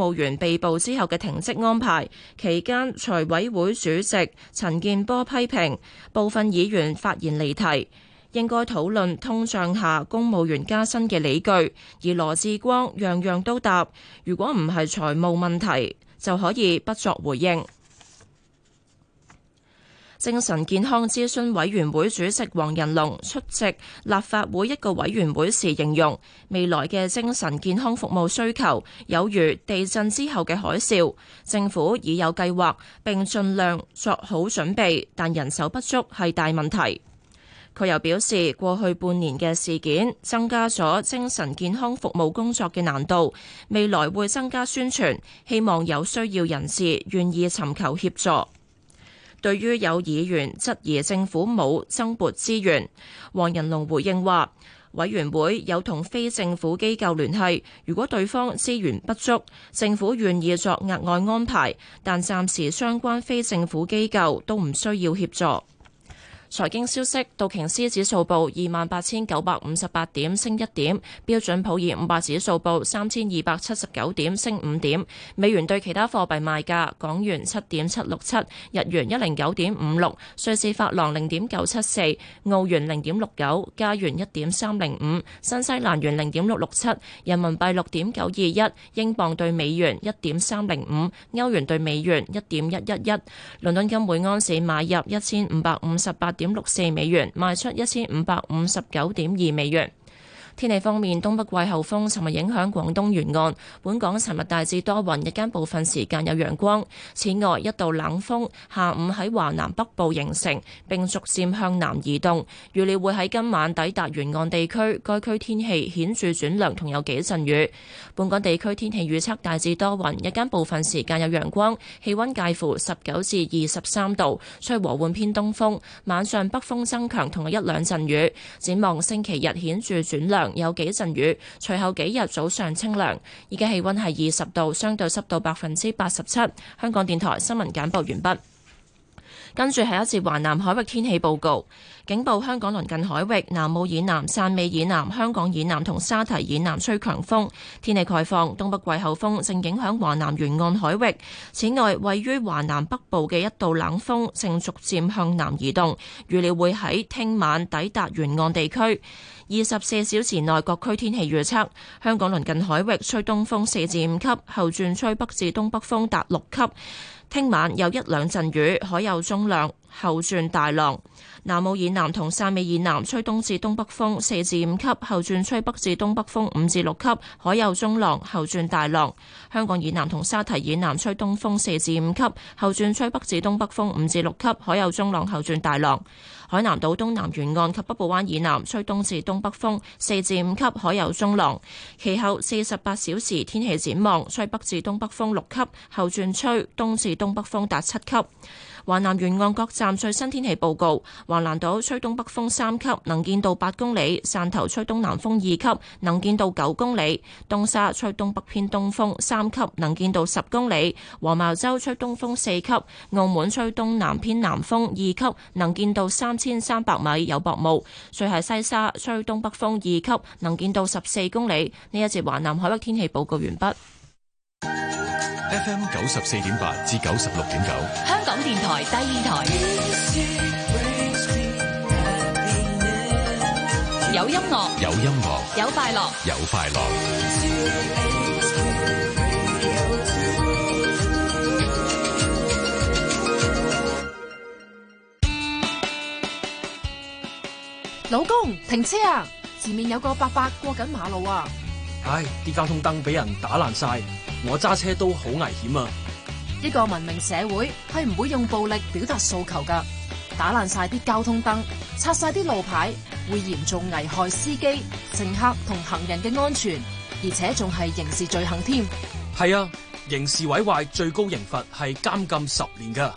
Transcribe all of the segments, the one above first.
務員被捕之後嘅停職安排。期間，財委會主席陳健波批評部分議員發言離題，應該討論通脹下公務員加薪嘅理據，而羅致光樣樣都答，如果唔係財務問題，就可以不作回應。精神健康諮詢委員會主席黃仁龍出席立法會一個委員會時形容，未來嘅精神健康服務需求有如地震之後嘅海嘯，政府已有計劃並盡量作好準備，但人手不足係大問題。佢又表示，過去半年嘅事件增加咗精神健康服務工作嘅難度，未來會增加宣傳，希望有需要人士願意尋求協助。對於有議員質疑政府冇增撥資源，黃仁龍回應話，委員會有同非政府機構聯繫，如果對方資源不足，政府願意作額外安排，但暫時相關非政府機構都唔需要協助。財經消息，道瓊斯指數報28,958點，升1點；標準普爾500指數報3,279點，升5點。美元對其他貨幣賣價：港元7.767，日元109.56，瑞士法郎0.974，澳元0.69，加元1.305，新西蘭元0.667，人民幣6.921，英鎊對美元1.305，歐元對美元1.111。倫敦金每盎司買入1558.64美元，賣出1559.2美元。天氣方面，東北季候風尋日影響廣東沿岸，本港尋日大致多雲，日間部分時間有陽光。此外，一道冷鋒下午喺華南北部形成，並逐漸向南移動，預料會喺今晚抵達沿岸地區，該區天氣顯著轉涼同有幾陣雨。本港地區天氣預測大致多雲，日間部分時間有陽光，氣溫介乎19至23度，吹和緩偏東風，晚上北風增強同有一兩陣雨。展望星期日顯著轉涼，有幾陣雨，隨後幾日早上清涼。而家氣溫係20度，相對濕度87%。香港電台新聞簡報完畢。跟住係一節華南海域天氣報告，警報香港鄰近海域、南澳以南、汕尾以南、香港以南同沙堤以南吹強風。天氣概況，東北季候風正影響華南沿岸海域。此外，位於華南北部嘅一道冷鋒正逐漸向南移動，預料會喺聽晚抵達沿岸地區。24小時內各區天氣預測：香港鄰近海域吹東風4至5級，後轉吹北至東北風達6級。聽晚有一兩陣雨，海有中浪，後轉大浪。南澳以南同汕尾以南吹東至東北風4至5級，後轉吹北至東北風5至6級，海有中浪，後轉大浪。香港以南同沙堤以南吹東風4至5級，後轉吹北至東北風5至6級，海有中浪，後轉大浪。海南島東南沿岸及北部灣以南吹東至東北風4至5級，海有中浪。其後48小時天氣展望，吹北至東北風6級，後轉吹東至東北風達7級。華南沿岸各站最新天氣報告：橫瀾島吹東北風3級，能見度8公里；汕頭吹東南風2級，能見度9公里；東沙吹東北偏東風3級，能見度10公里；黃茅洲吹東風4級；澳門吹東南偏南風2級，能見度3300米，有薄霧；最係西沙吹東北風2級，能見度14公里。呢一節華南海域天氣報告完畢。 FM 94.8至96.9， 香港電台第二台，有音樂， 有音樂， 有快樂， 有快樂。 老公，停車啊！前面有個伯伯過緊馬路啊！ 唉，啲交通燈俾人打爛晒，我揸車都好危險啊！ 一個文明社會係唔會用暴力表達訴求㗎，打爛晒啲交通燈，拆晒啲路牌，會嚴重危害司機、乘客同行人嘅安全，而且仲係刑事罪行添。 係啊，刑事毀壞最高刑罰係監禁10年㗎。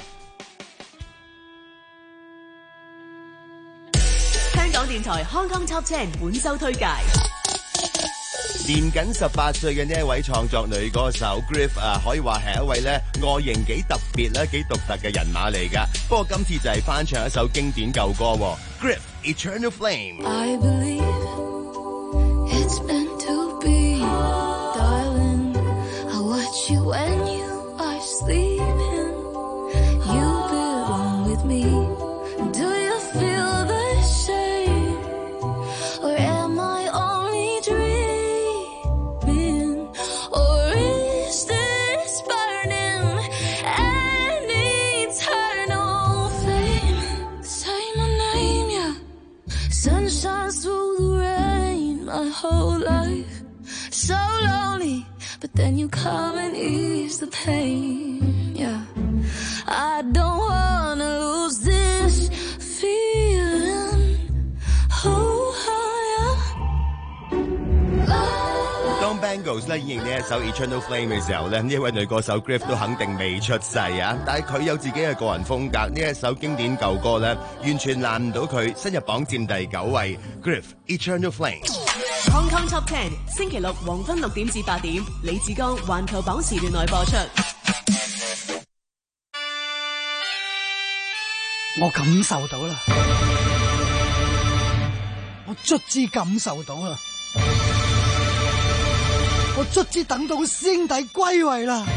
香港電台 Hong Kong Top 10本周推介。 年僅18歲嘅呢一位創作女歌手 Griff 可以話係一位咧外形幾特別咧幾獨特嘅人馬嚟噶。不過今次就係翻唱一首經典舊歌，Griff Eternal Flame。 I believe it's meant to be, darling. I watch you you when you are sleeping. You belong with me. Do you feel the same? Or am I only dreaming? Or is this burning an eternal flame? Say my name, yeah. Sun shines through the rain my whole life. So lonely, but then you come and ease the pain, yeah. I don't wanna lose this feeling. Oh, yeah. 當 Bangles 咧演繹呢一首 Eternal Flame 嘅時候咧，呢一位女歌手 Griff 都肯定未出世啊！但係佢有自己嘅個人風格，呢一首經典舊歌咧，完全難唔到佢，新入榜佔第9位。Griff Eternal Flame。Hong Kong Top 10星期六黃昏6點至8點，李志剛環球榜時段內播出。 我感受到啦，我卒之感受到啦，我卒之等到師兄弟歸位啦。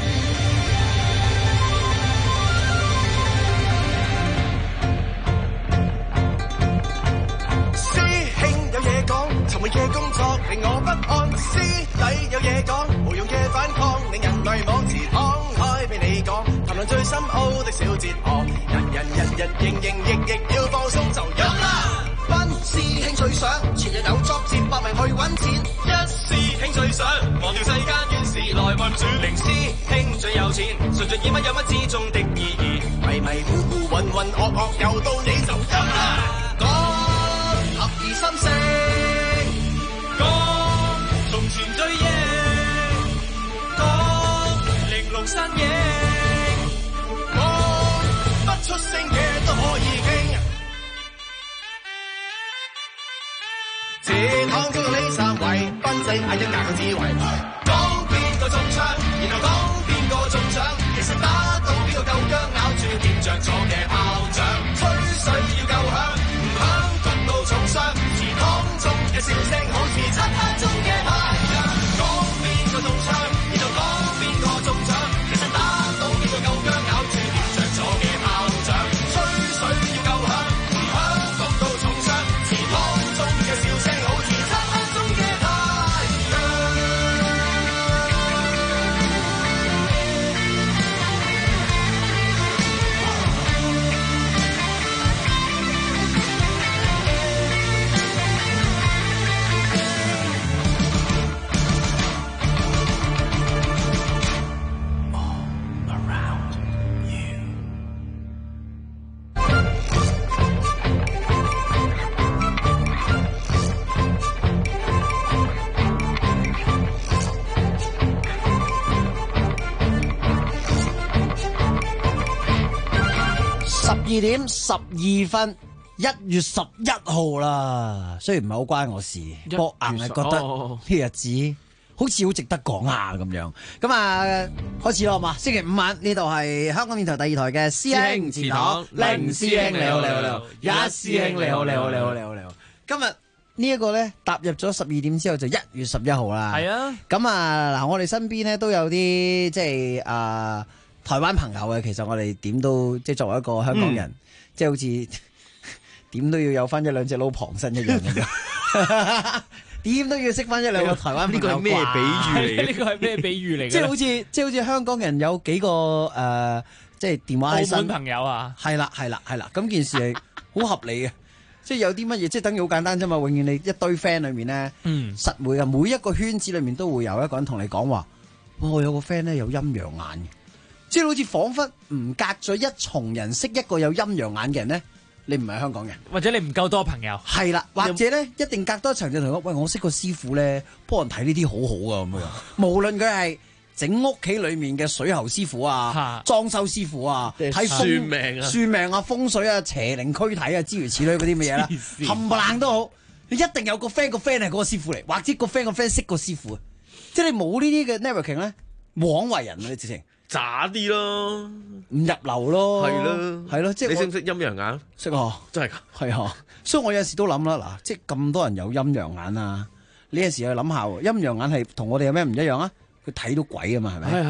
師兄有嘢講，尋日嘅工作令我不安。師弟有嘢講，無用嘅反抗令人迷惘。自敞開俾你講，談論最深奧的小哲學。人日營營役役要放鬆就飲啦。溫師兄最想，全日有作戰搏命去揾錢。一師兄最想，忘掉世間怨事來運轉。零師兄最有錢，純盡以乜有乜之中的意義。迷迷糊糊渾渾噩噩又到你就飲啦。講合二心聲，講從前追憶，講玲瓏身影，講不出聲嘅都可以傾。自躺中到呢三位，賓仔嗌一硬嘅智慧。講邊個中槍，然後講邊個中獎，其實打到邊個夠薑，咬住掂着咗嘅炮仗。吹水要夠響，唔響焗到重傷。自躺中嘅笑聲好似漆黑中嘅太陽。講邊個中槍，然後講邊個中獎，其實打到邊個夠薑，咬住掂着咗嘅炮仗。吹水要夠響，唔響焗到重傷。自躺中嘅笑聲好似漆黑中嘅太陽。 12點12分，1月11號啦。雖然唔係好關我事，不過硬係覺得呢日子好似好值得講下咁樣。咁啊，開始咯嘛。星期五晚呢度係香港電台第2台嘅師兄祠堂，零師兄你好，一師兄你好。今日呢一個咧踏入咗12點之後就1月11號啦。係啊。咁啊嗱，我哋身邊咧都有啲即係台灣朋友嘅，其實我哋點都即係作為一個香港人，即係好似點都要有翻1兩隻撈旁身一樣咁樣，點都要識翻1兩個台灣朋友。呢個係咩比喻嚟？呢個係咩比喻嚟嘅？即係好似香港人有幾個即係電話喺身。澳門朋友啊？係啦。咁件事係好合理嘅，即係有啲乜嘢，即係等於好簡單啫嘛。永遠你一堆 friend 裏面咧，實會啊，每一個圈子裏面都會有一個人同你講話，我有個 friend 咧有陰陽眼嘅。即係好似彷彿唔隔咗一重人識一個有陰陽眼嘅人咧，你唔係香港人，或者你唔夠多朋友。係啦，或者咧一定隔多一層就同佢講，喂，我識個師傅咧，幫人睇呢啲好好啊咁樣。無論佢係整屋企裡面嘅水喉師傅啊、裝修師傅啊、睇算命啊、風水啊、邪靈驅體啊諸如此類嗰啲乜嘢啦，冚唪唥都好，你一定有個 friend 係嗰個師傅嚟，或者個 friend 識個師傅啊。即係你冇呢啲嘅 networking 咧，枉為人啊！你直情。 渣啲咯，唔入流咯， 係咯， 即係你識唔識陰陽眼？ 識啊，真係㗎，係啊，所以我有時都諗啦，嗱，即係咁多人有陰陽眼啊，你有時去諗下，陰陽眼係同我哋有咩唔一樣啊？佢睇到鬼啊嘛，係咪？係。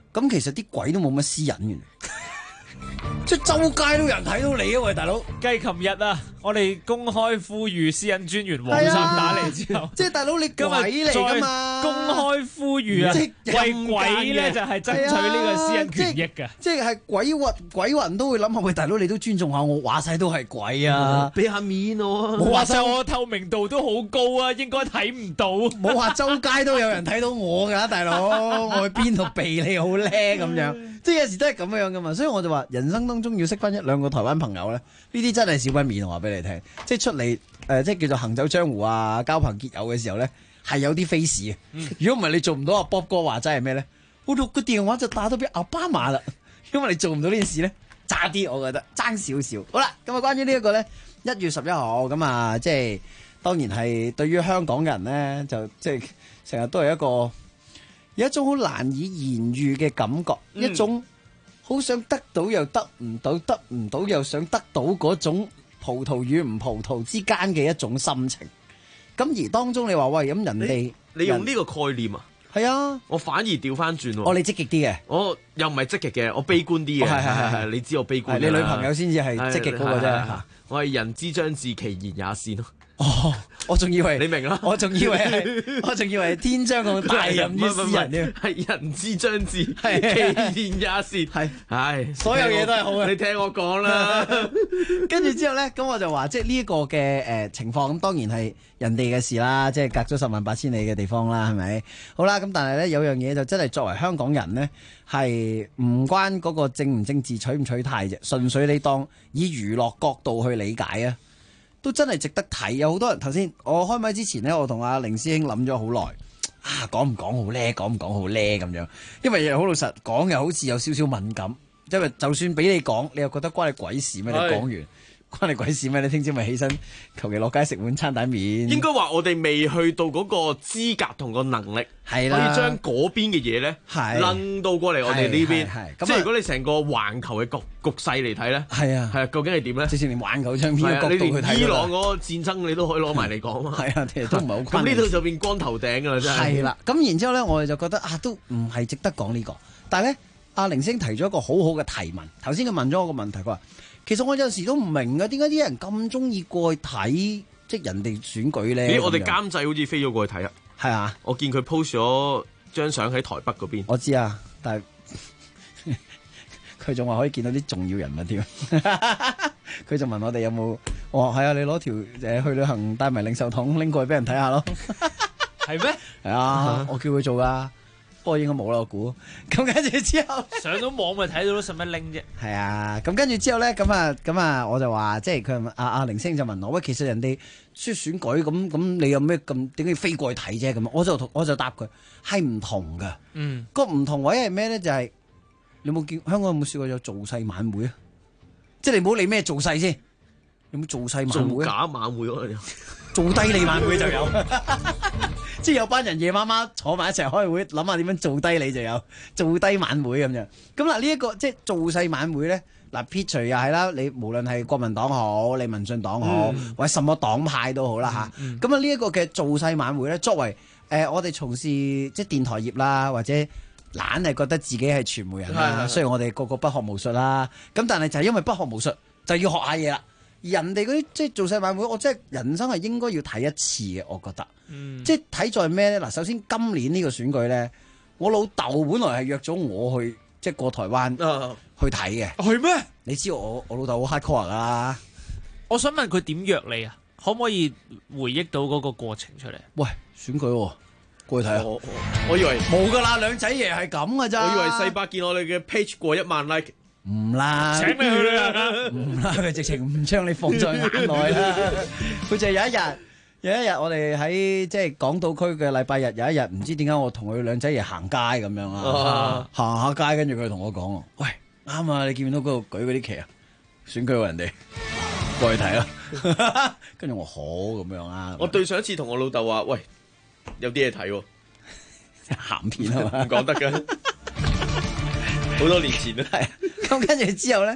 咁其實啲鬼都冇乜私隱嘅。即係周街都有人睇到你啊！喂，大佬， 繼琴日啊，我哋公開呼籲私隱專員黃生打嚟之後， 即係大佬你鬼嚟㗎嘛？ 公開呼籲啊，為鬼咧就係爭取呢個私隱權益㗎。 即係鬼魂都會諗下，喂，大佬你都尊重下我，話晒都係鬼啊， 俾下面我啊！ 冇話晒我透明度都好高啊，應該睇唔到。 冇話周街都有人睇到我㗎，大佬，我去邊度避你好叻咁樣。即係有時都係咁樣噶嘛，所以我就話人生當中要識翻1-2個台灣朋友咧，呢啲真係少不免，我話俾你聽。即係出嚟即係叫做行走江湖啊，交朋結友嘅時候咧，係有啲 face 嘅。如果唔係你做唔到阿 Bob 哥話齋係咩咧？我個電話就打到俾奧巴馬啦，因為你做唔到呢件事咧，差啲我覺得爭少少。好啦，咁啊關於呢一個咧，1月11號咁啊，即係當然係對於香港人咧，就即係成日都係有一種好難以言喻嘅感覺，一種好想得到又得唔到，得唔到又想得到嗰種葡萄與唔葡萄之間嘅一種心情。咁而當中你話喂，咁人哋你用呢個概念啊？ 係啊， 我反而調翻轉喎。 你積極啲嘅， 我又唔係積極嘅，我悲觀啲嘅。係，你知我悲觀。 你女朋友先至係積極嗰個啫。 我係人之將至，其言也善咯。 哦，我仲以為你明啦， 我仲以為係天將降大任於斯人添， 係人之將至，其言也善，係，唉， 所有嘢都係好嘅。 你聽我講啦， 跟住之後咧，咁我就話，即係呢一個嘅情況，咁當然係人哋嘅事啦，即係隔咗10萬8千里嘅地方啦，係咪？好啦，咁但係咧有樣嘢就真係作為香港人咧，係唔關嗰個政唔政治取唔取態啫，純粹你當以娛樂角度去理解啊。都真係值得睇，有好多人頭先我開麥之前呢，我同阿凌師兄諗咗好耐，講唔講好咧，講唔講好咧咁樣，因為好老實講又好似有少少敏感，因為就算俾你講，你又覺得關你鬼事咩？你講完關你鬼事咩？你聽朝咪起身求其落街食碗餐蛋麵。應該話我哋未去到嗰個資格同個能力，係啦，可以將嗰邊嘅嘢咧，掕到過嚟我哋呢邊。即係如果你成個環球嘅局勢嚟睇咧，係啊，究竟係點咧？ 直情連環球唱片嘅角度去睇， 伊朗嗰個戰爭你都可以攞埋嚟講啊。 係啊，其實都唔係好關。 咁呢度就變光頭頂㗎啦，真係。 係啦，咁然之後咧，我哋就覺得都唔係值得講呢個。但係咧，阿凌星提咗一個好好嘅提問。頭先佢問咗我個問題，佢話。其實我有時都唔明啊，點解啲人咁中意過去睇即係人哋選舉咧？ 我哋監製好似飛咗過去睇啊， 係啊， 我見佢 post 咗張相喺台北嗰邊。 我知啊，但係佢仲話可以見到啲重要人物添。佢就問我哋有冇？我話係啊，你攞條去旅行帶埋領袖筒拎過去俾人睇下咯。 係咩？ 係啊，我叫佢做噶。不過應該冇啦，我估。咁跟住之後上到網咪睇到咯，使乜拎啫？ 係啊，咁跟住之後咧，咁啊，我就話，即係佢阿凌星就問我，喂，其實人哋選舉咁，你有咩咁點解要飛過去睇啫？咁我就答佢係唔同噶。個唔同位係咩咧？就係你冇見香港有冇試過有造勢晚會啊？即係你唔好理咩造勢先，有冇造勢晚會？ 造假晚會可能有， 做低你晚會就有。即係有班人夜媽媽坐埋一齊開會，諗下點樣做低你就有做低晚會咁樣。咁嗱呢一個即係造勢晚會咧，嗱撇除又係啦，你無論係國民黨好，你民進黨好，或者什麼黨派都好啦嚇。咁啊呢一個嘅造勢晚會咧，作為我哋從事即係電台業啦，或者懶係覺得自己係傳媒人啦，雖然我哋個個不學無術啦，咁但係就係因為不學無術，就要學下嘢啦。人哋嗰啲即係造勢晚會，我真係人生係應該要睇一次嘅，我覺得。即係睇在咩咧？嗱，首先今年呢個選舉咧，我老豆本來係約咗我去，即係過台灣去睇嘅。 係咩？ 你知我老豆好 hardcore 啦。 我想問佢點約你啊？可唔可以回憶到嗰個過程出嚟？ 喂，選舉過去睇啊！ 我以為冇噶啦，兩仔爺係咁噶咋。 我以為世伯見我哋嘅 page 過1萬 like。 唔啦， 請你去旅行啊！ 唔啦，佢直情唔將你放在眼內啦。佢就有一日我哋喺即係港島區嘅禮拜日，有一日唔知點解我同佢兩仔爺行街咁樣啊，行下街，跟住佢同我講：喂，啱啊！你見唔見到嗰度舉嗰啲旗啊？選舉人哋過去睇啦。跟住我好咁樣啊！ 我對上一次同我老豆話：喂，有啲嘢睇喎， 鹹片係嘛？ 唔講得㗎。好多年前都係， 咁跟住之後咧，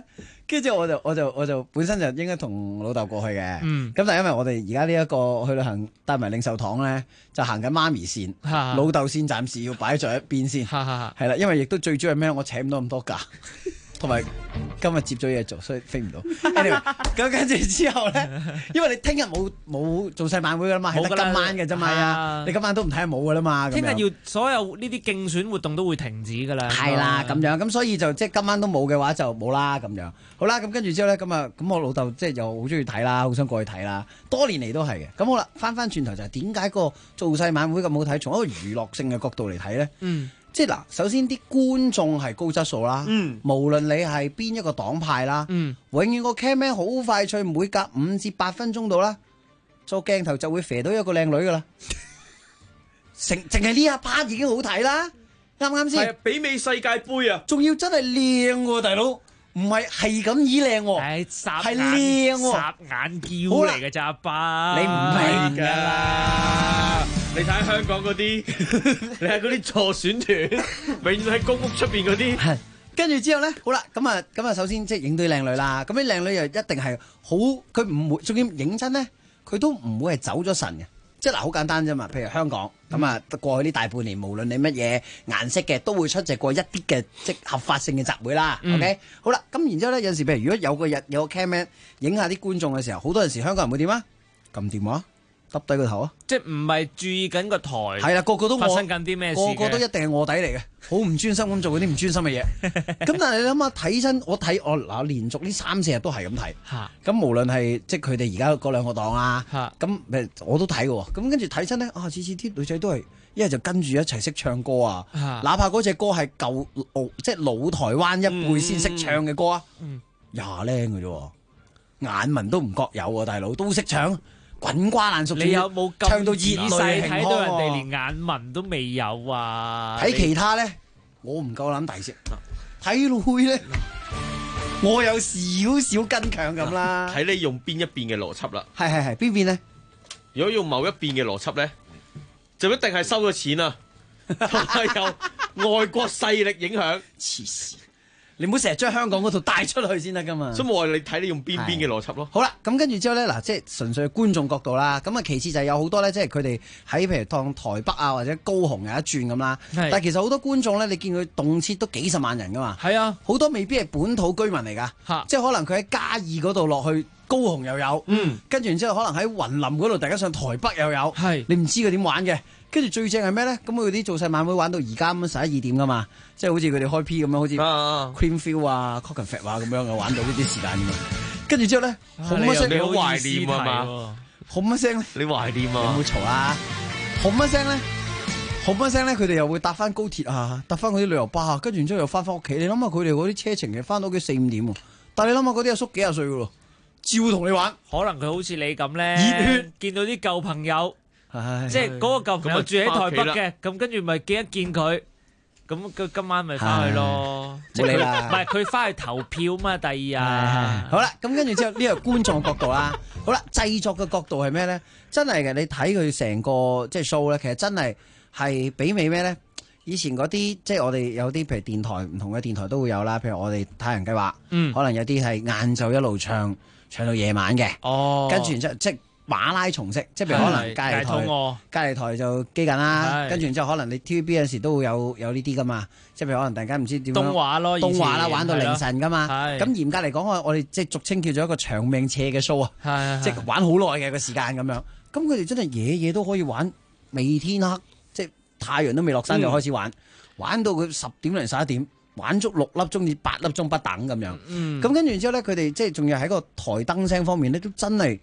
跟住我就本身就應該同老豆過去嘅，咁但係因為我哋而家呢一個去旅行帶埋領袖堂咧，就行緊媽咪線，老豆線暫時要擺在一邊先，係啦，因為亦都最主要係咩？我請唔到咁多假。同埋今日接咗嘢做，所以飛唔到。Anyway， 咁跟住之後咧，因為你聽日冇做細晚會噶啦嘛，係得今晚嘅啫嘛。你今晚都唔睇冇噶啦嘛。 聽日要所有呢啲競選活動都會停止噶啦。 係啦，咁樣咁所以就即係今晚都冇嘅話就冇啦咁樣。好啦，咁跟住之後咧，咁我老豆即係又好中意睇啦，好想過去睇啦。多年嚟都係嘅。咁好啦，翻轉頭就係點解個做細晚會咁好睇？從一個娛樂性嘅角度嚟睇咧。即係嗱，首先啲觀眾係高質素啦，無論你係邊一個黨派啦，永遠個 cameraman 好快脆，每隔5至8分鐘度啦，個鏡頭就會射到一個靚女噶啦，淨係呢一 part 已經好睇啦，啱唔啱先？ 係媲美世界盃啊！ 仲要真係靚喎，大佬，唔係咁以靚喎，係靚喎， 霎眼嬌嚟嘅咋爸， 你唔明㗎啦。 你睇下香港嗰啲，你睇嗰啲助選團，永遠喺公屋出邊嗰啲。 跟住之後咧，好啦，咁啊，首先即係影到靚女啦。咁啲靚女又一定係好，佢唔會，仲要影親咧，佢都唔會係走咗神嘅。即係嗱，好簡單啫嘛。譬如香港咁啊，過去呢大半年，無論你乜嘢顏色嘅，都會出席過一啲嘅即合法性嘅集會啦。OK，好啦，咁然之後咧，有陣時譬如如果有個 cameraman 影下啲觀眾嘅時候，好多陣時香港人會點啊？撳電話。耷低個頭啊！ 即係唔係注意緊個台？ 係啦，個個都發生緊啲咩事？ 個個都一定係臥底嚟嘅，好唔專心咁做嗰啲唔專心嘅嘢。咁但係你諗下睇親，我連續呢3-4日都係咁睇。咁無論係即係佢哋而家嗰兩個檔啊，咁我都睇嘅。咁跟住睇親咧，次次啲女仔都係一係就跟住一齊識唱歌啊，哪怕嗰隻歌係舊即係老台灣一輩先識唱嘅歌啊，廿零嘅啫，眼紋都唔覺有喎，大佬都識唱。滾瓜爛熟， 你有冇唱到熱淚淚睇到人哋連眼紋都未有啊？ 睇其他咧，我唔夠膽大聲。睇落去咧，我有少少跟強咁啦。 睇你用邊一邊嘅邏輯啦。 係邊邊咧？ 如果用某一邊嘅邏輯咧，就一定係收咗錢啊，同埋有外國勢力影響。 黐線！你唔好成日將香港嗰套帶出去先得噶嘛， 所以我話你睇你用邊嘅邏輯咯。 好啦，咁跟住之後咧，嗱，即係純粹觀眾角度啦。咁啊，其次就係有好多咧，即係佢哋喺譬如當台北啊或者高雄有一轉咁啦。但係其實好多觀眾咧，你見佢動輒都幾十萬人噶嘛。係啊，好多未必係本土居民嚟噶，即係可能佢喺嘉義嗰度落去高雄又有，跟住然之後可能喺雲林嗰度大家上台北又有，你唔知佢點玩嘅。跟住最正係咩咧？咁佢啲做細晚會玩到而家咁11、2點噶嘛，即係好似佢哋開 P 咁樣，好似 Creamfield 啊、Clockenflap 啊咁樣嘅玩到呢啲時間咁樣。跟住之後咧，紅乜聲？ 你好懷念啊嘛？ 紅乜聲咧？ 你懷念啊？ 有冇嘈啊？紅乜聲咧？紅乜聲咧？佢哋又會搭翻高鐵啊，搭翻嗰啲旅遊巴啊，跟住然之後又翻屋企。你諗下佢哋嗰啲車程嘅，翻到屋企4、5點喎。但係你諗下嗰啲阿叔幾廿歲噶咯，照同你玩。 可能佢好似你咁咧， 熱血見到啲舊朋友。即係嗰個舊朋友住喺台北嘅，咁跟住咪見一見佢，咁佢今晚咪翻去咯。 冇理啦， 唔係佢翻去投票嘛，第2日。 好啦，咁跟住之後呢個觀眾角度啦，好啦，製作嘅角度係咩咧？真係嘅，你睇佢成個即係 show 咧，其實真係媲美咩咧？以前嗰啲即係我哋有啲譬如電台唔同嘅電台都會有啦，譬如我哋太陽計劃，可能有啲係晏晝一路唱到夜晚嘅。哦，跟住然之後即係馬拉松式，即係譬如可能隔離台就機緊啦，跟住然之後可能你 TVB 有時都會有呢啲噶嘛，即係譬如可能突然間唔知點樣東華啦玩到凌晨噶嘛，咁嚴格嚟講我哋即係俗稱叫做一個長命斜嘅 show 啊，即係玩好耐嘅個時間咁樣，咁佢哋真係夜都可以玩，未天黑即係太陽都未落山就開始玩，玩到佢10點零11點，玩足6粒鐘至8粒鐘不等咁樣，咁跟住之後咧佢哋即係仲要喺個台燈聲方面咧都真係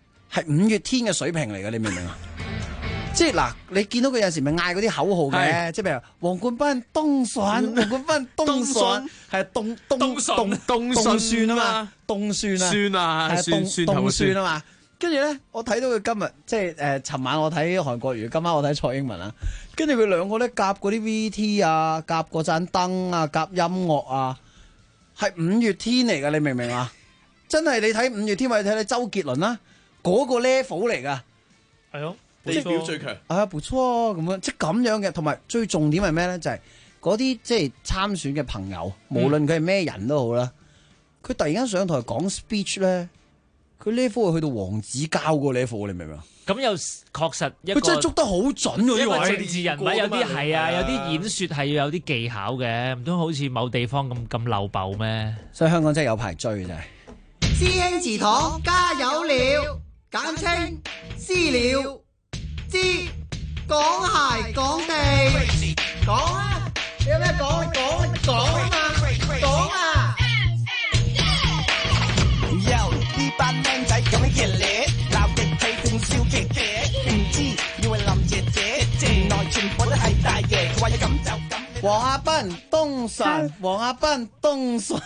5月天嘅水平嚟嘅，你明唔明啊？即係嗱，你見到佢有時咪嗌嗰啲口號嘅，即係譬如黃冠斌東選，黃冠斌東選，係凍蒜啊嘛，凍蒜啊， 蒜啊，係凍蒜啊嘛。跟住咧，我睇到佢今日即係尋晚我睇韓國瑜，今晚我睇蔡英文啊。跟住佢兩個咧夾嗰啲 VT 啊，夾嗰盞燈啊，夾音樂啊，係5月天嚟嘅，你明唔明啊？真係你睇5月天或者睇你周杰倫啦。嗰個 level 嚟噶， 係咯，地表最強， 係啊，不錯咁樣，即係咁樣嘅，同埋最重點係咩咧？就係嗰啲即係參選嘅朋友，無論佢係咩人都好啦， 佢突然間上台講 speech 咧，佢 level 去到黃子佼個 level，你明唔明啊？ 咁又確實一個， 佢真係捉得好準喎！ 一個呢位政治人物有啲係啊，有啲演説係要有啲技巧嘅，唔通好似某地方咁漏爆咩？ 所以香港真係有排追真係。 師兄祠堂加油了，簡稱私了，知講鞋講地，講啊！你有咩講？你講啊嘛，講啊！呢班靚仔咁樣熱烈，鬧極氣定笑極極，唔知以為林姐姐，原來全部都係大爺，佢話有咁就咁。 黃亞斌東順，黃亞斌東順。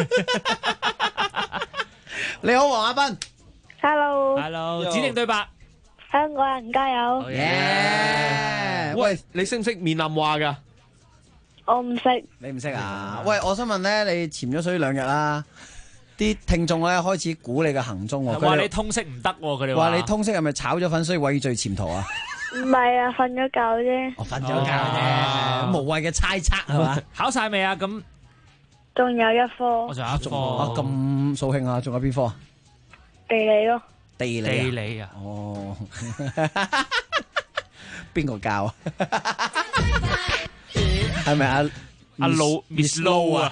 你好，黃亞斌。 Hello， 指定對白。 香港人加油！ 喂，你識唔識閩南話㗎？ 我唔識。 你唔識啊？喂，我想問咧，你潛咗水2日啦，啲聽眾咧開始估你嘅行蹤喎。 話你通識唔得喎，佢哋話你通識係咪炒咗粉，所以畏罪潛逃啊？ 唔係啊，瞓咗覺啫。 我瞓咗覺啫，無謂嘅猜測係嘛？ 考晒未啊？咁仲有一科。 我仲有一科。 咁掃興啊！仲有邊科啊？ 地理咯。 地理啊！哦，邊個教啊？係咪阿路 Miss Low 啊？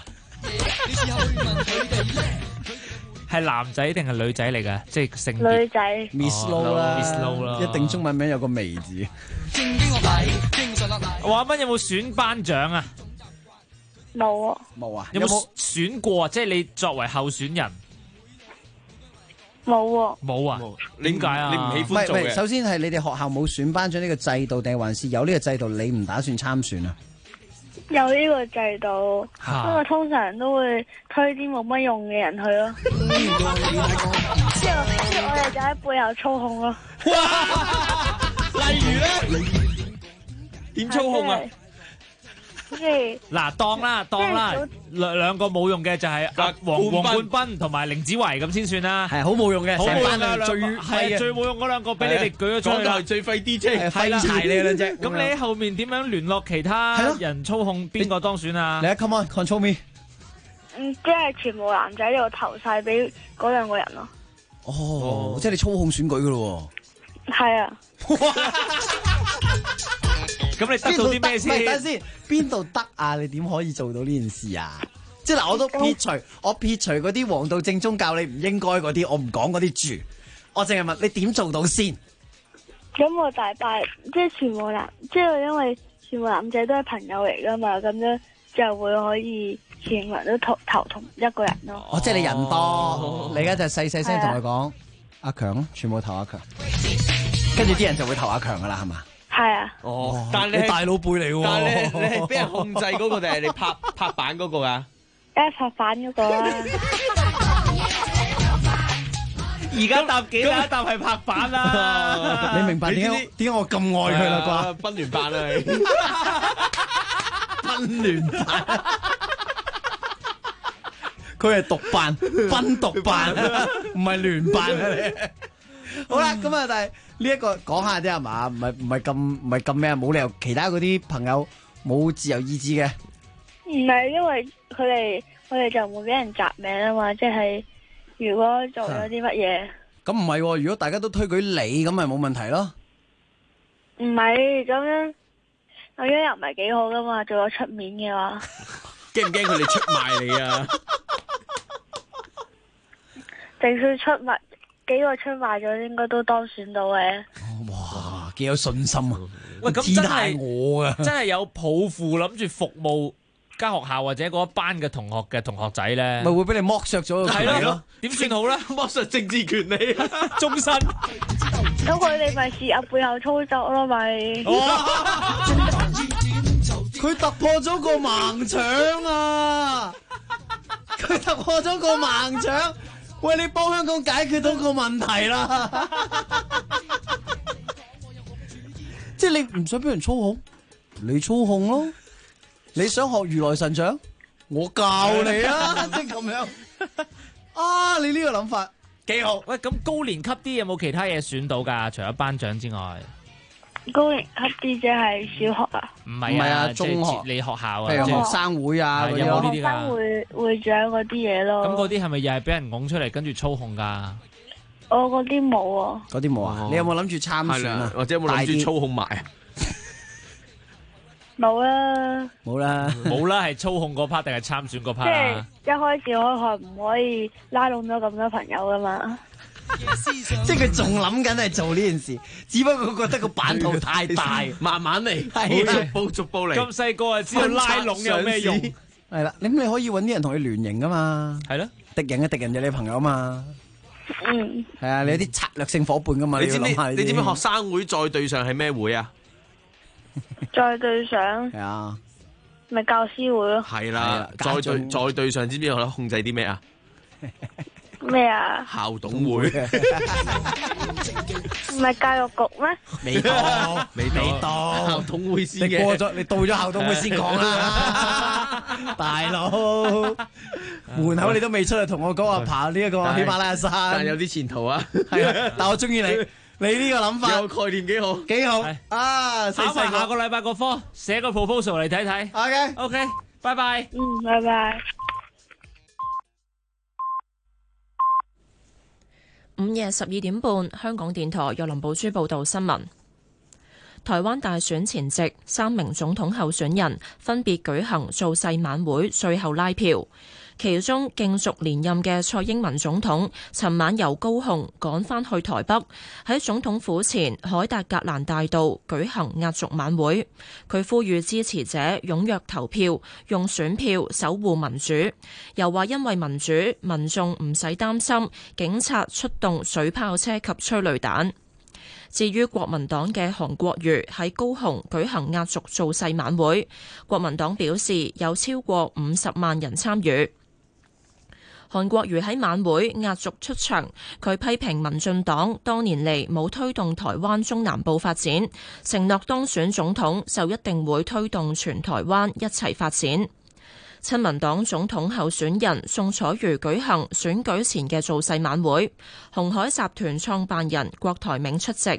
係男仔定係女仔嚟㗎？即係性別。 女仔。 Miss Low 啦 ，Miss Low 啦， 一定中文名有個微字。 華斌有冇選班長啊？ 冇啊。 冇啊？ 有冇選過啊？即係你作為候選人。 冇喎。 冇啊？點解啊？ 你唔喜歡做嘅？ 首先係你哋學校冇選班長呢個制度，定係還是有呢個制度你唔打算參選啊？ 有呢個制度，因為通常都會推啲冇乜用嘅人去咯。之後我哋就喺背後操控咯。 例如咧，點操控啊？ 嗱，當啦，兩個冇用嘅就係黃冠斌同埋凌子維咁先算啦。 係好冇用嘅， 好冇用嘅最冇用嗰兩個俾你哋舉咗出去啦。 講到係最廢啲啫， 廢柴你兩隻。 咁你喺後面點樣聯絡其他人操控邊個當選啊？ 你 come on control me。 即係全部男仔就投晒俾嗰兩個人咯。 哦，即係你操控選舉噶咯？ 係啊。 咁你得到啲咩先？ 等先，邊度得啊？你點可以做到呢件事啊？即係嗱，我都撇除嗰啲黃道正宗教你唔應該嗰啲，我唔講嗰啲住，我淨係問你點做到先？ 咁我大拜即係全部男，即係因為全部男仔都係朋友嚟噶嘛，咁樣就會可以全部人都投同一個人咯。 哦，即係你人多，你而家就細細聲同佢講阿強，全部投阿強，跟住啲人就會投阿強噶啦，係嘛？ 係啊。 哦，但你大佬輩嚟喎。 但你係俾人控制嗰個定係你拍板嗰個啊？ 梗係拍板嗰個啦。 而家答幾啦？答係拍板啦。 你明白點解我咁愛佢啦啩？ 賓聯辦啊你。 賓聯辦。佢係獨辦，賓獨辦，唔係聯辦啊你。好啦，咁啊，但係呢一個講下啫係嘛，唔係咁咩啊？冇理由其他嗰啲朋友冇自由意志嘅。 唔係，因為佢哋就唔會俾人摘名啊嘛，即係如果做咗啲乜嘢。 咁唔係喎，如果大家都推舉你，咁咪冇問題咯。 唔係咁樣又唔係幾好噶嘛，做咗出面嘅話。 驚唔驚佢哋出賣你啊？ 就算出賣幾個出賣咗，應該都當選到嘅。 哇，幾有信心啊！ 喂，咁真係我啊， 真係有抱負諗住服務間學校或者嗰一班嘅同學仔咧， 咪會俾你剝削咗個權利咯？ 點算好咧？ 剝削政治權利， 終身。 咁佢哋咪試下背後操作咯，咪。 佢突破咗個盲腸啊！佢突破咗個盲腸，喂，你幫香港解決到個問題啦！即係你唔想俾人操控，你操控咯。你想學如來神掌，我教你啊！即係咁樣啊！你呢個諗法幾好。 喂，咁高年級啲有冇其他嘢選到㗎？除咗班長之外， 高年級啲即係小學啊？ 唔係啊， 中學你學校啊， 譬如學生會啊， 有冇呢啲學生會長嗰啲嘢咯。 咁嗰啲係咪又係俾人拱出嚟跟住操控㗎？ 我嗰啲冇啊。 嗰啲冇啊？你有冇諗住參選啊？ 或者有冇諗住操控埋啊？ 冇啦， 冇啦， 冇啦，係操控嗰 part 定係參選嗰 part 啊？ 即係一開始開學唔可以拉攏咗咁多朋友噶嘛。 即係佢仲諗緊係做呢件事，只不過佢覺得個版圖太大， 慢慢嚟，逐步嚟。 咁細個啊，知道拉攏有咩用？ 係啦，咁你可以揾啲人同你聯營噶嘛？ 係咯， 敵人嘅敵人就你朋友嘛。 嗯， 係啊，你有啲策略性伙伴噶嘛？ 你知唔知學生會再對上係咩會啊？ 再對上係啊， 咪教師會咯。 係啦，再對上，知唔知我控制啲咩啊？ 咩啊？ 校董會唔係教育局咩？ 未到， 校董會先嘅。 你到咗校董會先講啦，大佬。門口你都未出嚟同我講話爬呢一個喜馬拉雅山， 但有啲前途啊。 係啊，但我中意你。你呢個諗法有概念幾好， 幾好啊！ 考埋下個禮拜個科，寫個 proposal 嚟睇睇。OK，拜拜。 拜拜。 午夜12點半，香港電台由林寶珠報道新聞。台灣大選前夕，3名總統候選人分別舉行造勢晚會，最後拉票。其中競逐連任嘅蔡英文總統，尋晚由高雄趕返去台北，喺總統府前凱達格蘭大道舉行壓軸晚會。佢呼籲支持者踴躍投票，用選票守護民主。又話因為民主，民眾唔使擔心警察出動水炮車及催淚彈。至於國民黨嘅韓國瑜喺高雄舉行壓軸造勢晚會，國民黨表示有超過50萬人參與。韓國瑜喺晚會壓軸出場，佢批評民進黨多年嚟冇推動台灣中南部發展，承諾當選總統就一定會推動全台灣一齊發展。親民黨總統候選人宋楚瑜舉行選舉前嘅造勢晚會，鴻海集團創辦人郭台銘出席。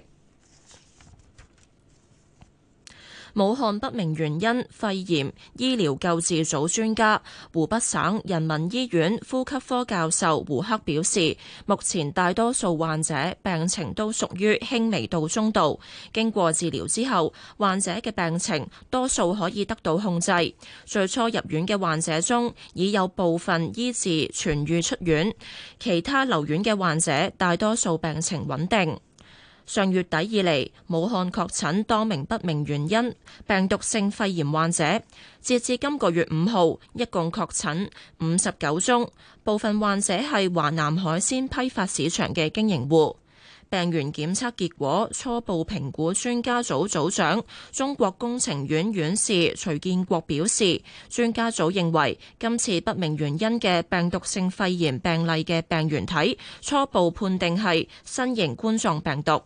武漢不明原因肺炎醫療救治組專家、湖北省人民醫院呼吸科教授胡克表示，目前大多數患者病情都屬於輕微到中度，經過治療之後，患者嘅病情多數可以得到控制。最初入院嘅患者中，已有部分醫治痊癒出院，其他留院嘅患者大多數病情穩定。上月底以嚟，武漢確診多名不明原因病毒性肺炎患者，截至今個月5號，一共確診59宗，部分患者係華南海鮮批發市場嘅經營戶。病原檢測結果初步評估專家組組長、中國工程院院士徐建國表示，專家組認為今次不明原因嘅病毒性肺炎病例嘅病原體初步判定係新型冠狀病毒。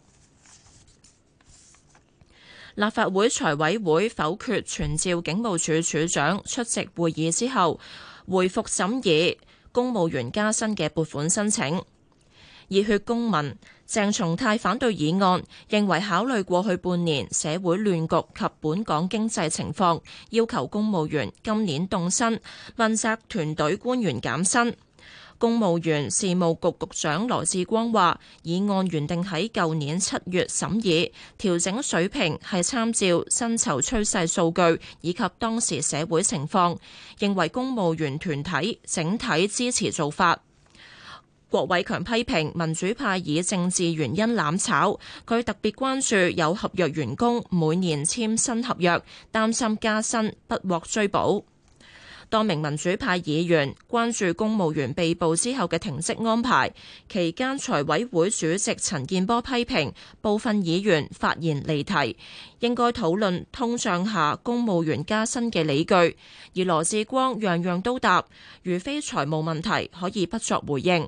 立法會財委會否決傳召警務處處長出席會議之後，回復審議公務員加薪嘅撥款申請。熱血公民鄭松泰反對議案，認為考慮過去半年社會亂局及本港經濟情況，要求公務員今年凍薪，問責團隊官員減薪。公務員事務局局長羅致光話，議案原定喺舊年7月審議，調整水平係參照薪酬趨勢數據以及當時社會情況，認為公務員團體整體支持做法。郭偉強批評民主派以政治原因攬炒，佢特別關注有合約員工每年簽新合約，擔心加薪不獲追補。多名民主派議員關注公務員被捕之後嘅停職安排，期間財委會主席陳健波批評部分議員發言離題，應該討論通脹下公務員加薪嘅理據，而羅致光樣樣都答，如非財務問題可以不作回應。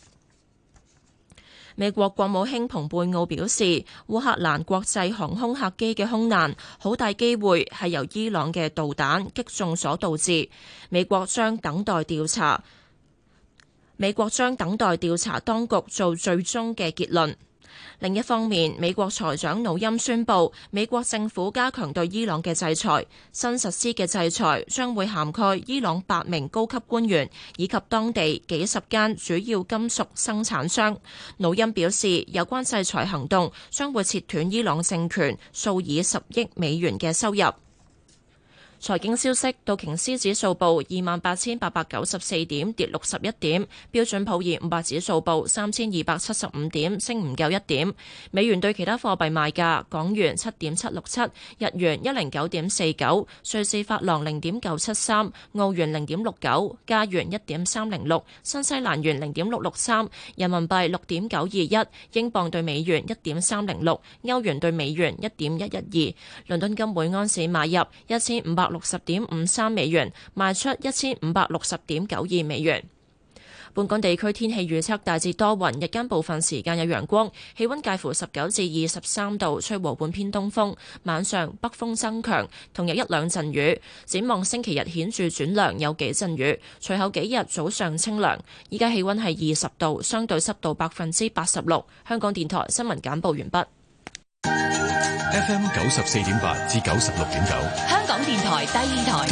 美國國務卿蓬佩奧表示，烏克蘭國際航空客機嘅空難好大機會係由伊朗嘅導彈擊中所導致，美國將等待調查當局做最終嘅結論。 另一方面，美國財長努欽宣布，美國政府加強對伊朗嘅制裁，新實施嘅制裁將會涵蓋伊朗8名高級官員以及當地幾十間主要金屬生產商。努欽表示，有關制裁行動將會切斷伊朗政權數以10億美元嘅收入。財經消息，道瓊斯指數報28,894點，跌61點；標準普爾500指數報3,275點，升唔夠1點。美元對其他貨幣賣價：港元7.767，日元109.49，瑞士法郎0.973，澳元0.69，加元1.306，新西蘭元0.663，人民幣6.921，英鎊對美元1.306，歐元對美元1.112。倫敦金每安士買入1560.53美元，賣出1560.92美元。本港地區天氣預測大致多雲，日間部分時間有陽光，氣溫介乎19至23度，吹和緩偏東風，晚上北風增強，同日1兩陣雨。展望星期日顯著轉涼，有幾陣雨，隨後幾日早上清涼。依家氣溫係20度，相對濕度86%。香港電台新聞簡報完畢。 FM 94.8至96.9， 香港電台第二台，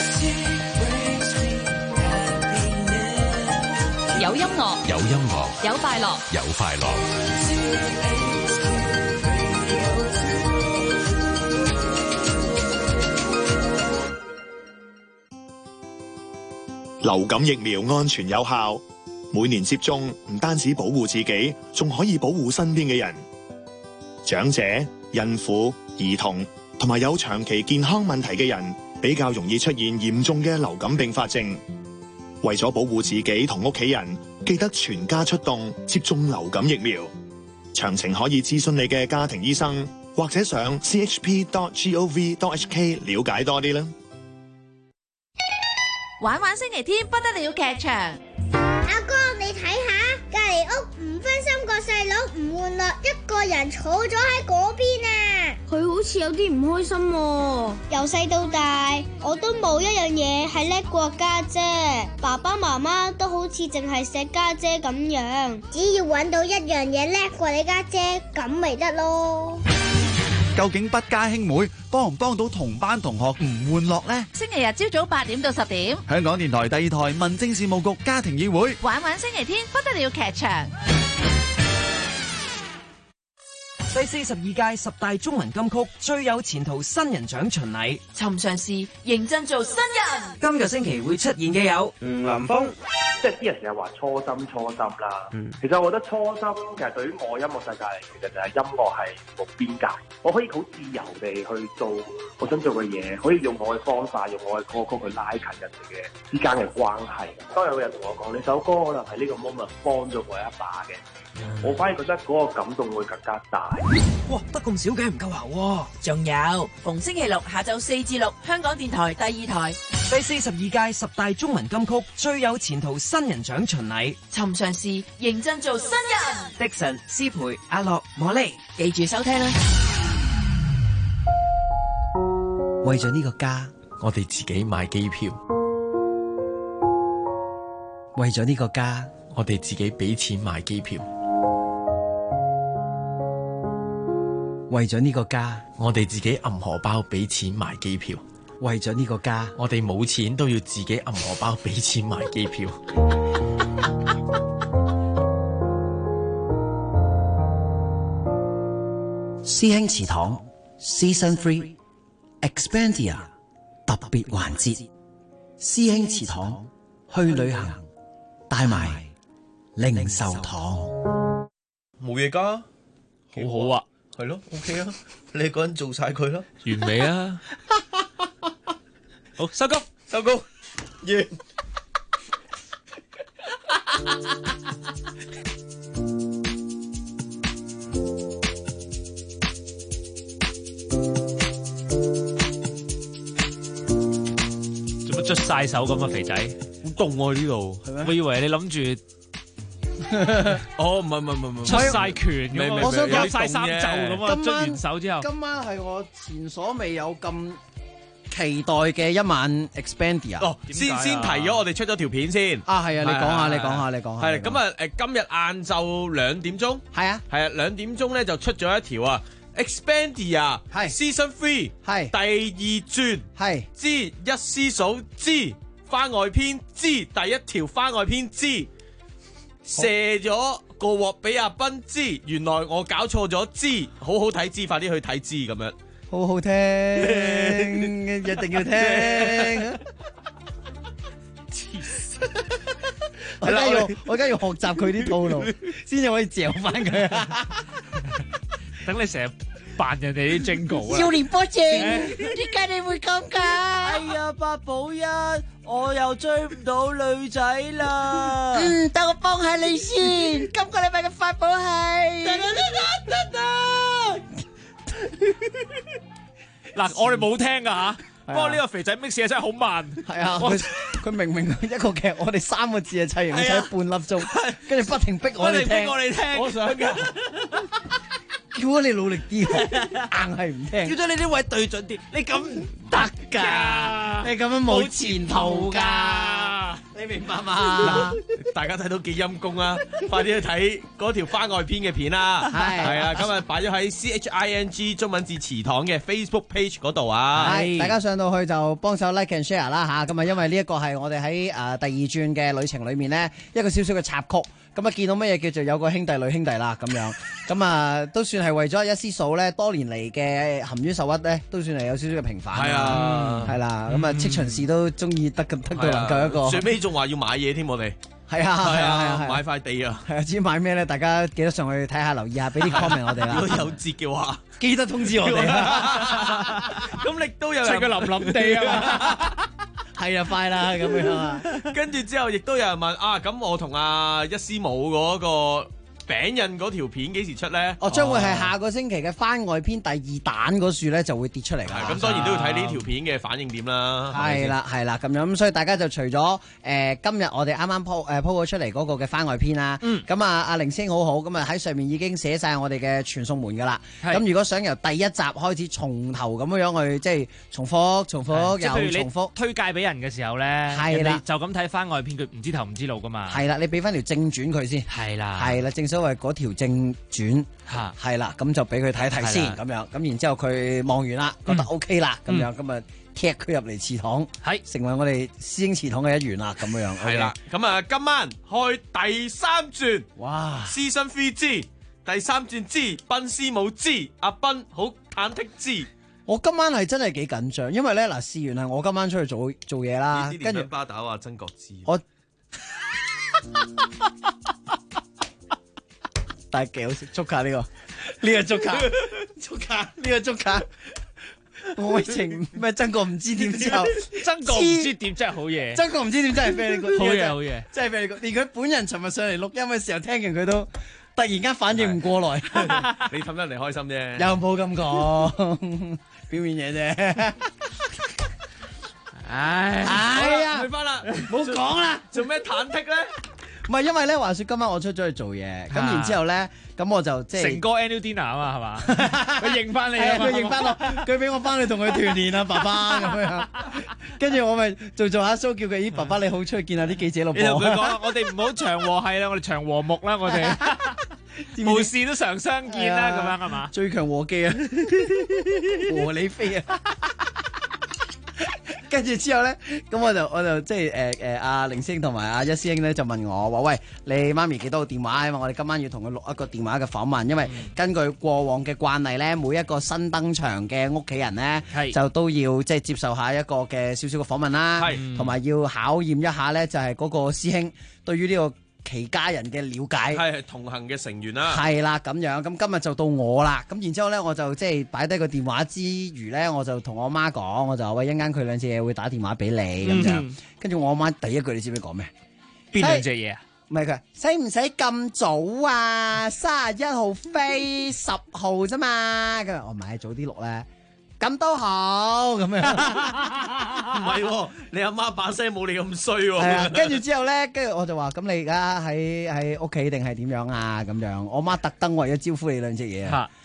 有音樂， 有音樂， 有快樂， 有快樂。 流感疫苗安全有效，每年接種唔單止保護自己，仲可以保護身邊嘅人。長者、孕婦、兒童同埋有長期健康問題嘅人，比較容易出現嚴重嘅流感併發症。為咗保護自己同屋企人，記得全家出動接種流感疫苗。詳情可以諮詢你嘅家庭醫生，或者上 chp.gov.hk 了解多啲啦。 玩玩星期天不得了劇場， 阿哥你睇下，隔籬屋唔分心個細佬唔玩樂，一個人坐咗喺嗰邊啊！ 佢好似有啲唔開心喎。 由細到大，我都冇一樣嘢係叻過家姐，爸爸媽媽都好似淨係錫家姐咁樣。只要揾到一樣嘢叻過你家姐，咁咪得咯。 究竟不家兄妹幫唔幫到同班同學唔玩樂呢？ 星期日朝早8點到10點， 香港電台第二台民政事務局家庭議會， 玩玩星期天不得了劇場。 第42屆10大中文金曲最有前途新人獎巡禮， 尋常事認真做新人。 今個星期會出現嘅有吳林峰，即係啲人成日話初心啦。其實我覺得初心其實對於我音樂世界嚟，其實就係音樂係冇邊界，我可以好自由地去做我想做嘅嘢，可以用我嘅方法，用我嘅歌曲去拉近人哋嘅之間嘅關係。當有人同我講呢首歌可能係呢個 moment 幫咗我一把嘅，我反而覺得嗰個感動會更加大。 哇，得咁少嘅唔夠喉喎！ 仲有逢星期六下晝4至6，香港電台第二台第42屆10大中文金曲最有前途新人獎巡禮， 尋常事認真做新人。 Dixon、思培、阿樂、莫莉， 記住收聽啦！ 為咗呢個家， 我哋自己買機票； 為咗呢個家， 我哋自己俾錢買機票； 為咗呢個家， 我哋自己揞荷包俾錢買機票； 為咗呢個家， 我哋冇錢都要自己揞荷包俾錢買機票。 師兄祠堂 Season 3 Expandia 特別環節，師兄祠堂去旅行帶埋零售堂， 冇嘢㗎， 好好啊， 係咯 ，OK 啊，你個人做晒佢咯， 完美啊，好收工， 收工，完。 捽晒手咁啊，肥仔，好凍喎呢度，我以為你諗住， 哦唔係， 出晒拳咁， 我想有晒衫袖咁啊，捽完手之後， 今晚係我前所未有咁期待嘅一晚 Expandia。 哦，先提咗我哋出咗條片先。 啊，係啊，你講下。 係咁啊，今日晏晝2點鐘。 係啊 ，2點鐘咧就出咗一條啊 ，Expandia 係 Season 3係第2轉係之一絲數之番外篇之第一條番外篇之射咗個鑊俾阿斌知，原來我搞錯咗知，好好睇知，快啲去睇知咁樣。 好好聽，一定要聽。我而家要學習佢啲套路，先至可以嚼翻佢。 等你成日扮人哋啲 jingle 啊！ 少年波正，點解你會咁㗎？哎呀，八寶一，我又追唔到女仔啦。等我幫下你先。今個禮拜嘅法寶係。 嗱，我哋冇聽㗎吓。不過呢個肥仔 mix 嘢真係好慢。 係啊，佢明一個劇，我哋3個字砌完砌半粒鐘，跟住不停逼我哋聽。我想㗎。叫咗你努力啲，硬係唔聽。 叫咗你呢位對準啲，你咁唔得㗎， 你咁樣冇前途㗎， 你明白嘛？ 大家睇到幾陰功啊！快啲去睇嗰條番外篇嘅片啦。係啊，今日擺咗喺 CHING 中文字祠堂嘅 Facebook page 嗰度啊。 係，大家上到去就幫手 like and share 啦嚇。咁啊，因為呢一個係我哋喺第2轉嘅旅程裏面咧，一個少少嘅插曲。咁啊，見到乜嘢叫做有個兄弟女兄弟啦咁樣，咁啊都算係為咗一絲數咧，多年嚟嘅含冤受屈咧，都算係有少少嘅平反。係啊，係啦，咁啊，戚秦氏都中意得到能夠一個。 最尾仲話要買嘢添，我哋。 係啊， 買塊地啊。 係啊，至於買咩咧？大家記得上去睇下，留意下，俾啲 comment 我哋啦。 如果有節嘅話， 記得通知我哋。 咁你都有人個淋淋地啊嘛。 係啊，快啦咁樣啊！ 跟住之後，亦都有人問啊，咁我同阿一師母嗰個餅印嗰條片幾時出咧？ 將會係下個星期嘅番外篇第2彈嗰樹咧就會跌出嚟㗎。 咁當然都要睇呢條片嘅反應點啦。 係啦，咁樣咁，所以大家就除咗今日我哋啱啱鋪咗出嚟嗰個嘅番外篇啦。咁阿凌星好好，咁啊喺上面已經寫晒我哋嘅傳送門㗎啦。咁如果想由第1集開始從頭咁樣去，即係重複又重複， 推介俾人嘅時候咧， 係啦， 就咁睇番外篇，佢唔知頭唔知路㗎嘛。 係啦，你俾翻條正傳佢先。 係啦， 正所謂嗰條正傳係啦，咁就俾佢睇睇先咁樣，咁然之後佢望完啦，覺得 OK 啦，咁樣咁啊踢佢入嚟祠堂，係成為我哋師兄祠堂嘅一員啦，咁樣係啦。咁啊，今晚開第3轉， 哇 ！Season 3之第3轉之賓師母之阿賓好忐忑之。 我今晚係真係幾緊張，因為咧嗱，試完係我今晚出去做嘢啦，跟住巴打話曾國之， 我但係幾好食，捉卡呢個捉卡，呢個捉卡，愛情咩？曾國唔知點之後， 曾國唔知點真係好嘢， 曾國唔知點真係飛你個， 好嘢， 真係飛你個，連佢本人尋日上嚟錄音嘅時候，聽完佢都突然間反應唔過來。 你氹得人哋開心啫， 又冇咁講，表面嘢啫。 哎呀，去翻啦， 冇講啦， 做咩忐忑咧？ 唔係因為咧，話說今晚我出咗去做嘢，咁然之後咧，咁我就即係成哥 annual dinner 啊嘛，係嘛？佢認翻你啊嘛， 佢認翻我，佢俾我翻去同佢團年啊，爸爸咁樣。跟住我咪做下 show，叫佢咦，爸爸你好出去見下啲記者咯。 你同佢講，我哋唔好長和係啦，我哋長和睦啦，我哋無事都常相見啦，咁樣係嘛？ 最強和記啊，和你飛啊！跟住之後咧，咁我就即係阿凌星同埋阿一師兄咧就問我話：喂，你媽咪幾多個電話？因為我哋今晚要同佢錄一個電話嘅訪問，因為根據過往嘅慣例咧，每一個新登場嘅屋企人咧，就都要即係接受下一個嘅少少嘅訪問啦，同埋要考驗一下咧，就係嗰個師兄對於呢個其家人嘅了解， 係同行嘅成員啦， 係啦咁樣，咁今日就到我啦，咁然之後咧，我就即係擺低個電話之餘咧，我就同我媽講，我就話喂，一陣間佢兩隻嘢會打電話俾你咁樣，跟住我媽第一句你知唔知講咩？ 邊兩隻嘢啊？ 唔係佢，使唔使咁早啊？31號飛10號啫嘛，咁我唔係早啲錄咧。咁都好咁樣， 唔係你阿媽把聲冇你咁衰喎。 係啊，跟住之後咧，跟住我就話：咁你而家喺屋企定係點樣啊？咁樣，我媽特登為咗招呼你兩隻嘢啊，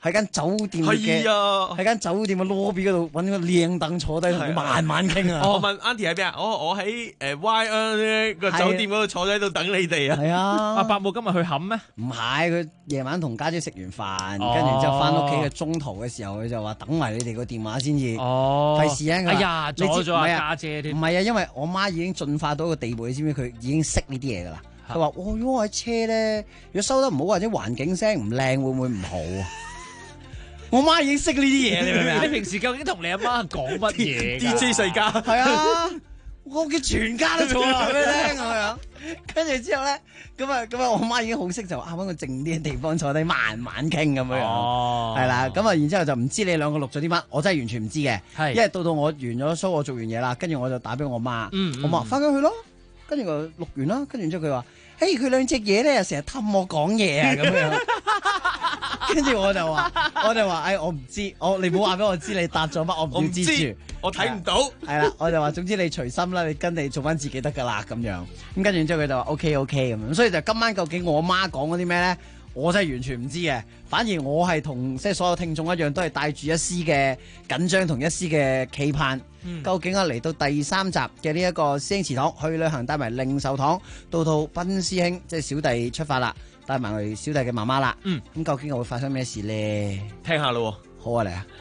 喺間酒店嘅，喺間酒店嘅 lobby 嗰度揾個靚凳坐低，同佢慢慢傾啊！ 我問 Auntie 喺邊啊？我喺Y 個酒店嗰度坐喺度等你哋啊！ 係啊！ 阿伯母今日去冚咩？ 唔係，佢夜晚同家姐食完飯，跟住之後翻屋企嘅中途嘅時候，佢就話等埋你哋個電話先至。費事啊！ 哎呀，阻咗阿家姐添。 唔係啊，因為我媽已經進化到一個地步，你知唔知佢已經識呢啲嘢㗎啦？佢話：如果我喺車咧，如果收得唔好或者環境聲唔靚，會唔會唔好啊？我媽已經識呢啲嘢，你明唔明？ 你平時究竟同你阿媽講乜嘢 ？DJ 世家係啊，我嘅全家都坐落去聽咁樣。跟住之後咧，咁啊，我媽已經好識就揾個靜啲嘅地方坐低慢慢傾咁樣。哦，係啦，咁啊，然之後就唔知你兩個錄咗啲乜，我真係完全唔知嘅。係，因為到我完咗 show，我做完嘢啦，跟住我就打俾我媽。我媽翻緊去咯，跟住我錄完啦，跟住之後佢話：佢兩隻嘢咧又成日氹我講嘢啊咁樣。跟住我就話，我唔知，你唔好話俾我知你答咗乜，我唔要知住， 我睇唔到。 係啦，我就話總之你隨心啦，你跟你做翻自己得噶啦咁樣。咁跟住之後佢就話 OK 咁樣，所以就今晚究竟我媽講嗰啲咩咧，我真係完全唔知嘅。反而我係同即係所有聽眾一樣，都係帶住一絲嘅緊張同一絲嘅期盼。究竟嚟到第3集嘅呢一個師兄祠堂去旅行，帶埋令壽堂到斌師兄即係小弟出發啦。帶埋佢小弟嘅媽媽啦，咁究竟又會發生咩事咧？ 聽下咯， 好啊，嚟啊！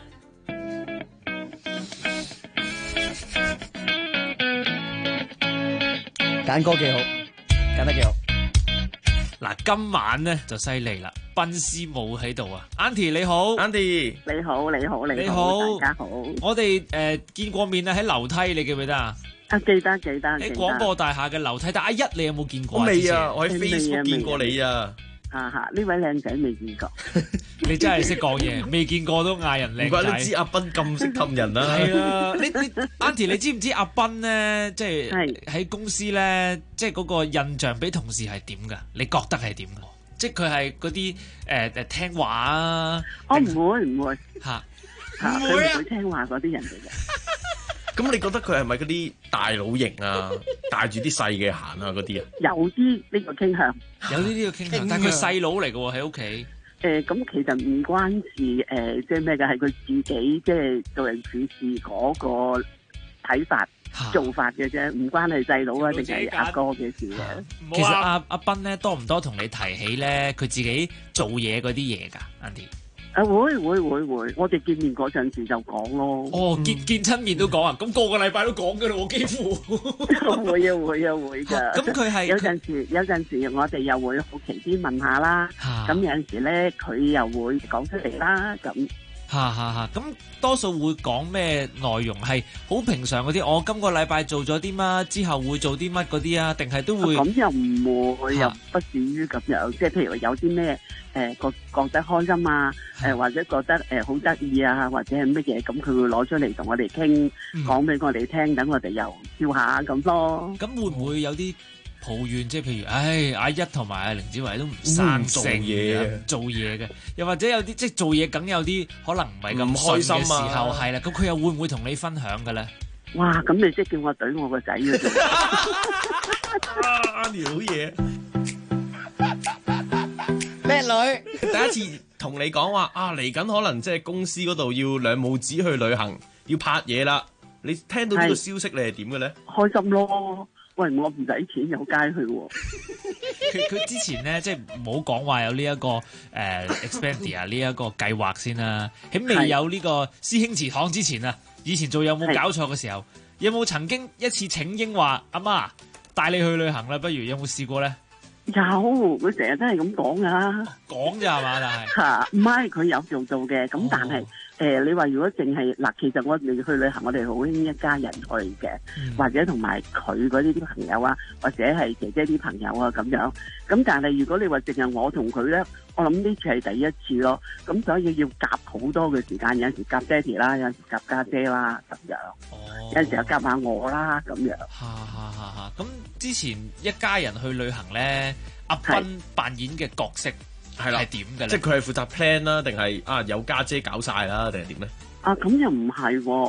揀歌幾好，揀得幾好。 嗱，今晚咧就犀利啦，斌師冇喺度啊 ，Auntie 你好 ，Auntie 你好，大家好， 我哋見過面啊，喺樓梯你記唔記得啊？ 記得。 喺廣播大廈嘅樓梯，但阿一你有冇見過？ 我未啊，我喺 Facebook 見過你啊。 呢位靚仔未見過。 你真係識講嘢，未見過都嗌人靚仔。 唔怪你知阿斌咁識氹人啦。 係啊，你 Auntie 你知唔知阿斌咧，即係喺公司咧，即係嗰個印象俾同事係點㗎？你覺得係點㗎？即係佢係嗰啲誒聽話啊？ 我唔會嚇， 唔會聽話嗰啲人嚟嘅。 咁你覺得佢係咪嗰啲大佬型啊，帶住啲細嘅行啊嗰啲啊？ 有啲呢個傾向， 但係佢細佬嚟嘅喎喺屋企。 咁其實唔關事，即係咩嘅，係佢自己即係做人處事嗰個睇法、做法嘅啫，唔關係細佬啊定係阿哥嘅事嘅。 其實阿斌咧多唔多同你提起咧佢自己做嘢嗰啲嘢㗎 Auntie？ 會，我哋見面嗰陣時就講咯。 哦，見親面都講啊，咁個禮拜都講㗎啦喎，幾乎。 會㗎。咁佢係有陣時我哋又會好奇啲問下啦。咁有陣時咧，佢又會講出嚟啦。咁。 咁多數會講咩內容？係好平常嗰啲，我今個禮拜做咗啲乜，之後會做啲乜嗰啲啊？定係都會？ 咁又唔會，又不至於咁樣。即係譬如有啲咩覺得開心啊，或者覺得好得意啊，或者係乜嘢，咁佢會攞出嚟同我哋傾，講俾我哋聽，等我哋又笑下咁咯。 咁會唔會有啲抱怨，即係譬如，阿一同埋阿凌子維都唔生性嘅，做嘢嘅，又或者有啲即係做嘢梗有啲可能唔係咁開心嘅時候，係啦，咁佢又會唔會同你分享嘅咧？ 哇！咁你即係叫我懟我個仔嘅啫。 阿苗好嘢， 叻女， 第一次同你講話嚟緊可能即係公司嗰度要兩母子去旅行，要拍嘢啦。你聽到呢個消息，你係點嘅咧？ 開心咯！喂，我唔使錢有街去喎。 佢之前咧，即係唔好講話有呢一個Expandia 呢一個計劃先啦。喺未有呢個師兄祠堂之前啊，以前做有冇搞錯嘅時候，有冇曾經一次請纓話阿媽帶你去旅行啦？不如有冇試過咧？ 有，佢成日都係咁講噶啦。 講咋係嘛？但係嚇，唔係佢有做到嘅。咁但係你話如果淨係嗱，其實我哋去旅行，我哋好興一家人去嘅，或者同埋佢嗰啲朋友啊，或者係姐姐啲朋友啊咁樣。咁但係如果你話淨係我同佢咧，我諗呢次係第一次咯。咁所以要夾好多嘅時間，有陣時夾爹哋啦，有陣時夾家姐啦咁樣。有陣時又夾下我啦咁樣。 咁之前一家人去旅行咧，阿斌扮演嘅角色係點嘅咧？ 即係佢係負責 plan 啦，定係有家姐搞晒啦，定係點咧？ 咁又唔係喎。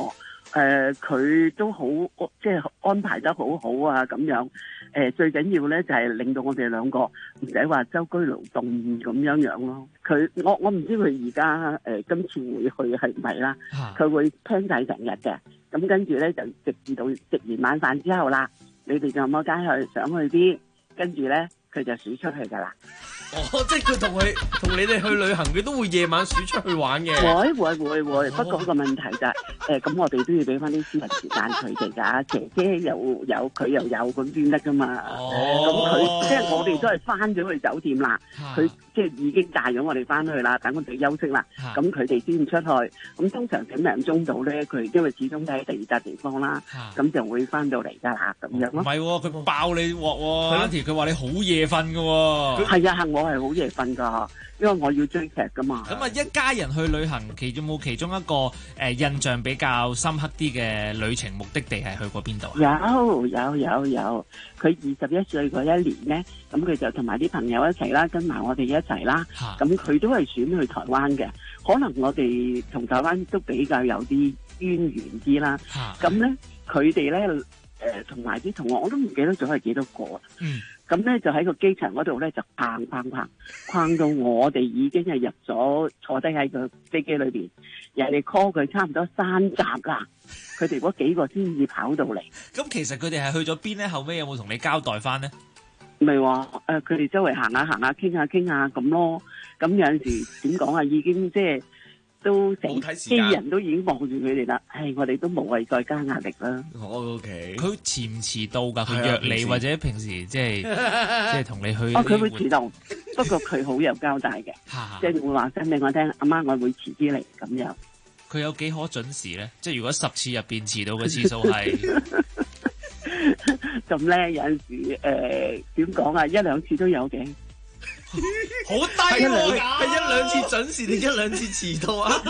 佢都好即係安排得好好啊咁樣。最緊要咧就係令到我哋兩個唔使話周居勞動咁樣樣咯。我唔知佢而家今次會去係唔係啦。佢會 plan 晒成日嘅，咁跟住咧就直至到食完晚飯之後啦，你哋就冇街去想去邊，跟住咧佢就數出去噶啦。 即係佢同你哋去旅行，佢都會夜晚數出去玩嘅。 會，不過個問題就係咁我哋都要俾翻啲私人時間佢哋㗎。姐姐又有佢又有咁先得㗎嘛。咁佢即係我哋都係翻咗去酒店啦。佢即係已經帶咗我哋翻去啦，等我哋休息啦。咁佢哋先出去。咁通常幾零鐘到咧，佢因為始終都喺第二笪地方啦，咁就會翻到嚟㗎啦咁樣咯。 唔係喎，佢爆你鑊喎，Auntie佢話你好夜瞓㗎喎。 係啊，我係好夜瞓㗎，因為我要追劇㗎嘛。 咁啊，一家人去旅行，有冇其中一個印象比較深刻啲嘅旅程目的地係去過邊度啊？ 有。佢21歲嗰一年咧，咁佢就同埋啲朋友一齊啦，跟埋我哋一齊啦。咁佢都係選去台灣嘅，可能我哋同台灣都比較有啲淵源啲啦。咁咧，佢哋咧同埋啲同學，我都唔記得咗係幾多個。咁咧就喺個機場嗰度咧就逛到我哋已經係入咗坐低喺個飛機裏邊，人哋 call 佢差唔多3集啦，佢哋嗰幾個先至跑到嚟。 咁其實佢哋係去咗邊咧？後尾有冇同你交代翻咧？ 咪話佢哋周圍行下傾下咁咯。咁有陣時點講啊？已經即係都成機人都已經望住佢哋啦。我哋都無謂再加壓力啦。 OK。 佢遲唔遲到㗎？佢約你或者平時即係同你去？ 佢會遲到，不過佢好有交代嘅，即係會話聲俾我聽，阿媽我會遲啲嚟咁樣。 佢有幾可準時咧？即係如果10次入邊遲到嘅次數係咁咧，有陣時點講啊？1-2次都有嘅。 好低喎！ 係1-2次準時定1-2次遲到啊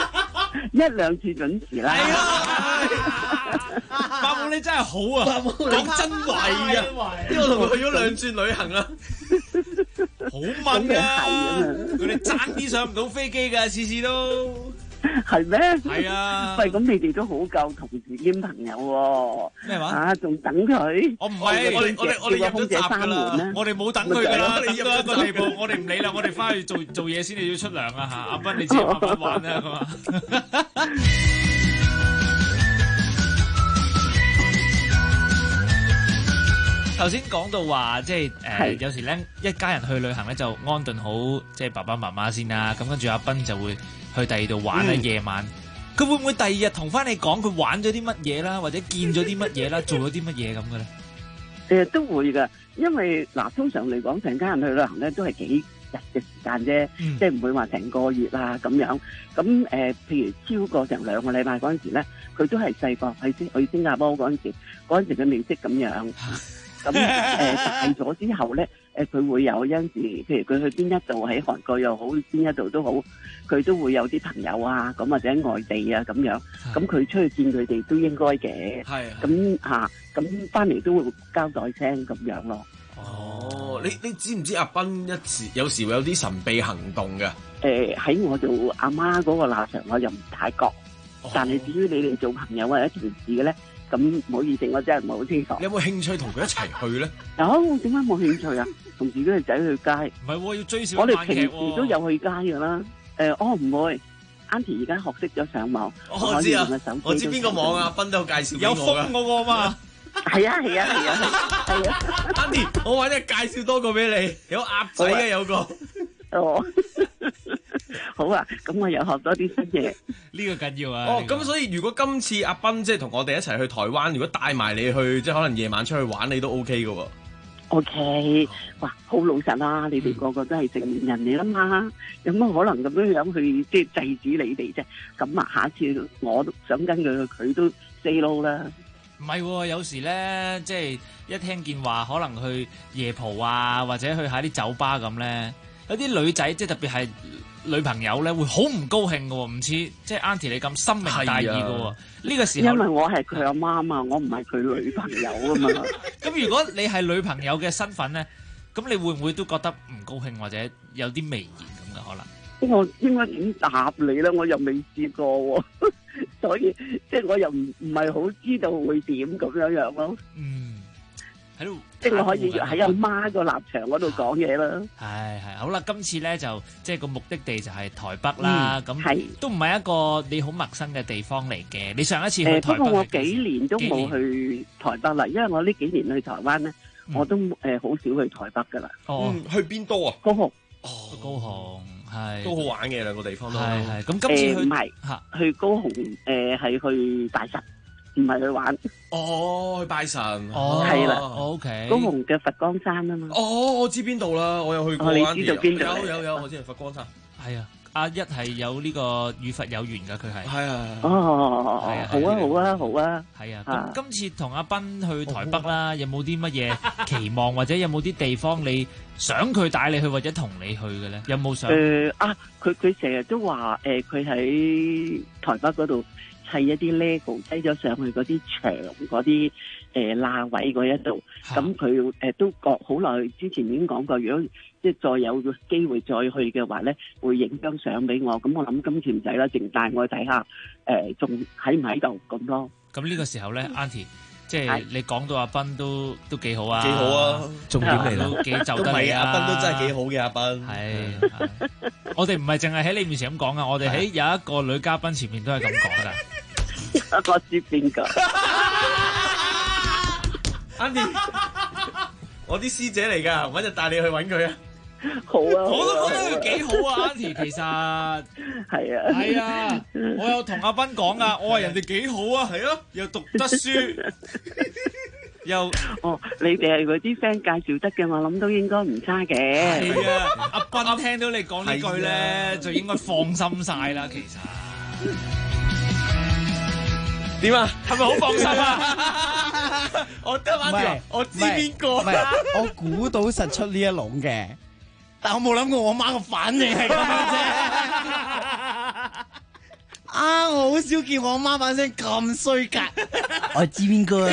？1-2次準時啦。 伯母你真係好啊！講真話啊！ 因為我同佢去咗2轉旅行啊。 好問啊！佢哋爭啲上唔到飛機㗎，次次都。 係咩？ 係啊！ 喂，咁你哋都好夠同事兼朋友喎。 咩話？ 仲等佢？ 我唔係，我哋入咗閘㗎啦。我哋冇等佢㗎啦。你入咗一個地步，我哋唔理啦。我哋翻去做嘢先，你要出糧啊嚇！阿斌，你自己慢慢玩啦咁啊。頭先講到話，即係有時咧一家人去旅行咧就安頓好，即係爸爸媽媽先啦。咁跟住阿斌就會去第二度玩啦。夜晚佢會唔會第2日同翻你講佢玩咗啲乜嘢啦，或者見咗啲乜嘢啦，做咗啲乜嘢咁嘅咧？ 都會㗎，因為通常嚟講，成家人去旅行咧都係幾日嘅時間啫，即係唔會話成個月啦咁樣。咁譬如超過成2個禮拜嗰陣時咧，佢都係細個去新加坡嗰陣時嘅面色咁樣。咁大咗之後咧，佢會有陣時，譬如佢去邊一度喺韓國又好，邊一度都好，佢都會有啲朋友啊，咁或者外地啊咁樣，咁佢出去見佢哋都應該嘅。係。咁翻嚟都會交代聲咁樣咯。 哦，你知唔知阿斌有時會有啲神秘行動嘅？ 喺我做阿媽嗰個立場，我又唔太覺。但係至於你哋做朋友或者同事嘅咧？咁唔好意思，我真係唔係好清楚。 你有冇興趣同佢一齊去咧？ 有，點解冇興趣啊？同自己個仔去街。 唔係喎，要追小我哋平時都有去街㗎啦。唔會。Auntie 而家學識咗上網。 我知啊，我知邊個網啊？斌都介紹俾我㗎。 有風嗰個嘛？ 係啊 ！Auntie，我或者介紹多個俾你，有鴨仔嘅有個。 哦。好啊，咁我又學多啲新嘢， 呢個緊要啊！ 咁所以如果今次阿斌即係同我哋一齊去台灣，如果帶埋你去，即係可能夜晚出去玩，你都 OK 㗎喎。 OK，哇，好老實啦！你哋個個都係成年人嚟啦嘛，有乜可能咁樣去即係制止你哋啫？咁啊，下次我都想跟佢都 say no 啦。 唔係喎，有時咧，即係一聽見話可能去夜蒲啊，或者去下啲酒吧咁咧，有啲女仔即係特別係女朋友咧會好唔高興嘅喎，唔似即係 Auntie 你咁深明大義嘅喎。呢個時候， 因為我係佢阿媽嘛，我唔係佢女朋友啊嘛。 咁如果你係女朋友嘅身份咧，咁你會唔會都覺得唔高興或者有啲微言咁嘅可能？ 我應該點答你咧？我又未試過喎。 所以即係我又唔係好知道會點咁樣咯。 喺度， 即係我可以喺阿媽個立場嗰度講嘢啦。 係好啦，今次咧就即係個目的地就係台北啦。咁都唔係一個你好陌生嘅地方嚟嘅。你上一次去台北， 不過我幾年都冇去台北啦，因為我呢幾年去台灣咧，我都好少去台北噶啦。 去邊多啊？ 高雄。 高雄係都好玩嘅兩個地方都係。咁今次去唔係去高雄係去拜神。唔係去玩， 去拜神， 係啦 ，OK。 高雄嘅佛光山啊嘛， 我知邊度啦，我有去過。 你知道邊度？ 有，我知係佛光山。 係啊，阿一係有呢個與佛有緣噶，佢係。 係啊。 好啊。 係啊，咁今次同阿斌去台北啦，有冇啲乜嘢期望，或者有冇啲地方你想佢帶你去，或者同你去嘅咧？有冇想？ 佢成日都話佢喺台北嗰度。係一啲 lego 擠咗上去嗰啲牆嗰啲罅位嗰一度，咁佢都好耐之前已經講過，如果即係再有個機會再去嘅話咧，會影張相俾我。咁我諗今次唔使啦，淨帶我去睇下仲喺唔喺度咁咯。 咁呢個時候咧，Auntie 即係你講到阿斌都幾好啊， 幾好啊， 重點嚟都幾就得你啊。 阿斌都真係幾好嘅，阿斌係。我哋唔係淨係喺你面前咁講啊，我哋喺有一個女嘉賓前面都係咁講噶。 我知邊個 ，Auntie， 我啲師姐嚟㗎，搵日帶你去搵佢啊！ 好啊， 我都覺得佢幾好啊 ，Auntie， 其實係啊，我有同阿斌講啊，我話人哋幾好啊，係啊，又讀得書，又你哋係嗰啲 friend 介紹得嘅，我諗都應該唔差嘅。 係啊，阿斌聽到你講呢句咧，就應該放心晒啦，其實。 點啊？ 係咪好放心啊？ 我得翻條，我知邊個。 唔係，我估到實出呢一籠嘅，但我冇諗過我媽個反應係咁樣啫。我好少見我媽把聲咁衰格。我知邊個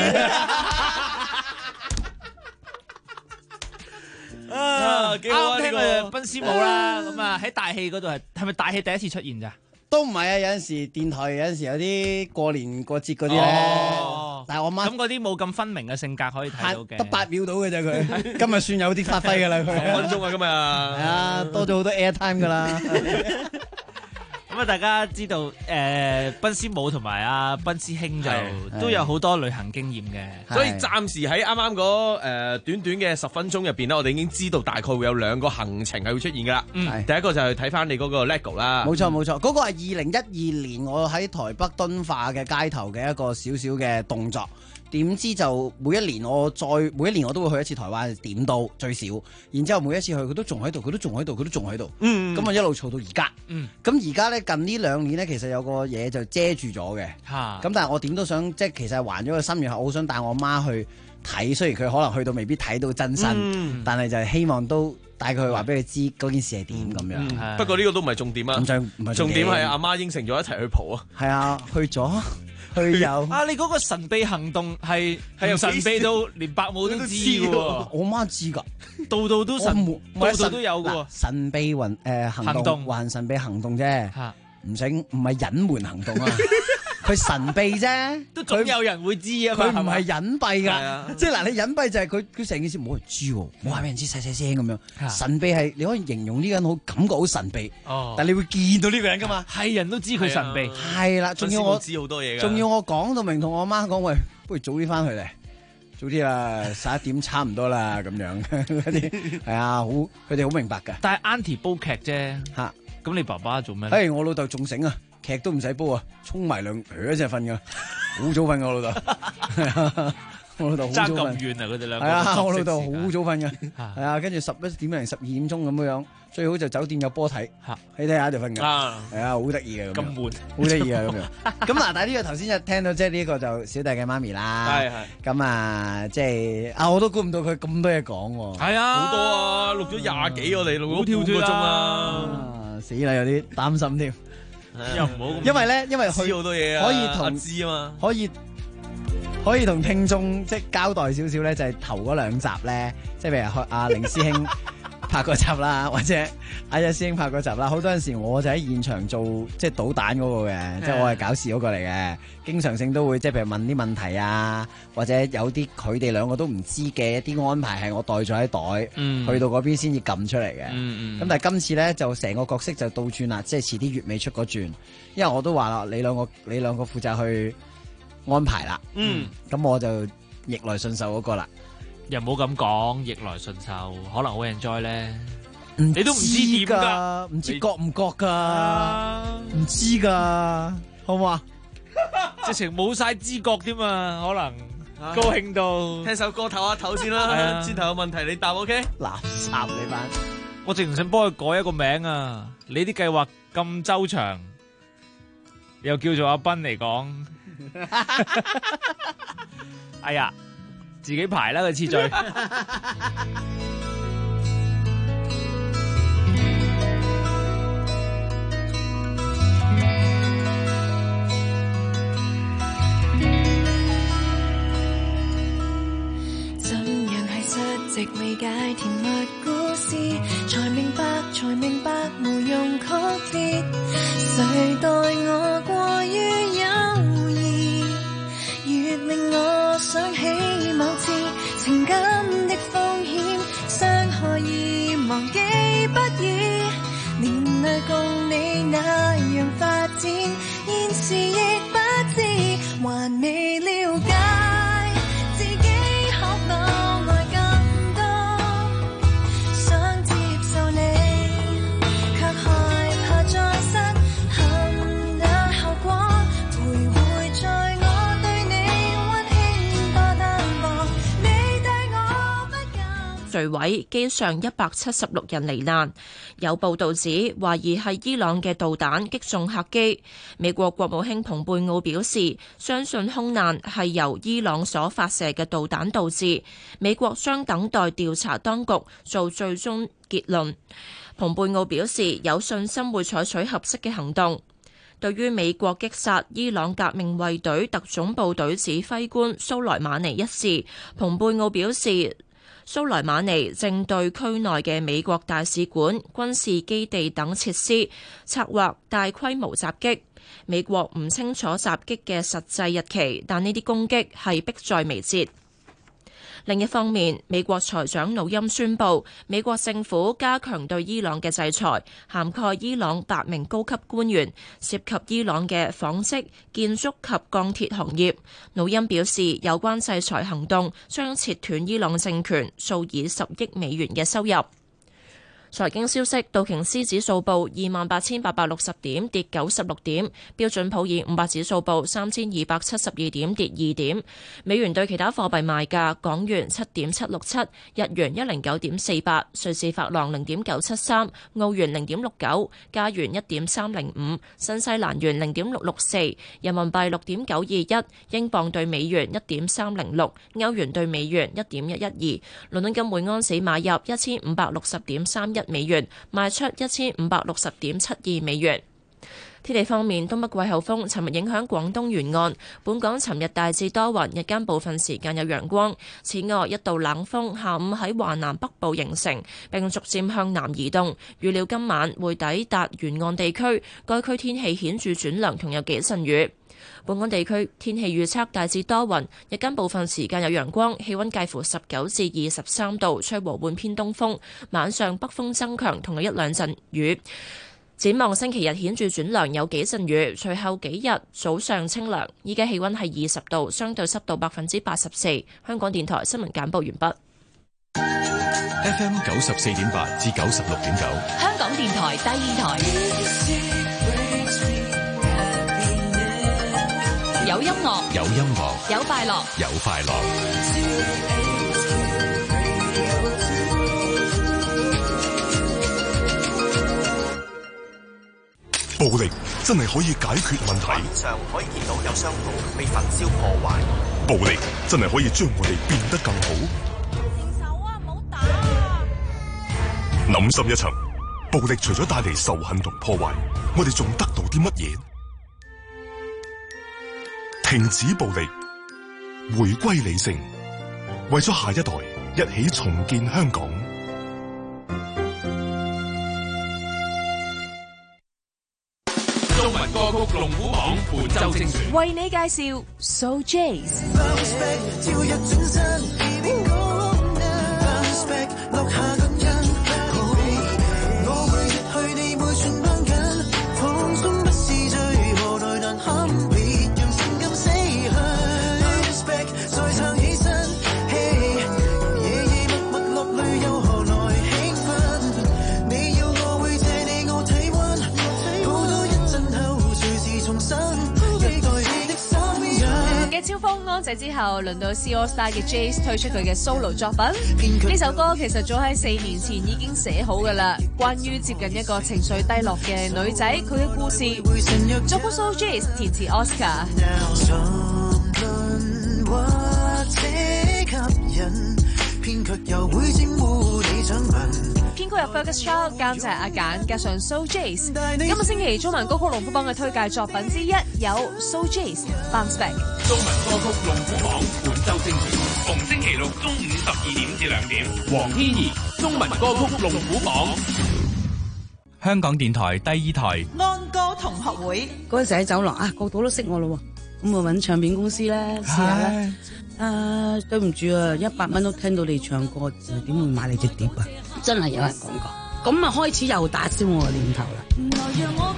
啊？ 幾好啊！呢個賓師母啦，咁啊喺大戲嗰度係咪大戲第一次出現咋？ 都唔係啊！有陣時電台有陣時有啲過年過節嗰啲咧，但係我媽咁嗰啲冇咁分明嘅性格可以睇到嘅， 得8秒到嘅啫佢。今日算有啲發揮㗎啦，佢 10分鐘啊今日。 係啊，多咗好多 airtime 㗎啦。 咁啊，大家知道賓師母同埋阿賓師兄就都有好多旅行經驗嘅， 所以暫時喺啱啱嗰短短嘅10分鐘入邊咧，我哋已經知道大概會有2個行程係會出現噶啦。第一個就係睇翻你嗰個 LEGO 啦。 冇錯，嗰個係2012年我喺台北敦化嘅街頭嘅一個小小嘅動作。點知就每一年我都會去一次台灣，點到最少。然之後每一次去佢都仲喺度。咁啊一路嘈到而家。咁而家咧近呢2年咧，其實有個嘢就遮住咗嘅。咁但係我點都想，即係其實係還咗個心願，我好想帶我媽去睇。雖然佢可能去到未必睇到真身，但係就係希望都帶佢去話俾佢知嗰件事係點咁樣。 不過呢個都唔係重點啊。重點係阿媽應承咗一齊去蒲啊。 係啊，去咗。去有你嗰個神秘行動係由神秘到連伯母都知嘅喎， 我媽知㗎， 度度都神，度度都有嘅喎。 神秘行動還神秘行動啫，唔係隱瞞行動啊。佢神秘啫， 都總有人會知啊。 佢唔係隱蔽㗎，即係嗱，你隱蔽就係佢成件事冇人知喎，冇話俾人知細聲咁樣。神秘係你可以形容呢個人好感覺好神秘，但係你會見到呢個人㗎嘛， 係人都知佢神秘。 係啦，仲要我知好多嘢㗎， 仲要我講到明同我媽講，喂，不如早啲翻去嚟，早啲啦，11點差唔多啦咁樣嗰啲係啊，佢哋好明白㗎。 但係 Auntie 煲劇啫嚇，咁你爸爸做咩？ 我老豆仲醒啊！劇都唔使煲啊，沖埋涼一陣瞓噶，好早瞓我老豆。我老豆好早瞓。爭咁遠啊，佢哋兩個。係啊，我老豆好早瞓噶。係啊，跟住11點零12點鐘咁樣，最好就酒店有波睇，睇下就瞓噶。係啊，好得意嘅咁。咁悶，好得意啊咁樣。咁嗱，但係呢個頭先就聽到即係呢個就小弟嘅媽咪啦。係。咁啊，即係我都估唔到佢咁多嘢講喎。 係啊，好多啊，錄咗20幾我哋錄咗5個鐘啦。 死啦，有啲擔心添。 又唔好， 因為知好多嘢啊， 可以同知啊嘛， 可以同聽眾即係交代少少咧，就係頭嗰2集咧，即係譬如阿凌師兄拍過集啦，或者阿一師兄拍過集啦。好多陣時我就喺現場做即係搗蛋嗰個嘅，即係我係搞事嗰個嚟嘅。經常性都會即係譬如問啲問題啊，或者有啲佢哋兩個都唔知嘅一啲安排係我袋咗喺袋，去到嗰邊先至撳出嚟嘅。咁但係今次咧就成個角色就倒轉啦，即係遲啲月尾出嗰轉，因為我都話啦，你兩個負責去安排啦。咁我就逆來順受嗰個啦。 又冇咁講，逆來順受，可能好 enjoy 咧。你都唔知點噶， 唔知覺唔覺噶，唔知噶，好唔好啊？ 直情冇晒知覺添啊，可能高興到聽首歌唞下唞先啦。先頭有問題你答 OK？ 垃圾你班， 我直情想幫佢改一個名啊！你啲計劃咁周詳，又叫做阿斌嚟講，哎呀！自己排啦個次序。 怎樣係失職未解甜蜜故事，才明白無用曲折，誰待我過於友誼，越令我想起某次情感的風險，傷害已忘記不易，年來共你那樣發展，現時亦不知，還未了解自己可否愛更多，想接受你，卻害怕再失衡那後果，徘徊在我對你溫馨多單薄，你對我不夠。 墜毀，機上176人罹難。有報道指懷疑係伊朗嘅導彈擊中客機。美國國務卿蓬佩奧表示，相信空難係由伊朗所發射嘅導彈導致。美國將等待調查當局做最終結論。蓬佩奧表示有信心會採取合適嘅行動。對於美國擊殺伊朗革命衛隊特種部隊指揮官蘇萊馬尼一事，蓬佩奧表示，蘇萊馬尼正對區內嘅美國大使館、軍事基地等設施策劃大規模襲擊。美國唔清楚襲擊嘅實際日期，但呢啲攻擊係迫在眉睫。另一方面，美國財長努欽宣布，美國政府加強對伊朗嘅制裁，涵蓋伊朗8名高級官員，涉及伊朗嘅紡織、建築及鋼鐵行業。努欽表示，有關制裁行動將切斷伊朗政權數以10億美元嘅收入。財經消息，道瓊斯指數報28,860點，跌96點；標準普爾500指數報3,272點，跌2點。美元對其他貨幣賣價：港元7.767，日元109.48，瑞士法郎0.973，澳元0.69，加元1.305，新西蘭元0.664，人民幣6.921，英鎊對美元1.306，歐元對美元1.112。倫敦金每安士買入1560.31美元，賣出1560.72美元。天氣方面，東北季候風尋日影響廣東沿岸，本港尋日大致多雲，日間部分時間有陽光。此外，一道冷鋒下午喺華南北部形成，並逐漸向南移動，預料今晚會抵達沿岸地區，該區天氣顯著轉涼，同有幾陣雨。本港地區天氣預測大致多雲，日間部分時間有陽光，氣溫介乎19至23度，吹和緩偏東風，晚上北風增強，同有一兩陣雨。展望星期日顯著轉涼，有幾陣雨，隨後幾日早上清涼。依家氣溫係20度，相對濕度84%。香港電台新聞簡報完畢。 FM 94.8至96.9， 香港電台第二台。有音樂， 有音樂， 有快樂， 有快樂。 暴力真係可以解決問題。 畫面上可以見到有商鋪被焚燒破壞。 暴力真係可以將我哋變得更好。 停手啊！唔好打啊！ 諗深一層，暴力除咗帶嚟仇恨同破壞，我哋仲得到啲乜嘢？停止暴力，回歸理性，為咗下一代，一起重建香港。 歌曲龍虎榜本周精選， 為你介紹 So Jace。超風安靜之後，輪到 C AllStar 嘅 Jace 推出佢嘅 solo 作品。呢首歌其實早喺4年前已經寫好㗎啦，關於接近一個情緒低落嘅女仔，佢嘅故事。作曲 So Jace， 填詞 Oscar。編曲入 Fergus Shaw， 監製阿簡，加上 So Jace。今個星期中文歌曲龍虎榜嘅推介作品之一有 So Jace Bounce Back。 中文歌曲龍虎榜本周精選，逢星期六中午12點至2點，黃天怡中文歌曲龍虎榜。 香港電台第二台安歌同學會嗰陣時喺酒廊啊，個個都識我咯喎，咁我揾唱片公司咧試下啦。對唔住啊，100蚊都聽到你唱歌，點會買你隻碟啊？真係有人講過，咁啊開始又打消我個念頭啦。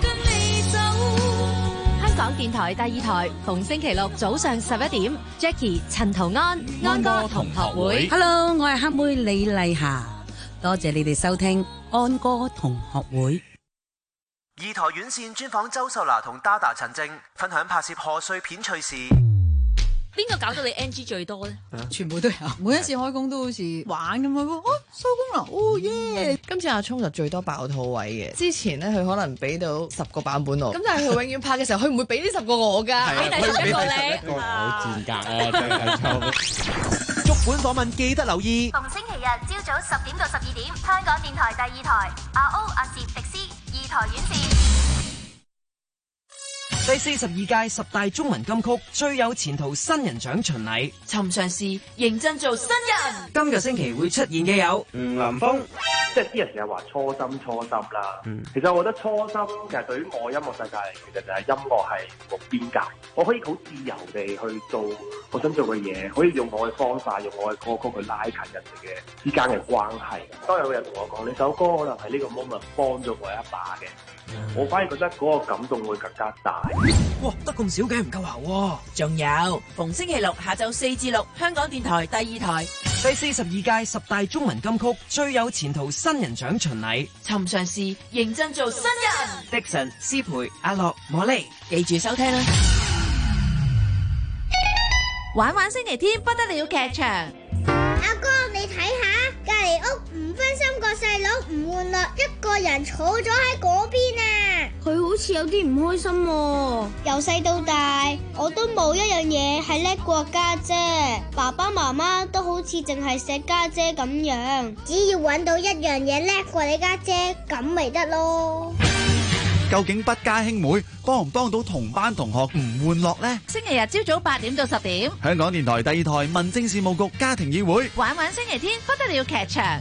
香港電台第二台，逢星期六早上11點 ，Jackie 陳圖安安歌同學會。 Hello， 我係黑妹李麗霞，多謝你哋收聽安歌同學會。 二台院線專訪周秀娜同 Dada 陳靜，分享拍攝賀歲片趣事。 邊個搞到你 NG 最多咧？ 全部都有，每一次開工都好似玩咁樣。收工啦，哦耶！ 今次阿聰就最多爆肚位嘅。之前咧，佢可能俾到10個版本我，咁但係佢永遠拍嘅時候，佢唔會俾呢10個我㗎，俾第11個你。 好賤格啊！真係足本訪問記得留意。 逢星期日朝早10點到12點，香港電台第二台，阿歐、阿攝、迪斯2台院線。 第42屆10大中文金曲最有前途新人獎巡禮， 尋常事認真做新人。 今個星期會出現嘅有吳林峰， 即係啲人成日話初心啦。其實我覺得初心其實對於我音樂世界嚟，其實就係音樂係冇邊界，我可以好自由地去做我想做嘅嘢，可以用我嘅方法，用我嘅歌曲去拉近人哋嘅之間嘅關係。當有個人同我講，你首歌可能係呢個 moment 幫咗我一把嘅。我反而覺得嗰個感動會更加大。 哇，得咁少嘅唔夠喉喎。 仲有逢星期六下晝4至6，香港電台第二台。 第42屆10大中文金曲最有前途新人獎巡禮， 尋常事認真做新人。 Dixon、思培、阿樂、莫莉， 記住收聽啦！玩玩星期天不得了劇場。 阿哥，你睇下隔籬屋唔分心個細佬唔玩樂，一個人坐咗喺嗰邊啊！ 佢好似有啲唔開心喎。 由細到大，我都冇一樣嘢係叻過家姐。爸爸媽媽都好似淨係錫家姐咁樣，只要揾到一樣嘢叻過你家姐，咁咪得咯。 究竟不家兄妹幫唔幫到同班同學唔玩樂呢？ 星期日朝早8點到10點， 香港電台第二台民政事務局家庭議會玩玩星期天不得了劇場。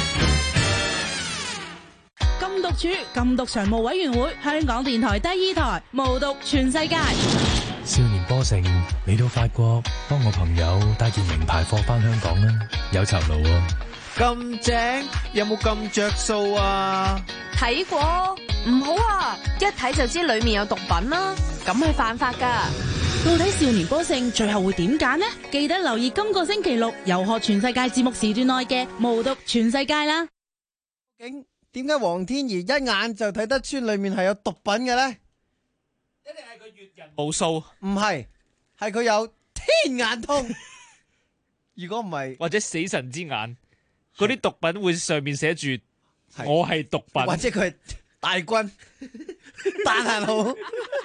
禁毒處禁毒常務委員會，香港電台第二台無毒全世界。 少年波城嚟到法國，幫我朋友帶件名牌貨翻香港啦，有酬勞啊！ 咁正，有冇咁着數啊？ 睇過，唔好啊！一睇就知裏面有毒品啦，咁係犯法噶。到底少年波城最後會點揀呢？記得留意今個星期六遊學全世界節目時段內嘅無毒全世界啦。 究竟點解黃天怡一眼就睇得出裏面係有毒品嘅咧？ 一定係佢閱人無數， 唔係，係佢有天眼通。如果唔係， 或者死神之眼，嗰啲毒品會上面寫住我係毒品， 或者佢係大軍彈行好。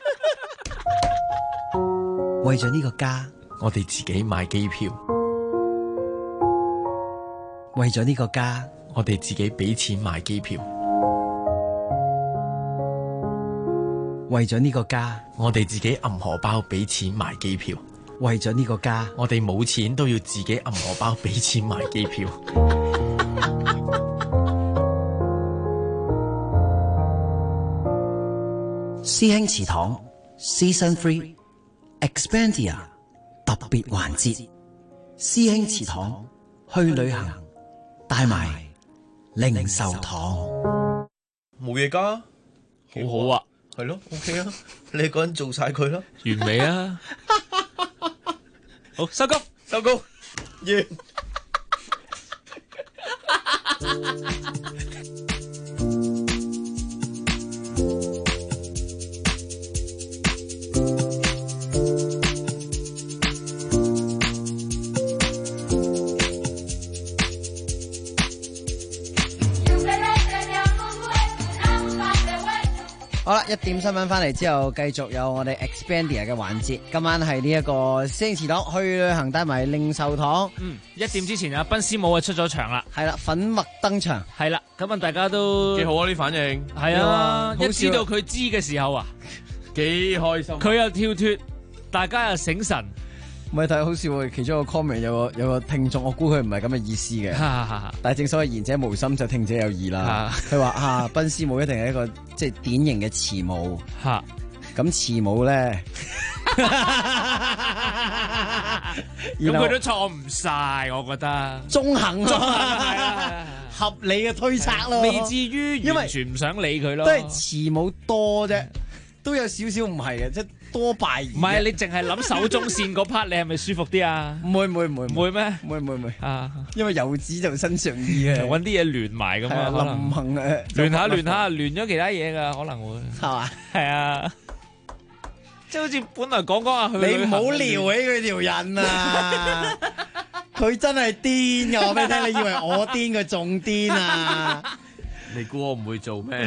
為咗呢個家， 我哋自己買機票； 為咗呢個家， 我哋自己俾錢買機票； 為咗呢個家， 我哋自己揞荷包俾錢買機票； 為咗呢個家， 我哋冇錢都要自己揞荷包俾錢買機票。 師兄祠堂 Season 3 Expandia 特別環節，師兄祠堂去旅行，帶埋零售堂。 冇嘢㗎， 好好啊， 係咯 ，OK 啊，你一個人做晒佢啦， 完美啊！好，收工， 收工，完。 好啦，一點新聞翻嚟之後，繼續有我哋 Expandia 嘅環節。今晚係呢一個師兄祠堂去旅行，帶埋零售堂。 1點之前阿賓師母啊出咗場啦， 係啦，粉墨登場， 係啦，咁啊大家都幾好啊啲反應， 係啊，一知道佢知嘅時候啊， 幾開心， 佢又跳脫，大家又醒神。 唔係睇好笑喎，其中一個 comment 有個聽眾，我估佢唔係咁嘅意思嘅，但係正所謂言者無心就聽者有意啦。佢話賓師母一定係一個即係典型嘅慈母，咁慈母咧， 咁佢都錯唔晒，我覺得中肯咯，合理嘅推測咯， 未至於完全唔想理佢咯， 都係慈母多啫，都有少少唔係嘅，即係多拜。唔係你淨係諗手中線嗰 part， 你係咪舒服啲啊？ 唔會咩？ 唔會啊！因為遊子就身上意嘅， 揾啲嘢亂埋咁啊， 臨行亂下亂咗其他嘢噶，可能會係嘛？ 係啊，即係好似本來講下去， 你唔好撩起佢條癮啊！佢真係癲噶，我俾你聽，你以為我癲，佢仲癲啊！ 你估我唔會做咩？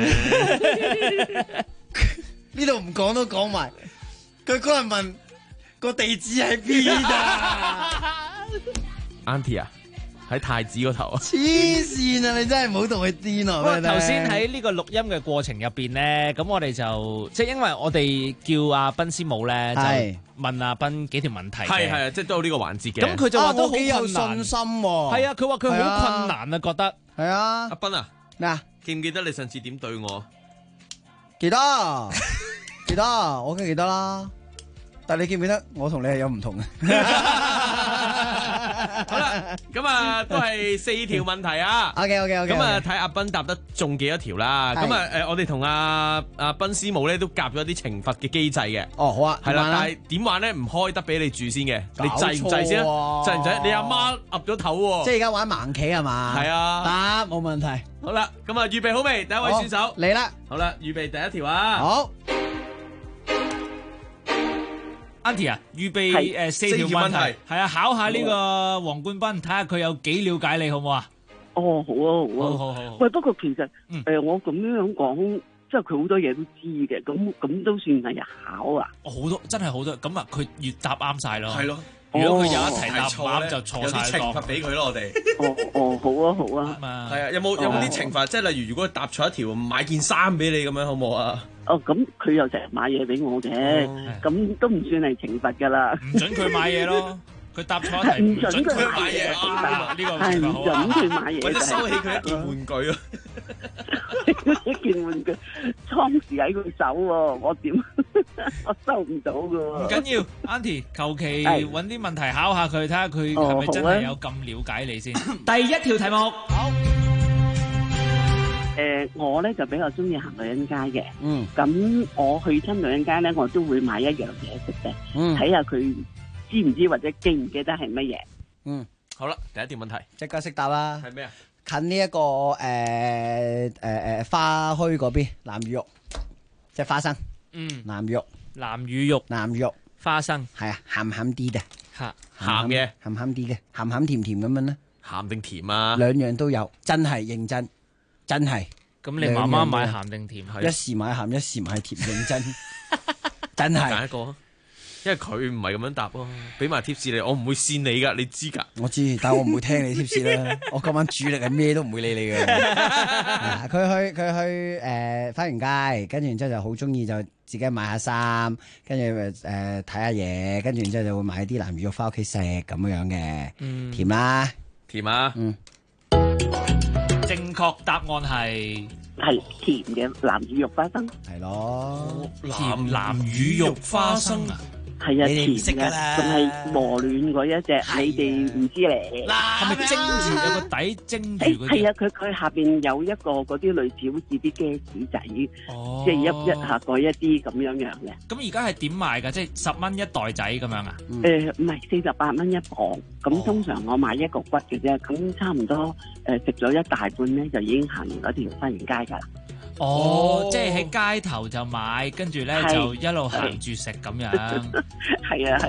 呢度唔講都講埋，佢嗰日問個地址喺邊啊 ？Auntie 啊，喺太子嗰頭啊！ 黐線啊！你真係唔好同佢癲啊！ 不過頭先喺呢個錄音嘅過程入邊咧，咁我哋就即係因為我哋叫阿賓師母咧，就問阿賓幾條問題嘅， 係即係都有呢個環節嘅。 咁佢就話都好有信心喎。 係啊，佢話佢好困難啊，覺得係啊。 阿賓啊， 咩啊？ 記唔記得你上次點對我？ 記得，我梗係記得啦。但係你記唔記得我同你係有唔同嘅？ 好啦，咁啊都係4條問題啊。 OK。 咁啊睇阿賓答得中幾多條啦。咁啊我哋同阿賓師母咧都夾咗啲懲罰嘅機制嘅。 哦，好啊。 係啦，但係點玩咧？唔開得俾你住先嘅。你制唔制先啊？制唔制？你阿媽岌咗頭喎。 即係而家玩盲棋係嘛？係啊。 得，冇問題。 好啦，咁啊預備好未？第一位選手嚟啦。 好啦，預備第一條啊。 好。 Auntie 啊，預備4條問題，係啊，考下呢個黃冠斌，睇下佢有幾了解你，好唔好啊？ 哦，好啊。喂，不過其實我咁樣講，即係佢好多嘢都知嘅，咁都算係考啊？ 好多，真係好多，咁啊，佢越答啱晒咯。 係咯。 如果佢有一題答唔啱就錯晒。 有啲懲罰俾佢咯，我哋。 好啊。 係啊，有冇啲懲罰？即係例如，如果佢答錯一條，買件衫俾你咁樣，好唔好啊？ 咁佢又成日買嘢俾我嘅，咁都唔算係懲罰噶啦。 唔准佢買嘢咯，佢答錯一題唔准佢買嘢。呢個係唔准佢買嘢， 或者收起佢一件玩具咯。 一件玩具倉時喺佢手喎，我點我收唔到噶喎。 唔緊要 ，Auntie 求其揾啲問題考下佢，睇下佢係咪真係有咁了解你先。第一條題目，好。 我咧就比較中意行女人街嘅，咁我去親女人街咧，我都會買一樣嘢食嘅，睇下佢知唔知或者記唔記得係乜嘢。 好啦，第一條問題， 即刻識答啦。 係咩啊？ 近呢一個花墟嗰邊，南乳肉，即係花生。南乳肉， 花生係啊，鹹鹹啲嘅， 鹹嘅， 鹹鹹啲嘅，鹹鹹甜甜咁樣咧。 鹹定甜啊？ 兩樣都有，真係認真，真係。 咁你媽媽買鹹定甜？ 一時買鹹，一時買甜，認真，真係。 揀一個，因為佢唔係咁樣答咯，俾埋貼士你，我唔會扇你噶，你知噶。 我知，但係我唔會聽你貼士啦。我今晚主力係咩都唔會理你嘅。佢去花園街，跟住然之後就好中意就自己買下衫，跟住睇下嘢，跟住然之後就會買啲南乳肉翻屋企食咁樣嘅。甜啦， 甜啊。 正確答案係係甜嘅南乳肉花生。 係咯， 甜南乳肉花生啊！ 係啊， 你哋唔識甜㗎啦嘅，仲係磨暖嗰一隻，你哋唔知咧。 係咪蒸住有個底蒸住嗰啲？ 係啊，佢下邊有一個嗰啲類似好似啲椰子仔，即係一下嗰一啲咁樣嘅。 咁而家係點賣㗎？即係10蚊一袋仔咁樣啊？ 唔係48蚊一磅。咁通常我買一個骨嘅啫，咁差唔多食咗一大半咧，就已經行完嗰條花園街㗎啦。 即係喺街頭就買，跟住咧就一路行住食咁樣。 係啊。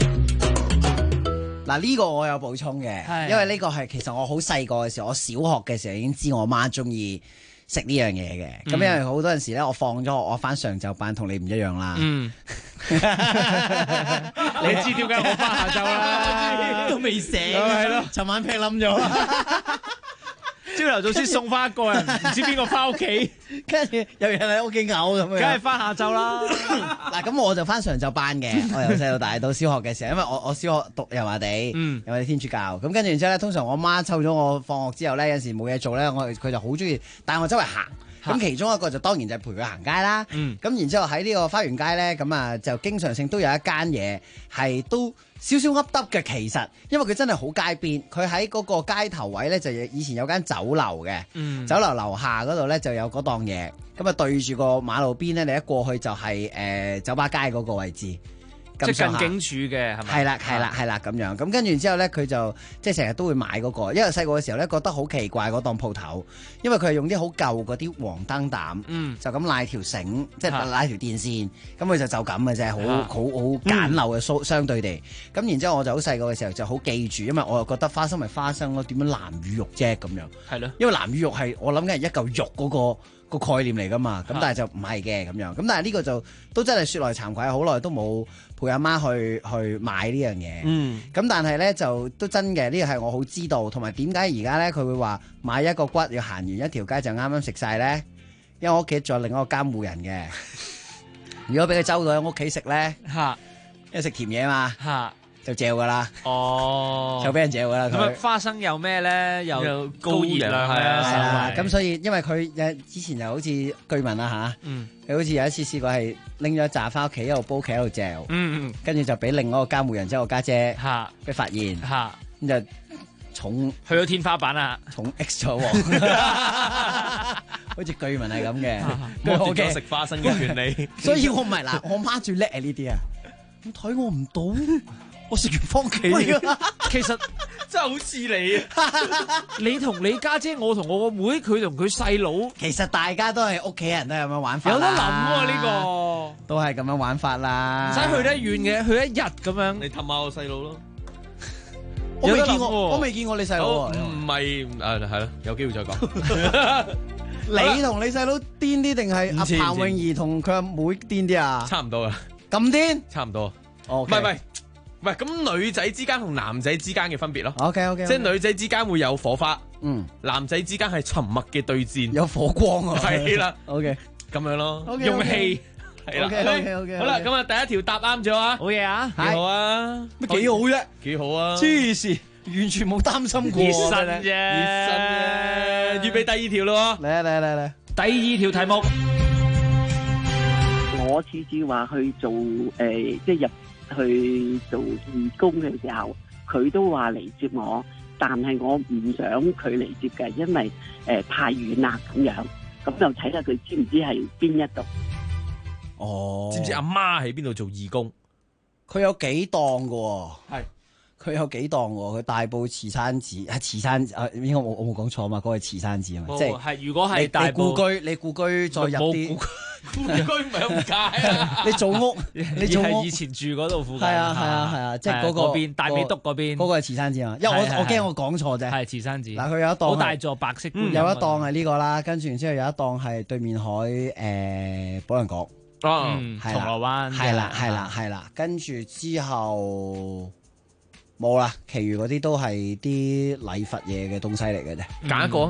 嗱，呢個我有補充嘅，因為呢個係其實我好細個嘅時候，我小學嘅時候已經知我媽中意食呢樣嘢嘅。咁因為好多陣時咧，我放咗學，我翻上晝班同你唔一樣啦。 你知點解我翻下晝啦？ 都未醒， 係咯， 尋晚劈冧咗。 朝頭早先送翻一個人，唔知邊個翻屋企， 跟住有人喺屋企嘔咁樣， 梗係翻下晝啦。 嗱，咁我就翻上晝班嘅，我由細到大到小學嘅時候，因為我小學讀油麻地，油麻地天主教，咁跟住然之後咧，通常我媽湊咗我放學之後咧，有時冇嘢做咧，佢就好中意帶我周圍行。咁其中一個就當然就係陪佢行街啦。咁然之後喺呢個花園街咧，咁啊就經常性都有一間嘢係都少少噏耷嘅。其實因為佢真係好街邊，佢喺嗰個街頭位咧就以前有間酒樓嘅，酒樓樓下嗰度咧就有嗰檔嘢，咁啊對住個馬路邊咧，你一過去就係酒吧街嗰個位置。 即係近景處嘅係咪？ 係啦咁樣。咁跟住之後咧，佢就即係成日都會買嗰個，因為細個嘅時候咧覺得好奇怪嗰檔鋪頭，因為佢係用啲好舊嗰啲黃燈膽，就咁拉條繩，即係拉條電線，咁佢就咁嘅啫，好簡陋嘅相對地。咁然之後我就好細個嘅時候就好記住，因為我又覺得花生咪花生咯，點樣南乳肉啫咁樣？係咯，因為南乳肉係我諗緊係一嚿肉嗰個概念嚟噶嘛，咁但係就唔係嘅咁樣，咁但係呢個就都真係說來慚愧，好耐都冇陪阿媽去買呢樣嘢。咁但係咧就都真嘅，呢個係我好知道，同埋點解而家咧佢會話買一個骨要行完一條街就啱啱食晒咧？因為我屋企仲有另一個監護人嘅，如果俾佢周到喺屋企食咧，因為食甜嘢嘛。就嚼噶啦，就俾人嚼噶啦。 咁花生有咩咧？有高熱量咧，咁所以因為佢之前就好似據聞啦嚇，佢好似有一次試過係拎咗一紮翻屋企，一路煲企一路嚼，跟住就俾另外一個監護人即係我家姐俾發現，咁就重去咗天花板啦， 重 X 咗喎，好似據聞係咁嘅。 我嘅食花生嘅權利， 所以我唔係嗱，我媽最叻係呢啲啊，咁睇我唔到。我食完方企其實真係好似你啊！你同你家姐，我同我個妹，佢同佢細佬， 其實大家都係屋企人，都係咁樣玩法。 有得諗喎呢個， 都係咁樣玩法啦。 唔使去得遠嘅，去一日咁樣。 你氹下我細佬咯。 我未見過你細佬。 唔係係咯，有機會再講。 你同你細佬癲啲定係阿彭詠儀同佢阿妹癲啲啊？ 差唔多啊。 咁癲？ 差唔多。 唔係咁女仔之間同男仔之間嘅分別咯。 OK， 即係女仔之間會有火花，男仔之間係沉默嘅對戰， 有火光啊。 係啦 ，OK， 咁樣咯， 用氣係啦。 OK， 好啦，咁啊第一條答啱咗啊， 好嘢啊， 幾好啊， 幾好啫， 幾好啊， 黐線，完全冇擔心過。 熱身啫， 預備第二條咯， 嚟， 第二條題目， 我次次話去做即係入去做義工嘅時候，佢都話嚟接我，但係我唔想佢嚟接嘅，因為太遠啦咁樣，咁就睇下佢知唔知係邊一度。 知唔知阿媽喺邊度做義工？ 佢有幾檔嘅喎， 係佢有幾檔喎，佢大埔慈山寺係慈山應該我冇講錯嘛，嗰個係慈山寺啊嘛，即係如果係大埔你故居再入啲。 故居唔係咁解啊！ 你做屋，你做屋以前住嗰度附近。 係啊，即係嗰個邊大美督嗰邊。 嗰個係慈山寺啊，因為我驚我講錯啫。 係慈山寺。 嗱，佢有一檔好大座白色， 有一檔係呢個啦，跟住然之後有一檔係對面海保良局。 銅鑼灣。 係啦，跟住之後冇啦，其餘嗰啲都係啲禮佛嘢嘅東西嚟嘅啫。 揀一個。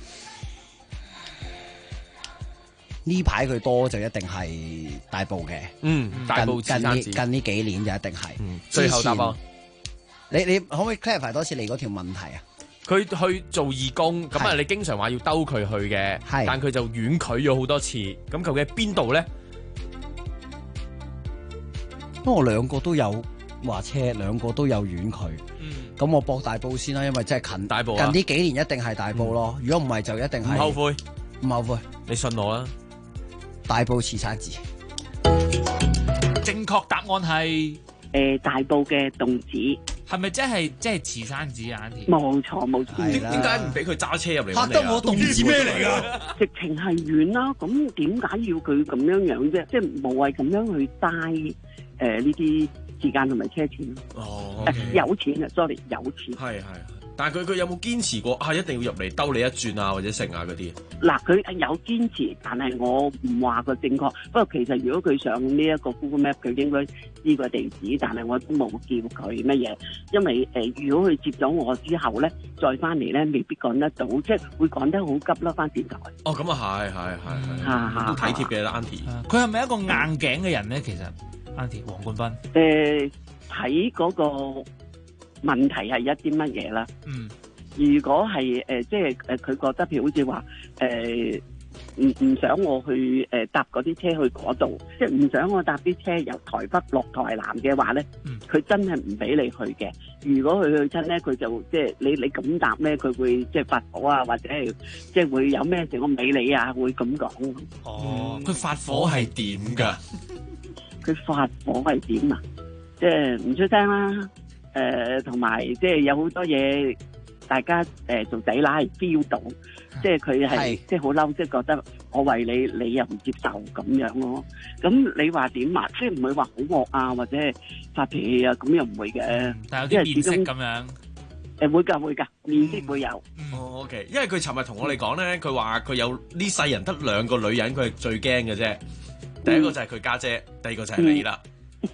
呢排佢多就一定係大埔嘅， 大埔近呢幾年就一定係。 最後答案， 你可唔可以 clarify 多次你嗰條問題啊？ 佢去做義工，咁啊你經常話要兜佢去嘅，但佢就婉拒咗好多次。咁究竟喺邊度咧？ 因為我兩個都有話車，兩個都有婉拒。咁我搏大埔先啦，因為真係近大埔近呢幾年一定係大埔咯。如果唔係就一定係。 唔後悔， 唔後悔。 你信我啦。 大埔慈山寺。 正確答案係大埔嘅洞子。 係咪即係慈山寺啊？ 冇錯。 點解唔俾佢揸車入嚟？ 嚇得我洞子咩嚟㗎？ 直情係遠啦，咁點解要佢咁樣啫？即係無謂咁樣去嘥呢啲時間同埋車錢。有錢啊 ，sorry， 有錢。 係。但係佢有冇堅持過一定要入嚟兜你一轉啊，或者剩啊嗰啲？ 嗱，佢有堅持，但係我唔話佢正確。不過其實如果佢上呢一個 Google Map， 佢應該知個地址，但係我都冇叫佢乜嘢，因為如果佢接咗我之後咧，再翻嚟咧，未必趕得到，即係會趕得好急啦，翻電台。 哦，咁啊係，都體貼嘅 Auntie。佢係咪一個硬頸嘅人咧？其實 Auntie 黃冠斌睇嗰個問題係一啲乜嘢啦？如果係即係佢覺得譬如好似話唔想我去搭嗰啲車去嗰度，即係唔想我搭啲車由台北落台南嘅話咧，佢真係唔俾你去嘅。如果佢去親咧，佢就即係你咁搭咧，佢會即係發火啊，或者係即係會有咩事我唔理你啊，會咁講。 哦，佢發火係點㗎？ 佢發火係點啊？即係唔出聲啦。同埋即係有好多嘢，大家做仔乸係 feel 到，即係佢係即係好嬲，即係覺得我為你，你又唔接受咁樣咯。咁你話點啊？即係唔會話好惡啊，或者係發脾氣啊，咁又唔會嘅。 但係有啲面色咁樣。 會㗎，面色會有。 OK， 因為佢尋日同我哋講咧，佢話佢有呢世人得兩個女人，佢係最驚嘅啫。第一個就係佢家姐，第二個就係你啦。